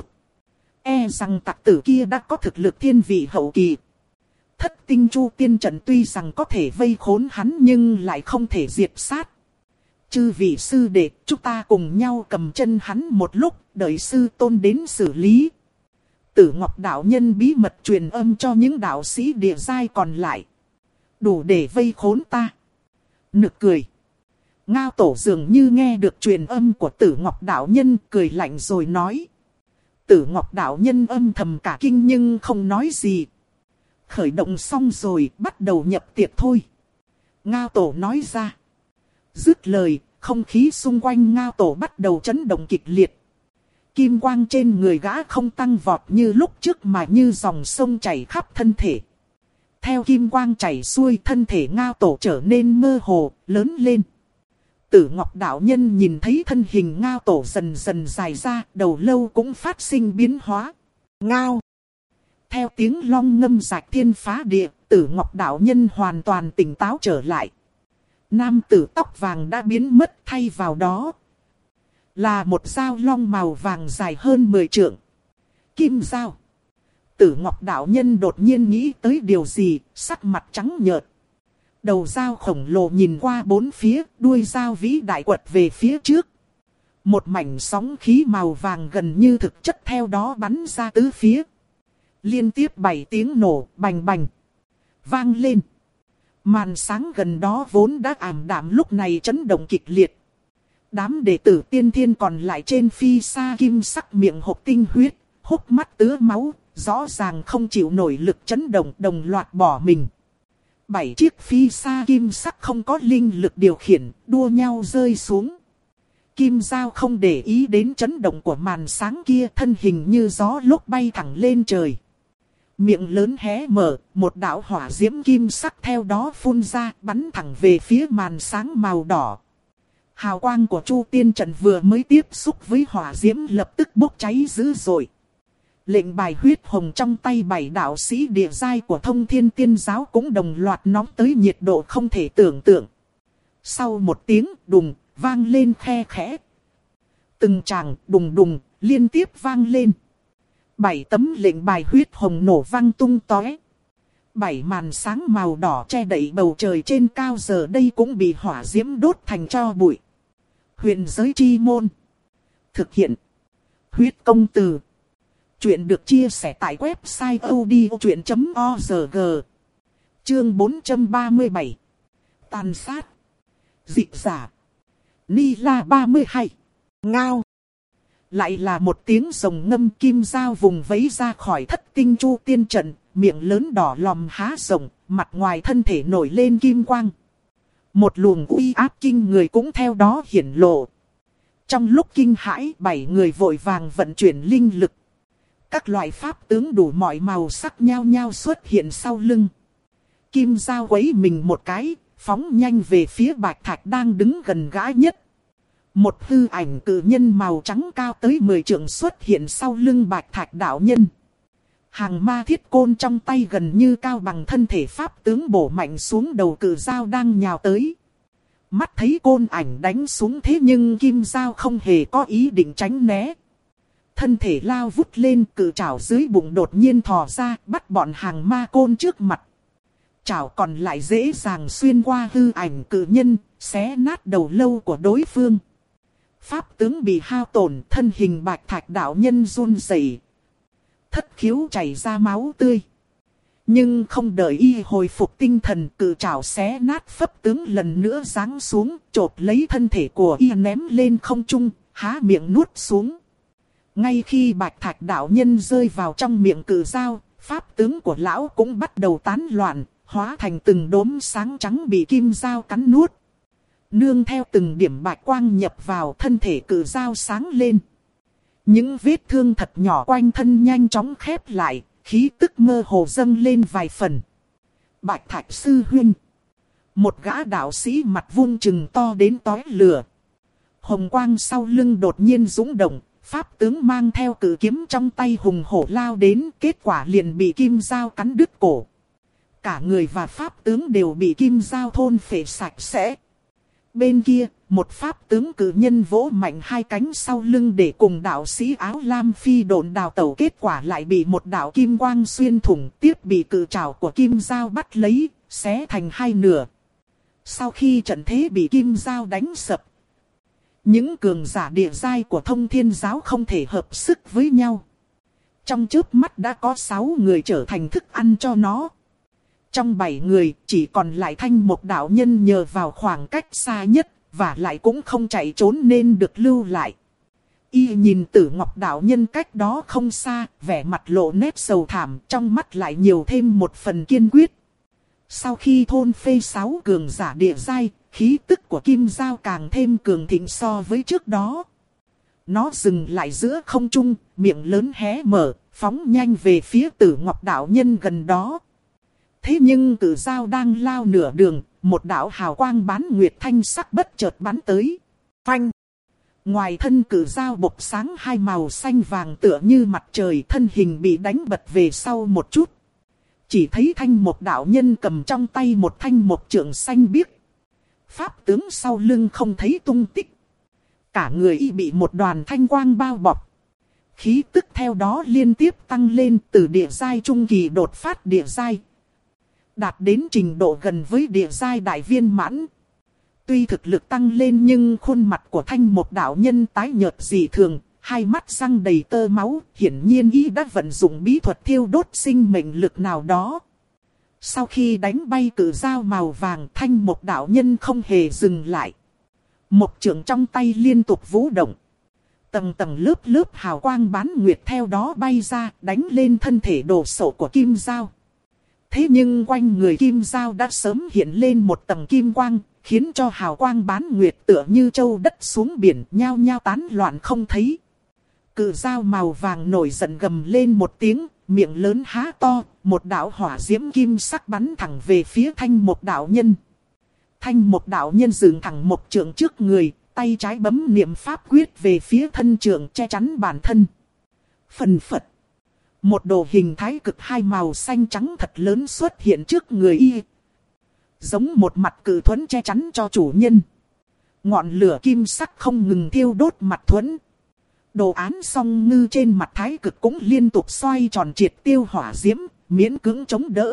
Speaker 1: E rằng tặc tử kia đã có thực lực thiên vị hậu kỳ. Thất tinh chu tiên trận tuy rằng có thể vây khốn hắn nhưng lại không thể diệt sát. Chư vị sư đệ, chúng ta cùng nhau cầm chân hắn một lúc, đợi sư tôn đến xử lý. Tử Ngọc đạo nhân bí mật truyền âm cho những đạo sĩ địa giai còn lại. Đủ để vây khốn ta. Nực cười. Ngao Tổ dường như nghe được truyền âm của Tử Ngọc đạo nhân, cười lạnh rồi nói. Tử Ngọc đạo nhân âm thầm cả kinh nhưng không nói gì. Khởi động xong rồi, bắt đầu nhập tiệc thôi. Ngao Tổ nói ra. Dứt lời, không khí xung quanh Ngao Tổ bắt đầu chấn động kịch liệt. Kim quang trên người gã không tăng vọt như lúc trước mà như dòng sông chảy khắp thân thể. Theo kim quang chảy xuôi, thân thể Ngao Tổ trở nên mơ hồ, lớn lên. Tử Ngọc đạo nhân nhìn thấy thân hình Ngao Tổ dần dần dài ra, đầu lâu cũng phát sinh biến hóa. Ngao! Theo tiếng long ngâm rạch thiên phá địa, Tử Ngọc đạo nhân hoàn toàn tỉnh táo trở lại. Nam tử tóc vàng đã biến mất, thay vào đó là một dao long màu vàng dài hơn mười trượng. Kim dao. Tử Ngọc đạo nhân đột nhiên nghĩ tới điều gì, sắc mặt trắng nhợt. Đầu dao khổng lồ nhìn qua bốn phía, đuôi dao vĩ đại quật về phía trước. Một mảnh sóng khí màu vàng gần như thực chất theo đó bắn ra tứ phía. Liên tiếp bảy tiếng nổ, bành bành, vang lên. Màn sáng gần đó vốn đã ảm đạm lúc này chấn động kịch liệt. Đám đệ tử tiên thiên còn lại trên phi sa kim sắc miệng hộc tinh huyết, hốc mắt tứa máu, rõ ràng không chịu nổi lực chấn động, đồng loạt bỏ mình. Bảy chiếc phi sa kim sắc không có linh lực điều khiển, đua nhau rơi xuống. Kim Giao không để ý đến chấn động của màn sáng kia, thân hình như gió lúc bay thẳng lên trời. Miệng lớn hé mở, một đạo hỏa diễm kim sắc theo đó phun ra, bắn thẳng về phía màn sáng màu đỏ. Hào quang của Chu Tiên Trận vừa mới tiếp xúc với hỏa diễm lập tức bốc cháy dữ dội. Lệnh bài huyết hồng trong tay bảy đạo sĩ địa giai của Thông Thiên Tiên Giáo cũng đồng loạt nóng tới nhiệt độ không thể tưởng tượng. Sau một tiếng đùng, vang lên khe khẽ. Từng tràng đùng đùng, liên tiếp vang lên. Bảy tấm lệnh bài huyết hồng nổ vang tung tóe. Bảy màn sáng màu đỏ che đậy bầu trời trên cao giờ đây cũng bị hỏa diễm đốt thành tro bụi. Huyền giới chi môn. Thực hiện. Huyết công từ. Chuyện được chia sẻ tại website odchuyện chấm org. Chương bốn trăm ba mươi bảy. Tàn sát. Dị giả. Ni La ba mươi hai. Ngao. Lại là một tiếng rồng ngâm, Kim Giao vùng vẫy ra khỏi thất tinh chu tiên trận, miệng lớn đỏ lòm há rộng, mặt ngoài thân thể nổi lên kim quang. Một luồng uy áp kinh người cũng theo đó hiển lộ. Trong lúc kinh hãi, bảy người vội vàng vận chuyển linh lực. Các loại pháp tướng đủ mọi màu sắc nhao nhao xuất hiện sau lưng. Kim Giao quấy mình một cái, phóng nhanh về phía Bạch Thạch đang đứng gần gã nhất. Một hư ảnh cự nhân màu trắng cao tới mười trượng xuất hiện sau lưng Bạch Thạch đạo nhân. Hàng ma thiết côn trong tay gần như cao bằng thân thể pháp tướng bổ mạnh xuống đầu cự Giao đang nhào tới. Mắt thấy côn ảnh đánh xuống thế nhưng Kim Giao không hề có ý định tránh né. thân thể lao vút lên, cự trảo dưới bụng đột nhiên thò ra, bắt bọn hàng ma côn trước mặt. Trảo còn lại dễ dàng xuyên qua hư ảnh cự nhân, xé nát đầu lâu của đối phương. Pháp tướng bị hao tổn, thân hình bạch thạch đạo nhân run rẩy, thất khiếu chảy ra máu tươi. Nhưng không đợi y hồi phục tinh thần, cự trảo xé nát pháp tướng lần nữa giáng xuống, chộp lấy thân thể của y ném lên không trung, há miệng nuốt xuống. Ngay khi bạch thạch đạo nhân rơi vào trong miệng cự dao, pháp tướng của lão cũng bắt đầu tán loạn, hóa thành từng đốm sáng trắng bị kim dao cắn nuốt. Nương theo từng điểm bạch quang nhập vào, thân thể cự dao sáng lên. Những vết thương thật nhỏ quanh thân nhanh chóng khép lại, khí tức mơ hồ dâng lên vài phần. Bạch thạch sư huynh. Một gã đạo sĩ mặt vuông chừng to đến tói lửa. Hồng quang sau lưng đột nhiên dũng động, pháp tướng mang theo cự kiếm trong tay hùng hổ lao đến, kết quả liền bị kim dao cắn đứt cổ. Cả người và pháp tướng đều bị kim dao thôn phệ sạch sẽ. Bên kia, một pháp tướng cự nhân vỗ mạnh hai cánh sau lưng để cùng đạo sĩ áo lam phi độn đào tẩu, kết quả lại bị một đạo kim quang xuyên thủng, tiếp bị cự trảo của kim dao bắt lấy, xé thành hai nửa. Sau khi trận thế bị kim dao đánh sập, những cường giả địa giai của Thông Thiên giáo không thể hợp sức với nhau. Trong chớp mắt đã có sáu người trở thành thức ăn cho nó. Trong bảy người, chỉ còn lại Thanh Mục đạo nhân nhờ vào khoảng cách xa nhất, và lại cũng không chạy trốn nên được lưu lại. Y nhìn Tử Ngọc đạo nhân cách đó không xa, vẻ mặt lộ nét sầu thảm, trong mắt lại nhiều thêm một phần kiên quyết. Sau khi thôn phê sáu cường giả địa giai, khí tức của kim dao càng thêm cường thịnh so với trước đó. Nó dừng lại giữa không trung, miệng lớn hé mở, phóng nhanh về phía Tử Ngọc đạo nhân gần đó. Thế nhưng cự dao đang lao nửa đường, một đạo hào quang bán nguyệt thanh sắc bất chợt bắn tới. Phanh! Ngoài thân cự dao bộc sáng hai màu xanh vàng tựa như mặt trời, thân hình bị đánh bật về sau một chút. Chỉ thấy Thanh Mục đạo nhân cầm trong tay một thanh mục trượng xanh biếc. Pháp tướng sau lưng không thấy tung tích. Cả người y bị một đoàn thanh quang bao bọc. Khí tức theo đó liên tiếp tăng lên, từ địa giai trung kỳ đột phát địa giai, đạt đến trình độ gần với địa giai đại viên mãn. Tuy thực lực tăng lên nhưng khuôn mặt của Thanh Mục đạo nhân tái nhợt dị thường, hai mắt răng đầy tơ máu, hiển nhiên y đã vận dụng bí thuật thiêu đốt sinh mệnh lực nào đó. Sau khi đánh bay cự dao màu vàng, Thanh Mục đạo nhân không hề dừng lại. Mục trượng trong tay liên tục vũ động. Tầng tầng lớp lớp hào quang bán nguyệt theo đó bay ra, đánh lên thân thể đồ sộ của kim dao. Thế nhưng quanh người kim dao đã sớm hiện lên một tầng kim quang, khiến cho hào quang bán nguyệt tựa như châu đất xuống biển, nhao nhao tán loạn không thấy. Cự dao màu vàng nổi giận gầm lên một tiếng, miệng lớn há to, một đạo hỏa diễm kim sắc bắn thẳng về phía Thanh Mục đạo nhân. Thanh Mục đạo nhân dựng thẳng một trượng trước người, tay trái bấm niệm pháp quyết về phía thân trượng che chắn bản thân. Phần phật. Một đồ hình thái cực hai màu xanh trắng thật lớn xuất hiện trước người y. Giống một mặt cự thuẫn che chắn cho chủ nhân. Ngọn lửa kim sắc không ngừng thiêu đốt mặt thuẫn. Đồ án song ngư trên mặt thái cực cũng liên tục xoay tròn triệt tiêu hỏa diễm, miễn cưỡng chống đỡ.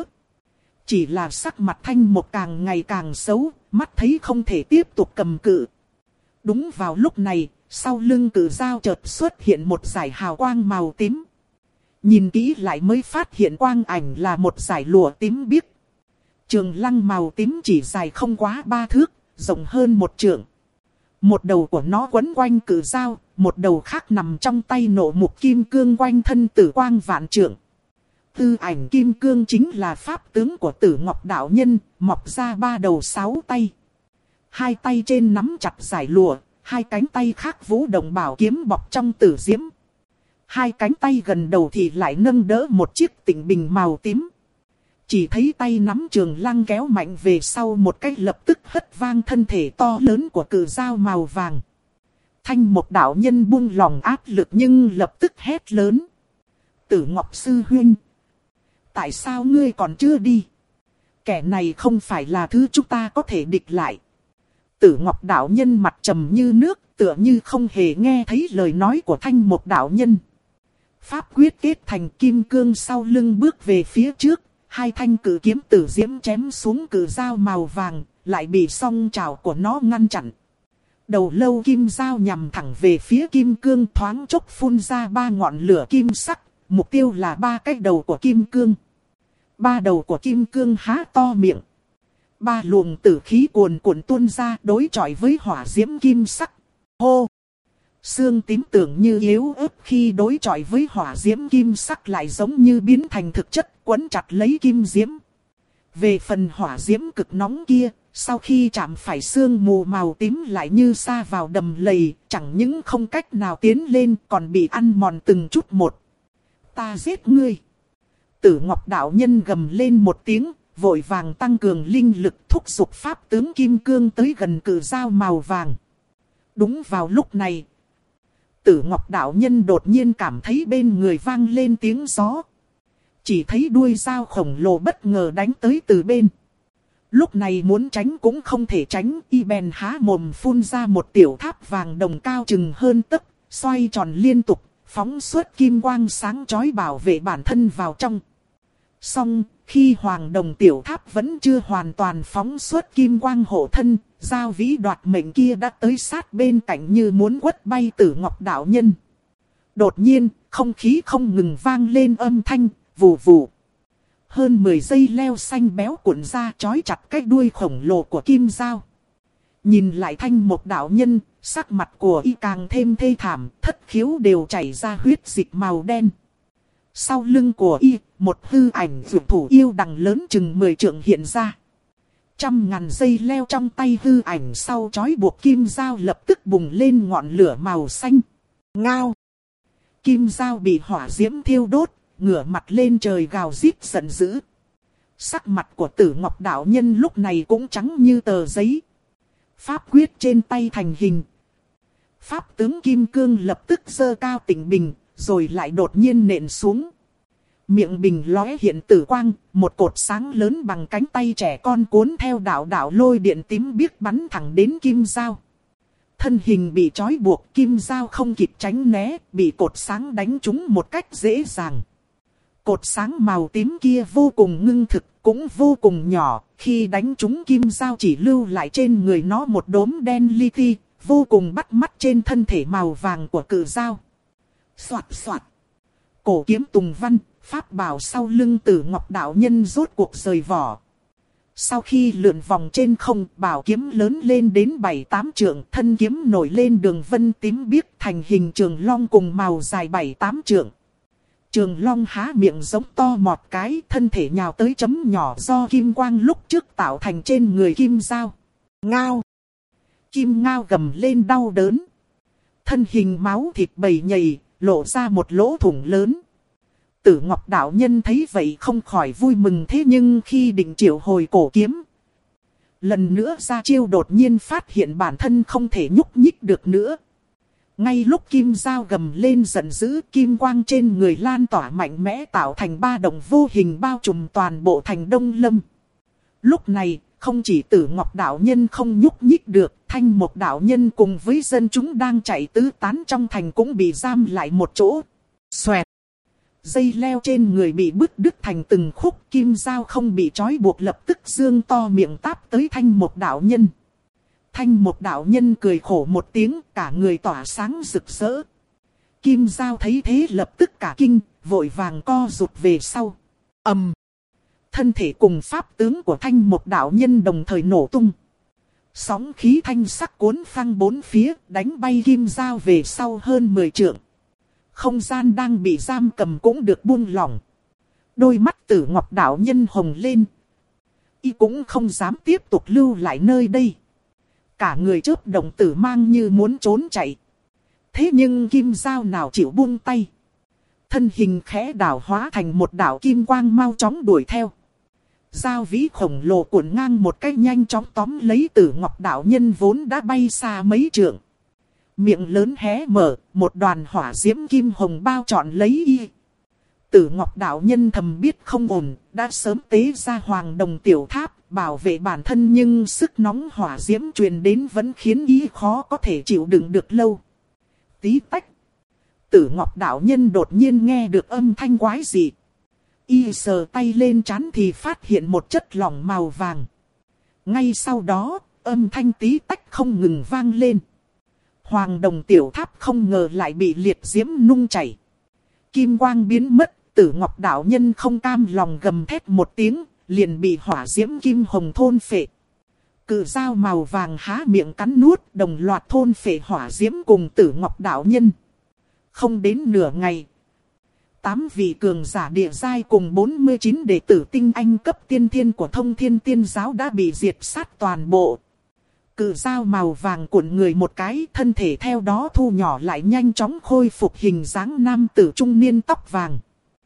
Speaker 1: Chỉ là sắc mặt Thanh Mục càng ngày càng xấu, mắt thấy không thể tiếp tục cầm cự. Đúng vào lúc này, sau lưng cự dao chợt xuất hiện một dải hào quang màu tím. Nhìn kỹ lại mới phát hiện quang ảnh là một dải lụa tím biếc. Trường lăng màu tím chỉ dài không quá ba thước, rộng hơn một trượng. Một đầu của nó quấn quanh cự dao, một đầu khác nằm trong tay nộ mục kim cương quanh thân tử quang vạn trượng. Tư ảnh kim cương chính là pháp tướng của Tử Ngọc đạo nhân, mọc ra ba đầu sáu tay. Hai tay trên nắm chặt dải lụa, hai cánh tay khác vũ động bảo kiếm bọc trong tử diễm. Hai cánh tay gần đầu thì lại nâng đỡ một chiếc tịnh bình màu tím. Chỉ thấy tay nắm trường lăng kéo mạnh về sau một cách, lập tức hất vang thân thể to lớn của cự dao màu vàng. Thanh Mục đạo nhân buông lòng áp lực nhưng lập tức hét lớn. Tử Ngọc sư huynh, tại sao ngươi còn chưa đi? Kẻ này không phải là thứ chúng ta có thể địch lại. Tử Ngọc đạo nhân mặt trầm như nước, tựa như không hề nghe thấy lời nói của Thanh Mục đạo nhân. Pháp quyết kết thành kim cương sau lưng bước về phía trước, hai thanh cử kiếm tử diễm chém xuống cử dao màu vàng, lại bị song trảo của nó ngăn chặn. Đầu lâu kim dao nhằm thẳng về phía kim cương, thoáng chốc phun ra ba ngọn lửa kim sắc, mục tiêu là ba cái đầu của kim cương. Ba đầu của kim cương há to miệng. Ba luồng tử khí cuồn cuộn tuôn ra đối chọi với hỏa diễm kim sắc. Hô! Xương tím tưởng như yếu ớt khi đối chọi với hỏa diễm kim sắc lại giống như biến thành thực chất, quấn chặt lấy kim diễm. Về phần hỏa diễm cực nóng kia, sau khi chạm phải xương mù màu tím lại như sa vào đầm lầy, chẳng những không cách nào tiến lên còn bị ăn mòn từng chút một. Ta giết ngươi! Tử Ngọc đạo nhân gầm lên một tiếng, vội vàng tăng cường linh lực thúc giục pháp tướng kim cương tới gần cự dao màu vàng. Đúng vào lúc này, Tử Ngọc đạo nhân đột nhiên cảm thấy bên người vang lên tiếng gió. Chỉ thấy đuôi dao khổng lồ bất ngờ đánh tới từ bên. Lúc này muốn tránh cũng không thể tránh, y bèn há mồm phun ra một tiểu tháp vàng đồng cao chừng hơn tấc, xoay tròn liên tục, phóng xuất kim quang sáng chói bảo vệ bản thân vào trong. Song, khi hoàng đồng tiểu tháp vẫn chưa hoàn toàn phóng xuất kim quang hộ thân, dao vĩ đoạt mệnh kia đã tới sát bên cạnh như muốn quất bay Tử Ngọc đạo nhân. Đột nhiên, không khí không ngừng vang lên âm thanh, vù vù. Hơn mười dây leo xanh béo cuộn ra trói chặt cái đuôi khổng lồ của kim dao. Nhìn lại Thanh Mộc đạo nhân, sắc mặt của y càng thêm thê thảm, thất khiếu đều chảy ra huyết dịch màu đen. Sau lưng của y, một hư ảnh dược thủ yêu đằng lớn chừng mười trượng hiện ra. Trăm ngàn dây leo trong tay hư ảnh sau trói buộc kim dao lập tức bùng lên ngọn lửa màu xanh. Ngao! Kim dao bị hỏa diễm thiêu đốt, ngửa mặt lên trời gào rít giận dữ. Sắc mặt của Tử Ngọc đạo nhân lúc này cũng trắng như tờ giấy. Pháp quyết trên tay thành hình. Pháp tướng kim cương lập tức giơ cao tịnh bình, rồi lại đột nhiên nện xuống. Miệng bình lóe hiện tử quang, một cột sáng lớn bằng cánh tay trẻ con cuốn theo đạo đạo lôi điện tím biếc bắn thẳng đến kim dao. Thân hình bị trói buộc, kim dao không kịp tránh né, bị cột sáng đánh trúng một cách dễ dàng. Cột sáng màu tím kia vô cùng ngưng thực, cũng vô cùng nhỏ, khi đánh trúng kim dao chỉ lưu lại trên người nó một đốm đen li ti, vô cùng bắt mắt trên thân thể màu vàng của cự dao. Soạt soạt. Cổ kiếm tùng văn, pháp bảo sau lưng Tử Ngọc đạo nhân rốt cuộc rời vỏ. Sau khi lượn vòng trên không, bảo kiếm lớn lên đến bảy tám trượng, thân kiếm nổi lên đường vân tím biếc thành hình trường long cùng màu dài bảy tám trượng. Trường long há miệng giống to một cái, thân thể nhào tới chấm nhỏ do kim quang lúc trước tạo thành trên người kim dao. Ngao! Kim ngao gầm lên đau đớn. Thân hình máu thịt bầy nhầy, lộ ra một lỗ thủng lớn. Tử Ngọc đạo nhân thấy vậy không khỏi vui mừng, thế nhưng khi định triệu hồi cổ kiếm, lần nữa ra chiêu đột nhiên phát hiện bản thân không thể nhúc nhích được nữa. Ngay lúc kim dao gầm lên giận dữ, kim quang trên người lan tỏa mạnh mẽ tạo thành ba đồng vô hình bao trùm toàn bộ thành Đông Lâm. Lúc này, không chỉ Tử Ngọc đạo nhân không nhúc nhích được, Thanh Mộc đạo nhân cùng với dân chúng đang chạy tứ tán trong thành cũng bị giam lại một chỗ. Xoẹt! Dây leo trên người bị bứt đứt thành từng khúc, kim dao không bị trói buộc lập tức dương to miệng táp tới Thanh Mộc đạo nhân. Thanh Mộc đạo nhân cười khổ một tiếng, cả người tỏa sáng rực rỡ. Kim dao thấy thế lập tức cả kinh, vội vàng co rụt về sau. Ầm! Thân thể cùng pháp tướng của Thanh Mộc đạo nhân đồng thời nổ tung. Sóng khí thanh sắc cuốn phăng bốn phía, đánh bay kim dao về sau hơn mười trượng. Không gian đang bị giam cầm cũng được buông lỏng. Đôi mắt Tử Ngọc đạo nhân hồng lên. Y cũng không dám tiếp tục lưu lại nơi đây. Cả người chớp động tử mang như muốn trốn chạy. Thế nhưng kim dao nào chịu buông tay. Thân hình khẽ đảo hóa thành một đạo kim quang mau chóng đuổi theo. Dao vĩ khổng lồ cuộn ngang một cách nhanh chóng tóm lấy Tử Ngọc đạo nhân vốn đã bay xa mấy trượng. Miệng lớn hé mở, một đoàn hỏa diễm kim hồng bao trọn lấy y. Tử Ngọc đạo nhân thầm biết không ổn, đã sớm tế ra hoàng đồng tiểu tháp, bảo vệ bản thân, nhưng sức nóng hỏa diễm truyền đến vẫn khiến y khó có thể chịu đựng được lâu. Tí tách. Tử Ngọc đạo nhân đột nhiên nghe được âm thanh quái dị. Y sờ tay lên trán thì phát hiện một chất lỏng màu vàng. Ngay sau đó, âm thanh tí tách không ngừng vang lên. Hoàng đồng tiểu tháp không ngờ lại bị liệt diễm nung chảy. Kim quang biến mất, Tử Ngọc đạo nhân không cam lòng gầm thét một tiếng, liền bị hỏa diễm kim hồng thôn phệ. Cự dao màu vàng há miệng cắn nuốt, đồng loạt thôn phệ hỏa diễm cùng Tử Ngọc đạo nhân. Không đến nửa ngày, tám vị cường giả địa giai cùng bốn mươi chín đệ tử tinh anh cấp tiên thiên của Thông Thiên Tiên Giáo đã bị diệt sát toàn bộ. Cự dao màu vàng cuộn người một cái, thân thể theo đó thu nhỏ lại, nhanh chóng khôi phục hình dáng nam tử trung niên tóc vàng.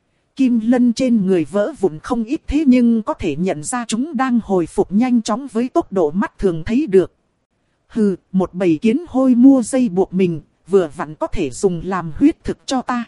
Speaker 1: Kim lân trên người vỡ vụn không ít, thế nhưng có thể nhận ra chúng đang hồi phục nhanh chóng với tốc độ mắt thường thấy được. Hừ, một bầy kiến hôi mua dây buộc mình, vừa vặn có thể dùng làm huyết thực cho ta.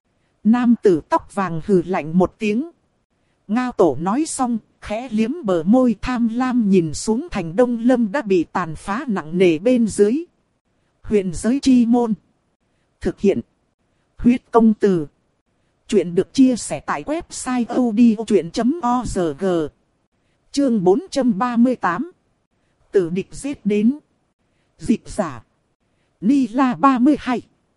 Speaker 1: Nam tử tóc vàng hừ lạnh một tiếng. Ngao tổ nói xong, khẽ liếm bờ môi, tham lam nhìn xuống thành Đông Lâm đã bị tàn phá nặng nề bên dưới. Huyền giới chi môn. Thực hiện. Huyết công từ. Chuyện được chia sẻ tại website odchuyện chấm org. Chương bốn trăm ba mươi tám. Tử địch giết đến. Dịch giả. Ni La ba mươi hai.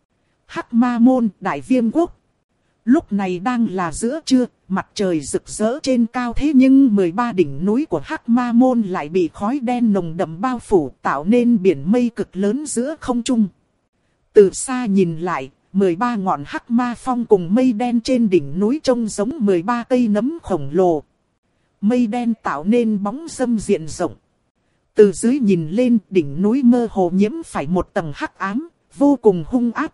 Speaker 1: Hắc Ma Môn, Đại Viêm Quốc. Lúc này đang là giữa trưa, mặt trời rực rỡ trên cao, thế nhưng mười ba đỉnh núi của Hắc Ma Môn lại bị khói đen nồng đậm bao phủ, tạo nên biển mây cực lớn giữa không trung. Từ xa nhìn lại, mười ba ngọn Hắc Ma Phong cùng mây đen trên đỉnh núi trông giống mười ba cây nấm khổng lồ. Mây đen tạo nên bóng râm diện rộng. Từ dưới nhìn lên, đỉnh núi mơ hồ nhiễm phải một tầng hắc ám, vô cùng hung ác.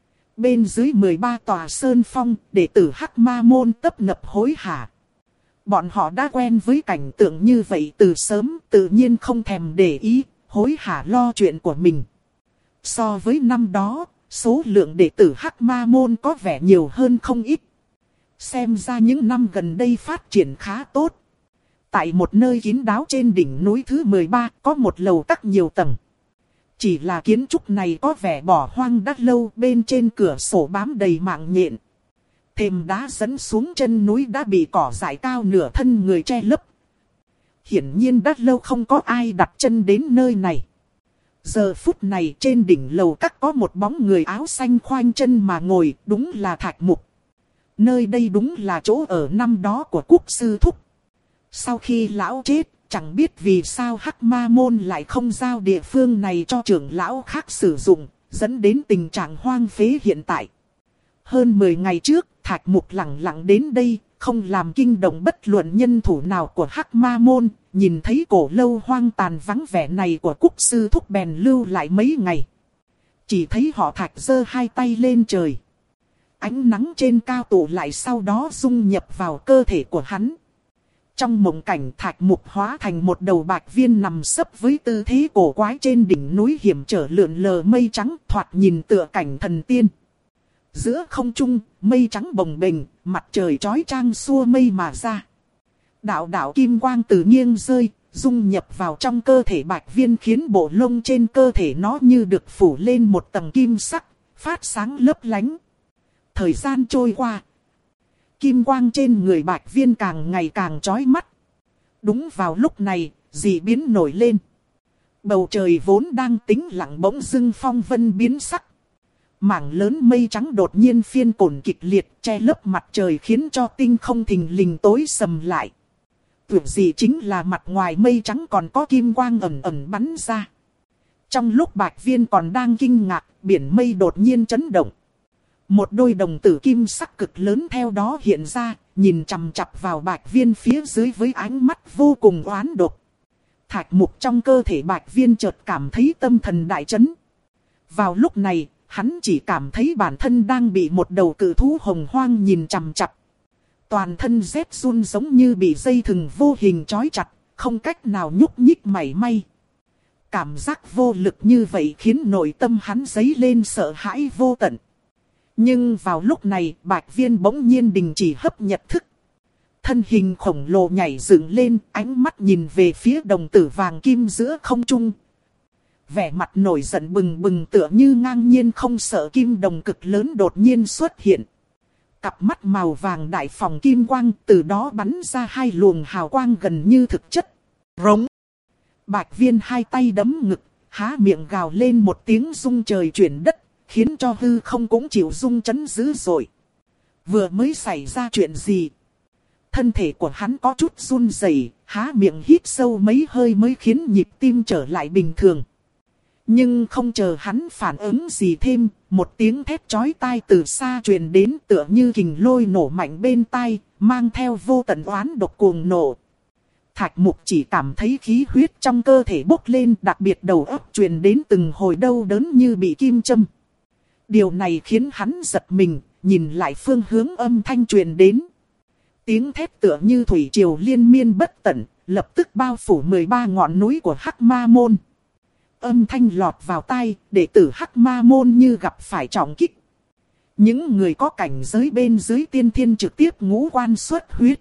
Speaker 1: Bên dưới mười ba tòa sơn phong, đệ tử Hắc Ma Môn tấp nập hối hả. Bọn họ đã quen với cảnh tượng như vậy từ sớm, tự nhiên không thèm để ý, hối hả lo chuyện của mình. So với năm đó, số lượng đệ tử Hắc Ma Môn có vẻ nhiều hơn không ít. Xem ra những năm gần đây phát triển khá tốt. Tại một nơi kín đáo trên đỉnh núi thứ mười ba có một lầu các nhiều tầng. Chỉ là kiến trúc này có vẻ bỏ hoang đã lâu, bên trên cửa sổ bám đầy mạng nhện. Thềm đá dẫn xuống chân núi đã bị cỏ dại cao nửa thân người che lấp. Hiển nhiên đã lâu không có ai đặt chân đến nơi này. Giờ phút này trên đỉnh lầu các có một bóng người áo xanh khoanh chân mà ngồi, đúng là Thạch Mục. Nơi đây đúng là chỗ ở năm đó của Quốc sư Thúc. Sau khi lão chết, chẳng biết vì sao Hắc Ma Môn lại không giao địa phương này cho trưởng lão khác sử dụng, dẫn đến tình trạng hoang phế hiện tại. Hơn mười ngày trước, Thạch Mục lặng lặng đến đây, không làm kinh động bất luận nhân thủ nào của Hắc Ma Môn, nhìn thấy cổ lâu hoang tàn vắng vẻ này của Quốc sư Thúc bèn lưu lại mấy ngày. Chỉ thấy họ Thạch giơ hai tay lên trời. Ánh nắng trên cao tụ lại, sau đó dung nhập vào cơ thể của hắn. Trong mộng cảnh, Thạch Mục hóa thành một đầu bạch viên nằm sấp với tư thế cổ quái trên đỉnh núi hiểm trở lượn lờ mây trắng, thoạt nhìn tựa cảnh thần tiên. Giữa không trung, mây trắng bồng bềnh, mặt trời chói chang xua mây mà ra. Đạo đạo kim quang từ nghiêng rơi, dung nhập vào trong cơ thể bạch viên, khiến bộ lông trên cơ thể nó như được phủ lên một tầng kim sắc, phát sáng lấp lánh. Thời gian trôi qua, kim quang trên người bạch viên càng ngày càng chói mắt. Đúng vào lúc này, dị biến nổi lên. Bầu trời vốn đang tĩnh lặng bỗng dưng phong vân biến sắc. Mảng lớn mây trắng đột nhiên phiên cổn kịch liệt, che lấp mặt trời, khiến cho tinh không thình lình tối sầm lại. Tuyệt gì chính là mặt ngoài mây trắng còn có kim quang ẩn ẩn bắn ra. Trong lúc bạch viên còn đang kinh ngạc, biển mây đột nhiên chấn động. Một đôi đồng tử kim sắc cực lớn theo đó hiện ra, nhìn chằm chằm vào bạch viên phía dưới với ánh mắt vô cùng oán độc. Thạch Mục trong cơ thể bạch viên chợt cảm thấy tâm thần đại chấn. Vào lúc này, hắn chỉ cảm thấy bản thân đang bị một đầu cự thú hồng hoang nhìn chằm chằm. Toàn thân rét run giống như bị dây thừng vô hình trói chặt, không cách nào nhúc nhích mảy may. Cảm giác vô lực như vậy khiến nội tâm hắn dấy lên sợ hãi vô tận. Nhưng vào lúc này, bạch viên bỗng nhiên đình chỉ hấp nhật thức. Thân hình khổng lồ nhảy dựng lên, ánh mắt nhìn về phía đồng tử vàng kim giữa không trung. vẻ mặt nổi giận bừng bừng tựa như ngang nhiên không sợ kim đồng cực lớn đột nhiên xuất hiện. Cặp mắt màu vàng đại phòng kim quang từ đó bắn ra hai luồng hào quang gần như thực chất. Rống. Bạch Viên hai tay đấm ngực, há miệng gào lên một tiếng rung trời chuyển đất, khiến cho hư không cũng chịu rung chấn dữ dội. Vừa mới xảy ra chuyện gì? Thân thể của hắn có chút run rẩy, há miệng hít sâu mấy hơi mới khiến nhịp tim trở lại bình thường. Nhưng không chờ hắn phản ứng gì thêm, một tiếng thét chói tai từ xa truyền đến tựa như kình lôi nổ mạnh bên tai, mang theo vô tận oán độc cuồng nổ. Thạch Mục chỉ cảm thấy khí huyết trong cơ thể bốc lên, đặc biệt đầu óc truyền đến từng hồi đau đớn như bị kim châm. Điều này khiến hắn giật mình, nhìn lại phương hướng âm thanh truyền đến. Tiếng thét tựa như thủy triều liên miên bất tận, lập tức bao phủ mười ba ngọn núi của Hắc Ma Môn. Âm thanh lọt vào tai, đệ tử Hắc Ma Môn như gặp phải trọng kích. Những người có cảnh giới bên dưới tiên thiên trực tiếp ngũ quan xuất huyết,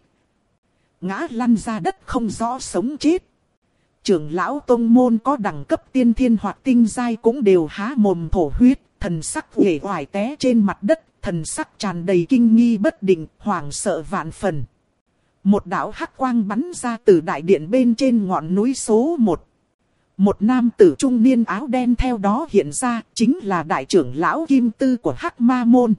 Speaker 1: ngã lăn ra đất không rõ sống chết. Trưởng lão tông môn có đẳng cấp tiên thiên hoặc tinh giai cũng đều há mồm thổ huyết, thần sắc uể oải té trên mặt đất, thần sắc tràn đầy kinh nghi bất định, hoảng sợ vạn phần. Một đạo hắc quang bắn ra từ đại điện bên trên ngọn núi số một. Một nam tử trung niên áo đen theo đó hiện ra, chính là đại trưởng lão Kim Tư của Hắc Ma Môn.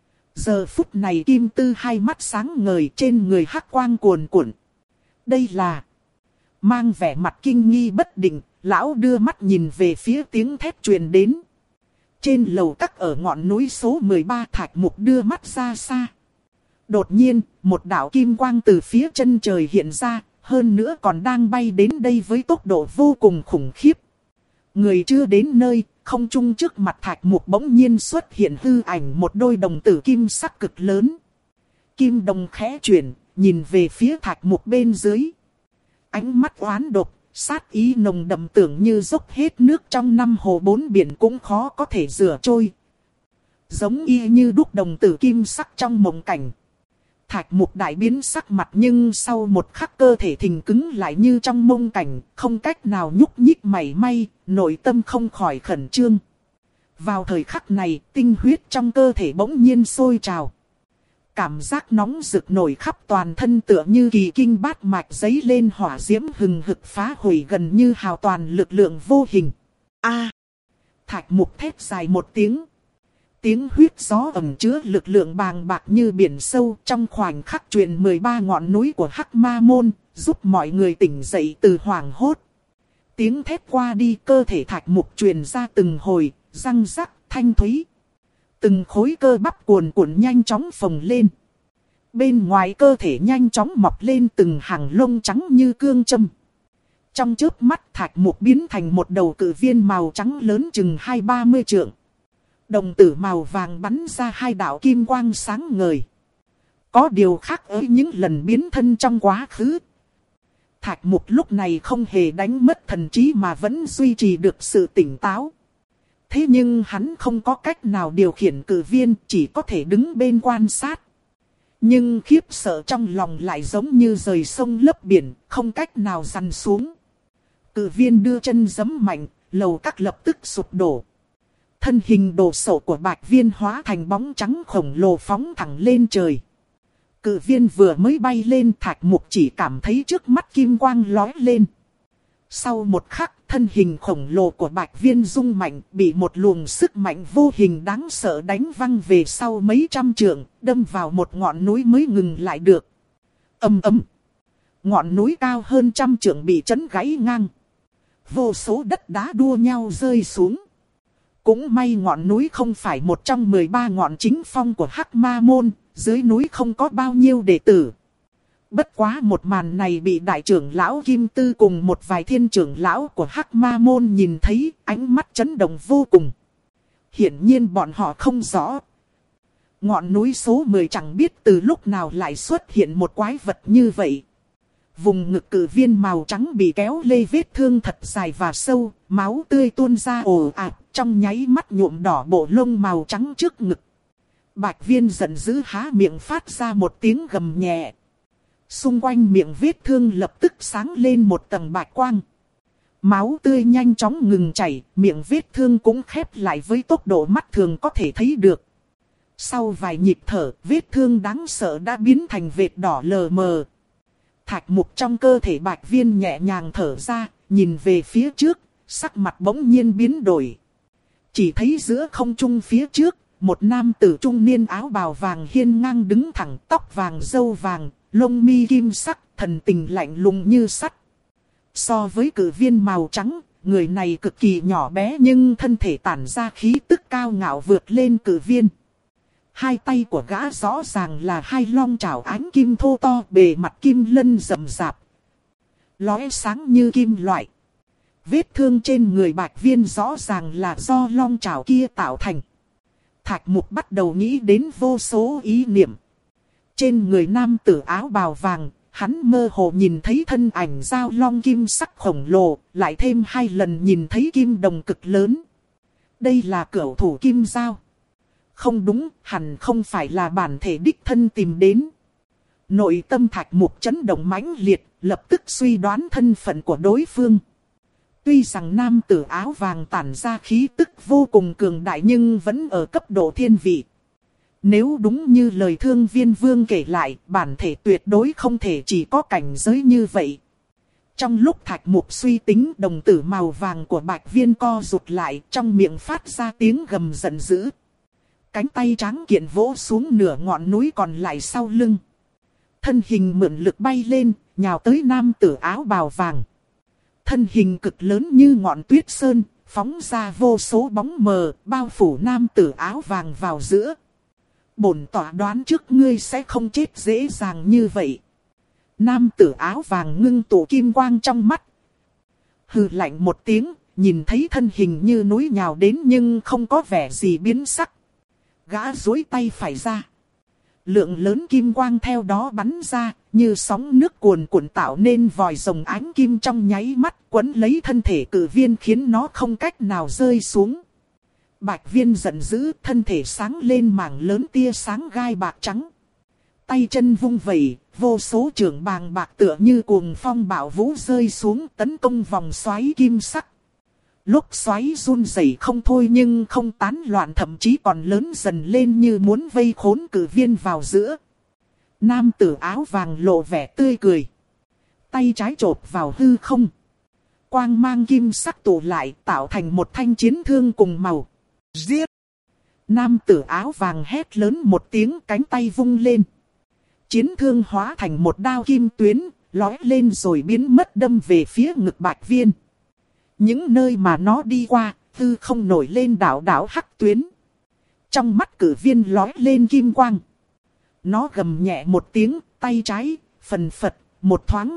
Speaker 1: Giờ phút này Kim Tư hai mắt sáng ngời, trên người hắc quang cuồn cuộn. Đây là... Mang vẻ mặt kinh nghi bất định, lão đưa mắt nhìn về phía tiếng thét truyền đến. Trên lầu các ở ngọn núi số mười ba, Thạch Mục đưa mắt ra xa. Đột nhiên, một đạo kim quang từ phía chân trời hiện ra, hơn nữa còn đang bay đến đây với tốc độ vô cùng khủng khiếp. Người chưa đến nơi, không trung trước mặt Thạch Mục bỗng nhiên xuất hiện hư ảnh một đôi đồng tử kim sắc cực lớn. Kim đồng khẽ chuyển, nhìn về phía Thạch Mục bên dưới. Ánh mắt oán độc, sát ý nồng đậm tưởng như dốc hết nước trong năm hồ bốn biển cũng khó có thể rửa trôi. Giống y như đúc đồng tử kim sắc trong mộng cảnh. Thạch Mục đại biến sắc mặt nhưng sau một khắc cơ thể thình cứng lại như trong mông cảnh, không cách nào nhúc nhích mảy may, nội tâm không khỏi khẩn trương. Vào thời khắc này, tinh huyết trong cơ thể bỗng nhiên sôi trào. Cảm giác nóng rực nổi khắp toàn thân tựa như kỳ kinh bát mạch giấy lên hỏa diễm hừng hực phá hủy gần như hào toàn lực lượng vô hình. A! Thạch Mục thét dài một tiếng. Tiếng huyết gió ẩm chứa lực lượng bàng bạc như biển sâu trong khoảnh khắc truyền mười ba ngọn núi của Hắc Ma Môn, giúp mọi người tỉnh dậy từ hoảng hốt. Tiếng thét qua đi, cơ thể Thạch Mục truyền ra từng hồi, răng rắc, thanh thúy. Từng khối cơ bắp cuồn cuộn nhanh chóng phồng lên. Bên ngoài cơ thể nhanh chóng mọc lên từng hàng lông trắng như cương châm. Trong chớp mắt Thạch Mục biến thành một đầu cự viên màu trắng lớn chừng hai ba mươi trượng. Đồng tử màu vàng bắn ra hai đạo kim quang sáng ngời. Có điều khác ở những lần biến thân trong quá khứ. Thạch Mục lúc này không hề đánh mất thần trí mà vẫn duy trì được sự tỉnh táo. Thế nhưng hắn không có cách nào điều khiển cự viên, chỉ có thể đứng bên quan sát. Nhưng khiếp sợ trong lòng lại giống như rời sông lấp biển, không cách nào dằn xuống. Cự viên đưa chân giẫm mạnh, lầu các lập tức sụp đổ. Thân hình đồ sộ của Bạch Viên hóa thành bóng trắng khổng lồ phóng thẳng lên trời. Cự viên vừa mới bay lên, Thạch Mục chỉ cảm thấy trước mắt kim quang lóe lên. Sau một khắc, thân hình khổng lồ của Bạch Viên rung mạnh, bị một luồng sức mạnh vô hình đáng sợ đánh văng về sau mấy trăm trượng, đâm vào một ngọn núi mới ngừng lại được. Ầm ầm. Ngọn núi cao hơn trăm trượng bị chấn gãy ngang. Vô số đất đá đua nhau rơi xuống. Cũng may ngọn núi không phải một trong mười ba ngọn chính phong của Hắc Ma Môn, dưới núi không có bao nhiêu đệ tử. Bất quá một màn này bị đại trưởng lão Kim Tư cùng một vài thiên trưởng lão của Hắc Ma Môn nhìn thấy, ánh mắt chấn động vô cùng. Hiển nhiên bọn họ không rõ. Ngọn núi số mười chẳng biết từ lúc nào lại xuất hiện một quái vật như vậy. Vùng ngực cự viên màu trắng bị kéo lê vết thương thật dài và sâu, máu tươi tuôn ra ồ ạt, trong nháy mắt nhuộm đỏ bộ lông màu trắng trước ngực. Bạch Viên giận dữ há miệng phát ra một tiếng gầm nhẹ. Xung quanh miệng vết thương lập tức sáng lên một tầng bạch quang. Máu tươi nhanh chóng ngừng chảy, miệng vết thương cũng khép lại với tốc độ mắt thường có thể thấy được. Sau vài nhịp thở, vết thương đáng sợ đã biến thành vệt đỏ lờ mờ. Thạch Mục trong cơ thể Bạch Viên nhẹ nhàng thở ra, nhìn về phía trước, sắc mặt bỗng nhiên biến đổi. Chỉ thấy giữa không trung phía trước, một nam tử trung niên áo bào vàng hiên ngang đứng thẳng, tóc vàng râu vàng, lông mi kim sắc, thần tình lạnh lùng như sắt. So với cử viên màu trắng, người này cực kỳ nhỏ bé nhưng thân thể tản ra khí tức cao ngạo vượt lên cử viên. Hai tay của gã rõ ràng là hai long chảo ánh kim thô to, bề mặt kim lân rậm rạp, lóe sáng như kim loại. Vết thương trên người Bạch Viên rõ ràng là do long chảo kia tạo thành. Thạch Mục bắt đầu nghĩ đến vô số ý niệm. Trên người nam tử áo bào vàng, hắn mơ hồ nhìn thấy thân ảnh dao long kim sắc khổng lồ, lại thêm hai lần nhìn thấy kim đồng cực lớn. Đây là cửu thủ kim dao. Không đúng, hẳn không phải là bản thể đích thân tìm đến. Nội tâm Thạch Mục chấn động mãnh liệt, lập tức suy đoán thân phận của đối phương. Tuy rằng nam tử áo vàng tản ra khí tức vô cùng cường đại nhưng vẫn ở cấp độ thiên vị. Nếu đúng như lời Thương Viên Vương kể lại, bản thể tuyệt đối không thể chỉ có cảnh giới như vậy. Trong lúc Thạch Mục suy tính, đồng tử màu vàng của Bạch Viên co rụt lại, trong miệng phát ra tiếng gầm giận dữ. Cánh tay trắng kiện vỗ xuống nửa ngọn núi còn lại sau lưng. Thân hình mượn lực bay lên, nhào tới nam tử áo bào vàng. Thân hình cực lớn như ngọn tuyết sơn, phóng ra vô số bóng mờ, bao phủ nam tử áo vàng vào giữa. Bổn tọa đoán trước ngươi sẽ không chết dễ dàng như vậy. Nam tử áo vàng ngưng tụ kim quang trong mắt. Hừ lạnh một tiếng, nhìn thấy thân hình như núi nhào đến nhưng không có vẻ gì biến sắc. Gã duỗi tay phải ra. Lượng lớn kim quang theo đó bắn ra, như sóng nước cuồn cuộn tạo nên vòi rồng ánh kim trong nháy mắt, quấn lấy thân thể cử viên khiến nó không cách nào rơi xuống. Bạch Viên giận dữ, thân thể sáng lên mảng lớn tia sáng gai bạc trắng. Tay chân vung vẩy, vô số trường bàng bạc tựa như cuồng phong bạo vũ rơi xuống tấn công vòng xoáy kim sắc. Lúc xoáy run rẩy không thôi nhưng không tán loạn, thậm chí còn lớn dần lên như muốn vây khốn cử viên vào giữa. Nam tử áo vàng lộ vẻ tươi cười. Tay trái chộp vào hư không. Quang mang kim sắc tụ lại tạo thành một thanh chiến thương cùng màu. Giết! Nam tử áo vàng hét lớn một tiếng, cánh tay vung lên. Chiến thương hóa thành một đao kim tuyến, lói lên rồi biến mất đâm về phía ngực Bạch Viên. Những nơi mà nó đi qua, hư không nổi lên đảo đảo hắc tuyến. Trong mắt cử viên lói lên kim quang. Nó gầm nhẹ một tiếng, tay trái, phần phật, một thoáng.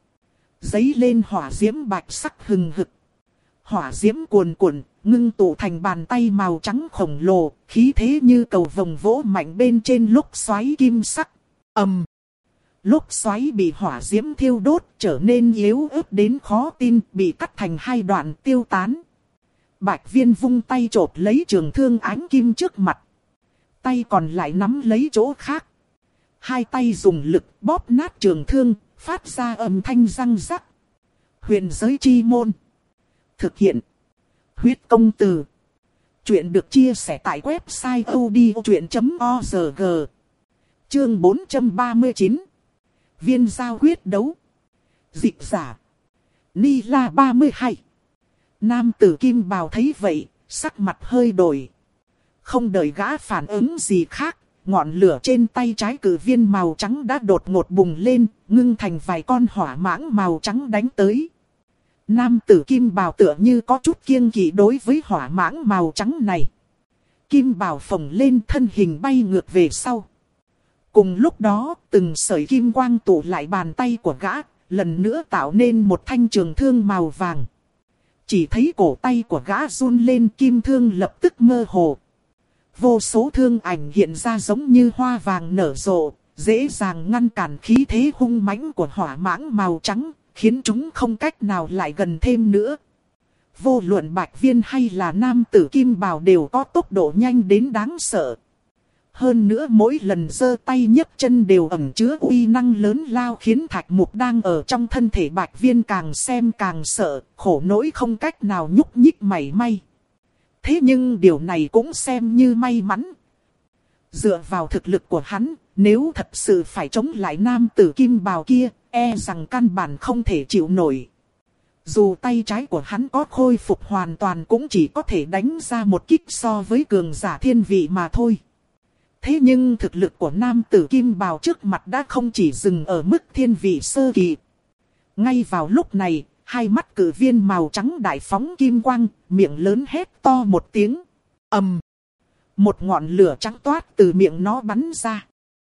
Speaker 1: Giấy lên hỏa diễm bạch sắc hừng hực. Hỏa diễm cuồn cuộn, ngưng tụ thành bàn tay màu trắng khổng lồ, khí thế như cầu vồng vỗ mạnh bên trên lúc xoáy kim sắc. Ầm! Lúc xoáy bị hỏa diễm thiêu đốt trở nên yếu ớt đến khó tin, bị cắt thành hai đoạn tiêu tán. Bạch Viên vung tay chộp lấy trường thương ánh kim trước mặt. Tay còn lại nắm lấy chỗ khác. Hai tay dùng lực bóp nát trường thương, phát ra âm thanh răng rắc. Huyền giới chi môn. Thực hiện. Huyết công từ. Chuyện được chia sẻ tại website odchuyện chấm org. Chương bốn trăm ba mươi chín. Viên giao quyết đấu. Dịch giả. Ni La ba mươi hai. Nam tử kim bào thấy vậy, sắc mặt hơi đổi. Không đợi gã phản ứng gì khác, ngọn lửa trên tay trái cử viên màu trắng đã đột ngột bùng lên, ngưng thành vài con hỏa mãng màu trắng đánh tới. Nam tử kim bào tựa như có chút kiêng kỵ đối với hỏa mãng màu trắng này. Kim bào phồng lên, thân hình bay ngược về sau. Cùng lúc đó, từng sợi kim quang tụ lại bàn tay của gã, lần nữa tạo nên một thanh trường thương màu vàng. Chỉ thấy cổ tay của gã run lên, kim thương lập tức mơ hồ. Vô số thương ảnh hiện ra giống như hoa vàng nở rộ, dễ dàng ngăn cản khí thế hung mãnh của hỏa mãng màu trắng, khiến chúng không cách nào lại gần thêm nữa. Vô luận Bạch Viên hay là nam tử kim bào đều có tốc độ nhanh đến đáng sợ. Hơn nữa mỗi lần giơ tay nhấc chân đều ẩn chứa uy năng lớn lao, khiến Thạch Mục đang ở trong thân thể Bạch Viên càng xem càng sợ, khổ nỗi không cách nào nhúc nhích mảy may. Thế nhưng điều này cũng xem như may mắn. Dựa vào thực lực của hắn, nếu thật sự phải chống lại nam tử kim bào kia, e rằng căn bản không thể chịu nổi. Dù tay trái của hắn có khôi phục hoàn toàn cũng chỉ có thể đánh ra một kích so với cường giả thiên vị mà thôi. Thế nhưng thực lực của nam tử kim bào trước mặt đã không chỉ dừng ở mức thiên vị sơ kỳ. Ngay vào lúc này, hai mắt cử viên màu trắng đại phóng kim quang, miệng lớn hét to một tiếng. Ầm! Một ngọn lửa trắng toát từ miệng nó bắn ra.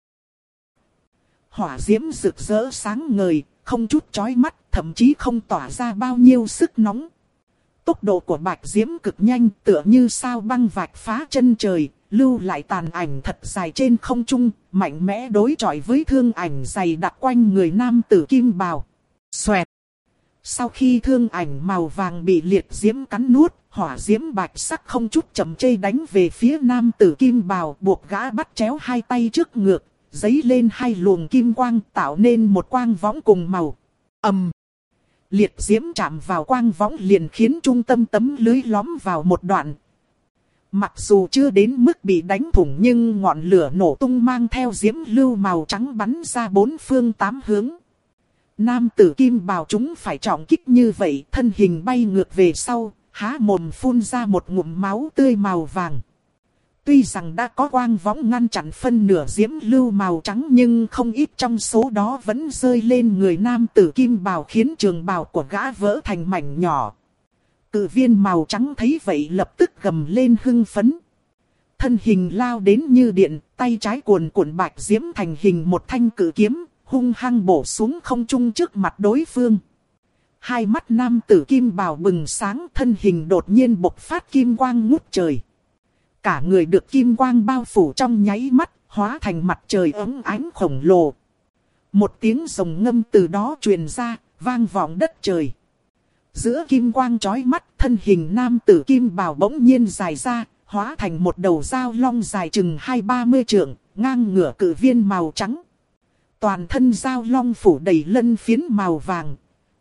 Speaker 1: Hỏa diễm rực rỡ sáng ngời, không chút chói mắt, thậm chí không tỏa ra bao nhiêu sức nóng. Tốc độ của bạch diễm cực nhanh, tựa như sao băng vạch phá chân trời, lưu lại tàn ảnh thật dài trên không trung, mạnh mẽ đối chọi với thương ảnh dày đặc quanh người nam tử kim bào. Xoẹt! Sau khi thương ảnh màu vàng bị liệt diễm cắn nuốt, hỏa diễm bạch sắc không chút chậm chê đánh về phía nam tử kim bào, buộc gã bắt chéo hai tay trước ngực, giấy lên hai luồng kim quang tạo nên một quang võng cùng màu. Ầm! Liệt diễm chạm vào quang võng liền khiến trung tâm tấm lưới lõm vào một đoạn. Mặc dù chưa đến mức bị đánh thủng nhưng ngọn lửa nổ tung mang theo diễm lưu màu trắng bắn ra bốn phương tám hướng. Nam tử kim bào chúng phải trọng kích như vậy, thân hình bay ngược về sau, há mồm phun ra một ngụm máu tươi màu vàng. Tuy rằng đã có quang võng ngăn chặn phân nửa diễm lưu màu trắng nhưng không ít trong số đó vẫn rơi lên người nam tử kim bào khiến trường bào của gã vỡ thành mảnh nhỏ. Cự viên màu trắng thấy vậy lập tức gầm lên hưng phấn. Thân hình lao đến như điện, tay trái cuồn cuộn bạch diễm thành hình một thanh cự kiếm, hung hăng bổ xuống không trung trước mặt đối phương. Hai mắt nam tử kim bào bừng sáng, thân hình đột nhiên bộc phát kim quang ngút trời. Cả người được kim quang bao phủ trong nháy mắt, hóa thành mặt trời ấm ánh khổng lồ. Một tiếng rồng ngâm từ đó truyền ra, vang vọng đất trời. Giữa kim quang chói mắt, thân hình nam tử kim bào bỗng nhiên dài ra, hóa thành một đầu dao long dài chừng hai ba mươi trượng, ngang ngửa cự viên màu trắng. Toàn thân dao long phủ đầy lân phiến màu vàng,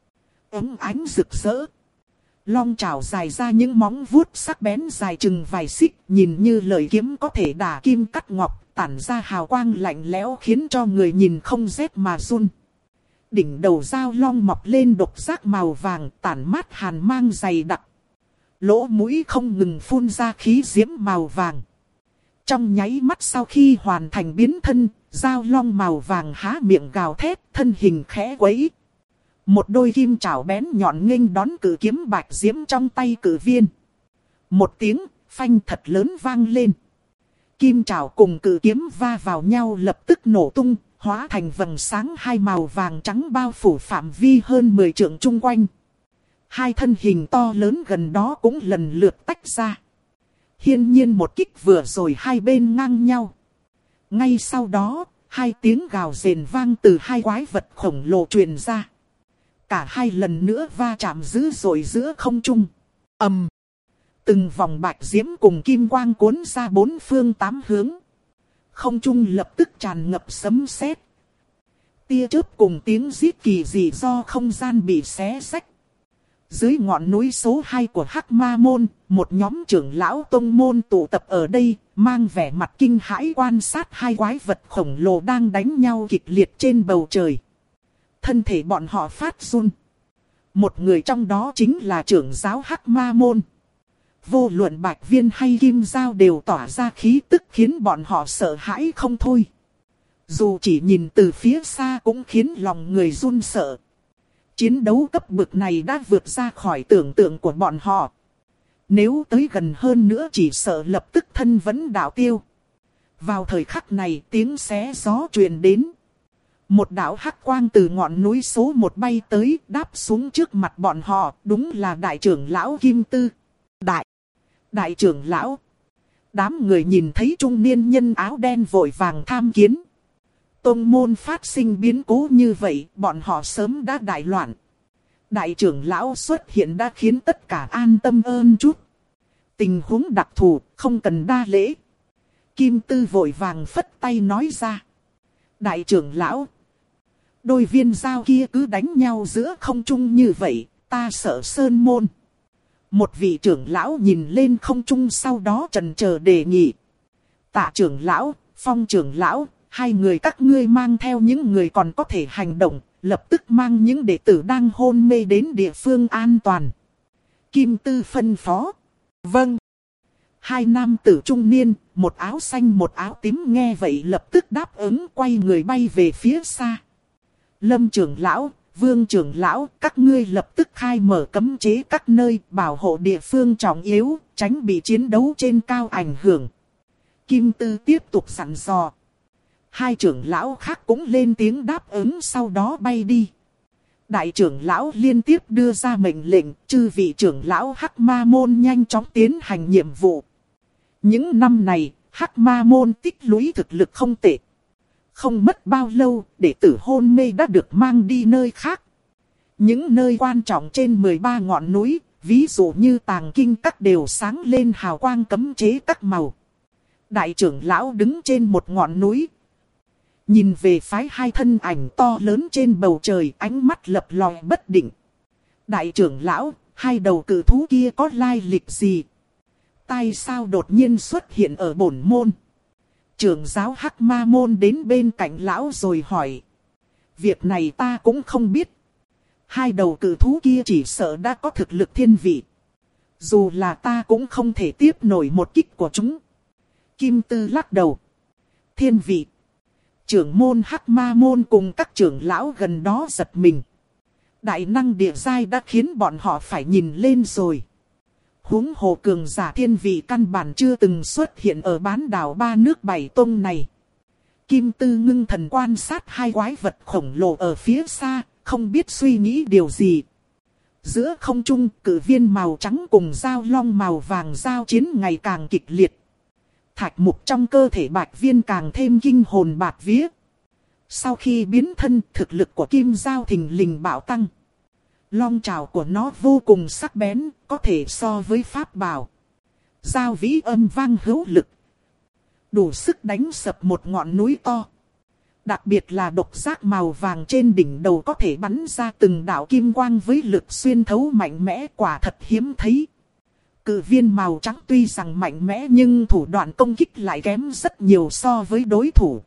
Speaker 1: ấm ánh rực rỡ. Long chảo dài ra những móng vuốt sắc bén dài chừng vài xích, nhìn như lợi kiếm có thể đả kim cắt ngọc, tản ra hào quang lạnh lẽo khiến cho người nhìn không rét mà run. Đỉnh đầu dao long mọc lên độc giác màu vàng, tản mát hàn mang dày đặc. Lỗ mũi không ngừng phun ra khí diễm màu vàng. Trong nháy mắt sau khi hoàn thành biến thân, dao long màu vàng há miệng gào thét, thân hình khẽ quấy. Một đôi kim chảo bén nhọn nghênh đón cự kiếm bạch diễm trong tay cự viên. Một tiếng phanh thật lớn vang lên. Kim chảo cùng cự kiếm va vào nhau lập tức nổ tung, hóa thành vầng sáng hai màu vàng trắng bao phủ phạm vi hơn mười trượng chung quanh. Hai thân hình to lớn gần đó cũng lần lượt tách ra. Hiển nhiên một kích vừa rồi hai bên ngang nhau. Ngay sau đó, hai tiếng gào rền vang từ hai quái vật khổng lồ truyền ra. Cả hai lần nữa va chạm dữ dội giữa không trung. Ầm! Từng vòng bạch diễm cùng kim quang cuốn ra bốn phương tám hướng. Không trung lập tức tràn ngập sấm sét. Tia chớp cùng tiếng rít kỳ dị do không gian bị xé xách. Dưới ngọn núi số hai của Hắc Ma Môn, một nhóm trưởng lão tông môn tụ tập ở đây, mang vẻ mặt kinh hãi quan sát hai quái vật khổng lồ đang đánh nhau kịch liệt trên bầu trời. Thân thể bọn họ phát run. Một người trong đó chính là trưởng giáo Hắc Ma Môn. Vô luận Bạch Viên hay Kim Giao đều tỏa ra khí tức khiến bọn họ sợ hãi không thôi. Dù chỉ nhìn từ phía xa cũng khiến lòng người run sợ. Chiến đấu cấp bậc này đã vượt ra khỏi tưởng tượng của bọn họ. Nếu tới gần hơn nữa chỉ sợ lập tức thân vẫn đạo tiêu. Vào thời khắc này tiếng xé gió truyền đến. Một đạo hắc quang từ ngọn núi số một bay tới đáp xuống trước mặt bọn họ, đúng là đại trưởng lão Kim Tư. Đại, đại trưởng lão. Đám người nhìn thấy trung niên nhân áo đen vội vàng tham kiến. Tông môn phát sinh biến cố như vậy, bọn họ sớm đã đại loạn. Đại trưởng lão xuất hiện đã khiến tất cả an tâm ơn chút. Tình huống đặc thù, không cần đa lễ. Kim Tư vội vàng phất tay nói ra. Đại trưởng lão, đôi viên dao kia cứ đánh nhau giữa không trung như vậy, ta sợ sơn môn. Một vị trưởng lão nhìn lên không trung sau đó trần chờ đề nghị. Tạ trưởng lão, Phong trưởng lão, hai người các ngươi mang theo những người còn có thể hành động, lập tức mang những đệ tử đang hôn mê đến địa phương an toàn. Kim Tư phân phó. Vâng. Hai nam tử trung niên, một áo xanh một áo tím nghe vậy lập tức đáp ứng, quay người bay về phía xa. Lâm trưởng lão, Vương trưởng lão, các ngươi lập tức khai mở cấm chế các nơi, bảo hộ địa phương trọng yếu, tránh bị chiến đấu trên cao ảnh hưởng. Kim Tư tiếp tục dặn dò. Hai trưởng lão khác cũng lên tiếng đáp ứng, sau đó bay đi. Đại trưởng lão liên tiếp đưa ra mệnh lệnh, chư vị trưởng lão Hắc Ma Môn nhanh chóng tiến hành nhiệm vụ. Những năm này, Hắc Ma Môn tích lũy thực lực không tệ. Không mất bao lâu, đệ tử hôn mê đã được mang đi nơi khác. Những nơi quan trọng trên mười ba ngọn núi, ví dụ như Tàng Kinh Các đều sáng lên hào quang cấm chế các màu. Đại trưởng lão đứng trên một ngọn núi, nhìn về phái hai thân ảnh to lớn trên bầu trời, ánh mắt lập lòe bất định. Đại trưởng lão, hai đầu cự thú kia có lai lịch gì? Tại sao đột nhiên xuất hiện ở bổn môn? Trưởng giáo Hắc Ma Môn đến bên cạnh lão rồi hỏi. Việc này ta cũng không biết. Hai đầu cự thú kia chỉ sợ đã có thực lực thiên vị. Dù là ta cũng không thể tiếp nổi một kích của chúng. Kim Tư lắc đầu. Thiên vị. Trưởng môn Hắc Ma Môn cùng các trưởng lão gần đó giật mình. Đại năng địa giai đã khiến bọn họ phải nhìn lên rồi. Huống hồ cường giả thiên vị căn bản chưa từng xuất hiện ở bán đảo ba nước bảy tông này. Kim Tư ngưng thần quan sát hai quái vật khổng lồ ở phía xa, không biết suy nghĩ điều gì. Giữa không trung, cự viên màu trắng cùng dao long màu vàng giao chiến ngày càng kịch liệt. Thạch mục trong cơ thể bạch viên càng thêm kinh hồn bạt vía. Sau khi biến thân, thực lực của kim dao thình lình bạo tăng. Long trảo của nó vô cùng sắc bén, có thể so với pháp bảo. Dao vĩ âm vang hữu lực, đủ sức đánh sập một ngọn núi to. Đặc biệt là độc giác màu vàng trên đỉnh đầu có thể bắn ra từng đạo kim quang với lực xuyên thấu mạnh mẽ, quả thật hiếm thấy. Cự viên màu trắng tuy rằng mạnh mẽ nhưng thủ đoạn công kích lại kém rất nhiều so với đối thủ.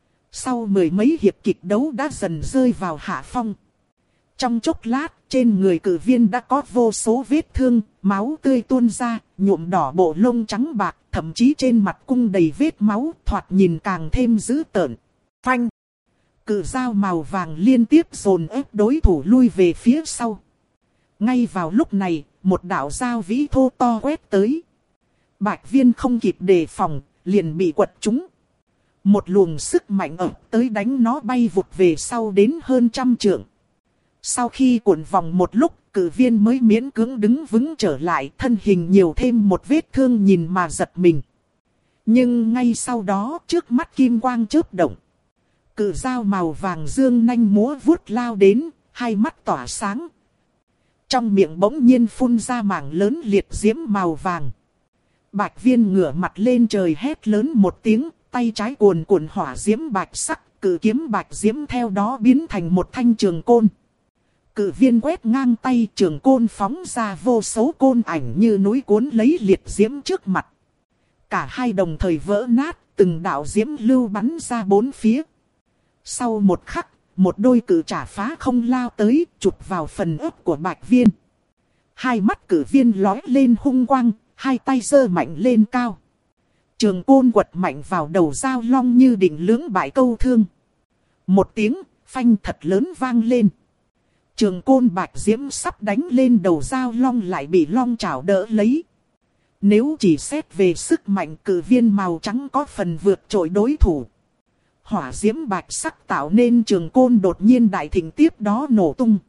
Speaker 1: Sau mười mấy hiệp kịch đấu đã dần rơi vào hạ phong. Trong chốc lát, trên người cự viên đã có vô số vết thương, máu tươi tuôn ra, nhuộm đỏ bộ lông trắng bạc, thậm chí trên mặt cung đầy vết máu, thoạt nhìn càng thêm dữ tợn. Phanh! Cự dao màu vàng liên tiếp dồn ép đối thủ lui về phía sau. Ngay vào lúc này, một đạo dao vĩ thô to quét tới. Bạch viên không kịp đề phòng, liền bị quật trúng. Một luồng sức mạnh ập tới đánh nó bay vụt về sau đến hơn trăm trượng. Sau khi cuộn vòng một lúc, cự viên mới miễn cưỡng đứng vững trở lại, thân hình nhiều thêm một vết thương nhìn mà giật mình. Nhưng ngay sau đó, trước mắt kim quang chớp động. Cự dao màu vàng dương nanh múa vuốt lao đến, hai mắt tỏa sáng. Trong miệng bỗng nhiên phun ra mảng lớn liệt diễm màu vàng. Bạch viên ngửa mặt lên trời hét lớn một tiếng, tay trái cuồn cuộn hỏa diễm bạch sắc, cự kiếm bạch diễm theo đó biến thành một thanh trường côn. Cự viên quét ngang tay, trường côn phóng ra vô số côn ảnh như núi cuốn lấy liệt diễm trước mặt. Cả hai đồng thời vỡ nát, từng đạo diễm lưu bắn ra bốn phía. Sau một khắc, một đôi cự trả phá không lao tới, chụp vào phần ớt của bạch viên. Hai mắt cự viên lói lên hung quang, hai tay giơ mạnh lên cao. Trường côn quật mạnh vào đầu dao long như định lưỡng bại câu thương. Một tiếng, phanh thật lớn vang lên. Trường côn bạch diễm sắp đánh lên đầu dao long lại bị long chảo đỡ lấy. Nếu chỉ xét về sức mạnh, cự viên màu trắng có phần vượt trội đối thủ. Hỏa diễm bạch sắc tạo nên trường côn đột nhiên đại thịnh tiếp đó nổ tung.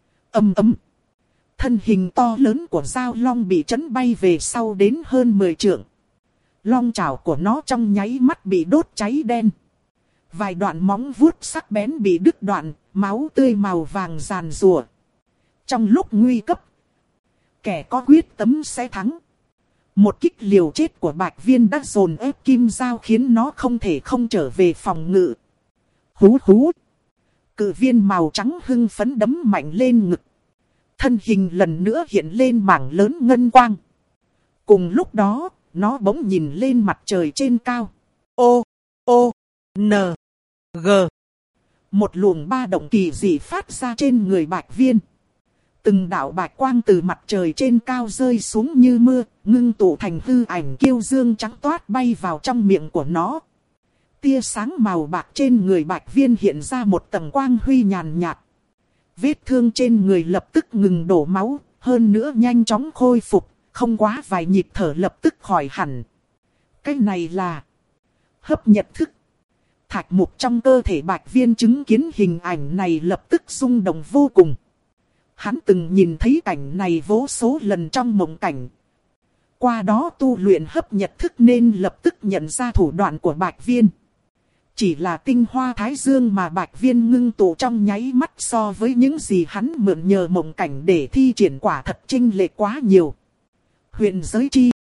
Speaker 1: Ầm ầm. Thân hình to lớn của dao long bị chấn bay về sau đến hơn mười trượng. Long chảo của nó trong nháy mắt bị đốt cháy đen. Vài đoạn móng vuốt sắc bén bị đứt đoạn, máu tươi màu vàng giàn giụa. Trong lúc nguy cấp, kẻ có quyết tâm sẽ thắng. Một kích liều chết của Bạch Viên đã dồn ép kim dao khiến nó không thể không trở về phòng ngự. Hú hú. Cự viên màu trắng hưng phấn đấm mạnh lên ngực. Thân hình lần nữa hiện lên mảng lớn ngân quang. Cùng lúc đó, nó bỗng nhìn lên mặt trời trên cao. O, O, N, G. Một luồng ba động kỳ dị phát ra trên người Bạch Viên. Từng đạo bạch quang từ mặt trời trên cao rơi xuống như mưa, ngưng tụ thành hư ảnh kiêu dương trắng toát bay vào trong miệng của nó. Tia sáng màu bạc trên người Bạch Viên hiện ra một tầng quang huy nhàn nhạt. Vết thương trên người lập tức ngừng đổ máu, hơn nữa nhanh chóng khôi phục, không quá vài nhịp thở lập tức khỏi hẳn. Cái này là hấp nhật thức. Thạch mục trong cơ thể Bạch Viên chứng kiến hình ảnh này lập tức rung động vô cùng. Hắn từng nhìn thấy cảnh này vô số lần trong mộng cảnh. Qua đó tu luyện hấp nhật thức nên lập tức nhận ra thủ đoạn của Bạch Viên. Chỉ là tinh hoa thái dương mà Bạch Viên ngưng tụ trong nháy mắt so với những gì hắn mượn nhờ mộng cảnh để thi triển quả thật chênh lệch quá nhiều. Huyền giới chi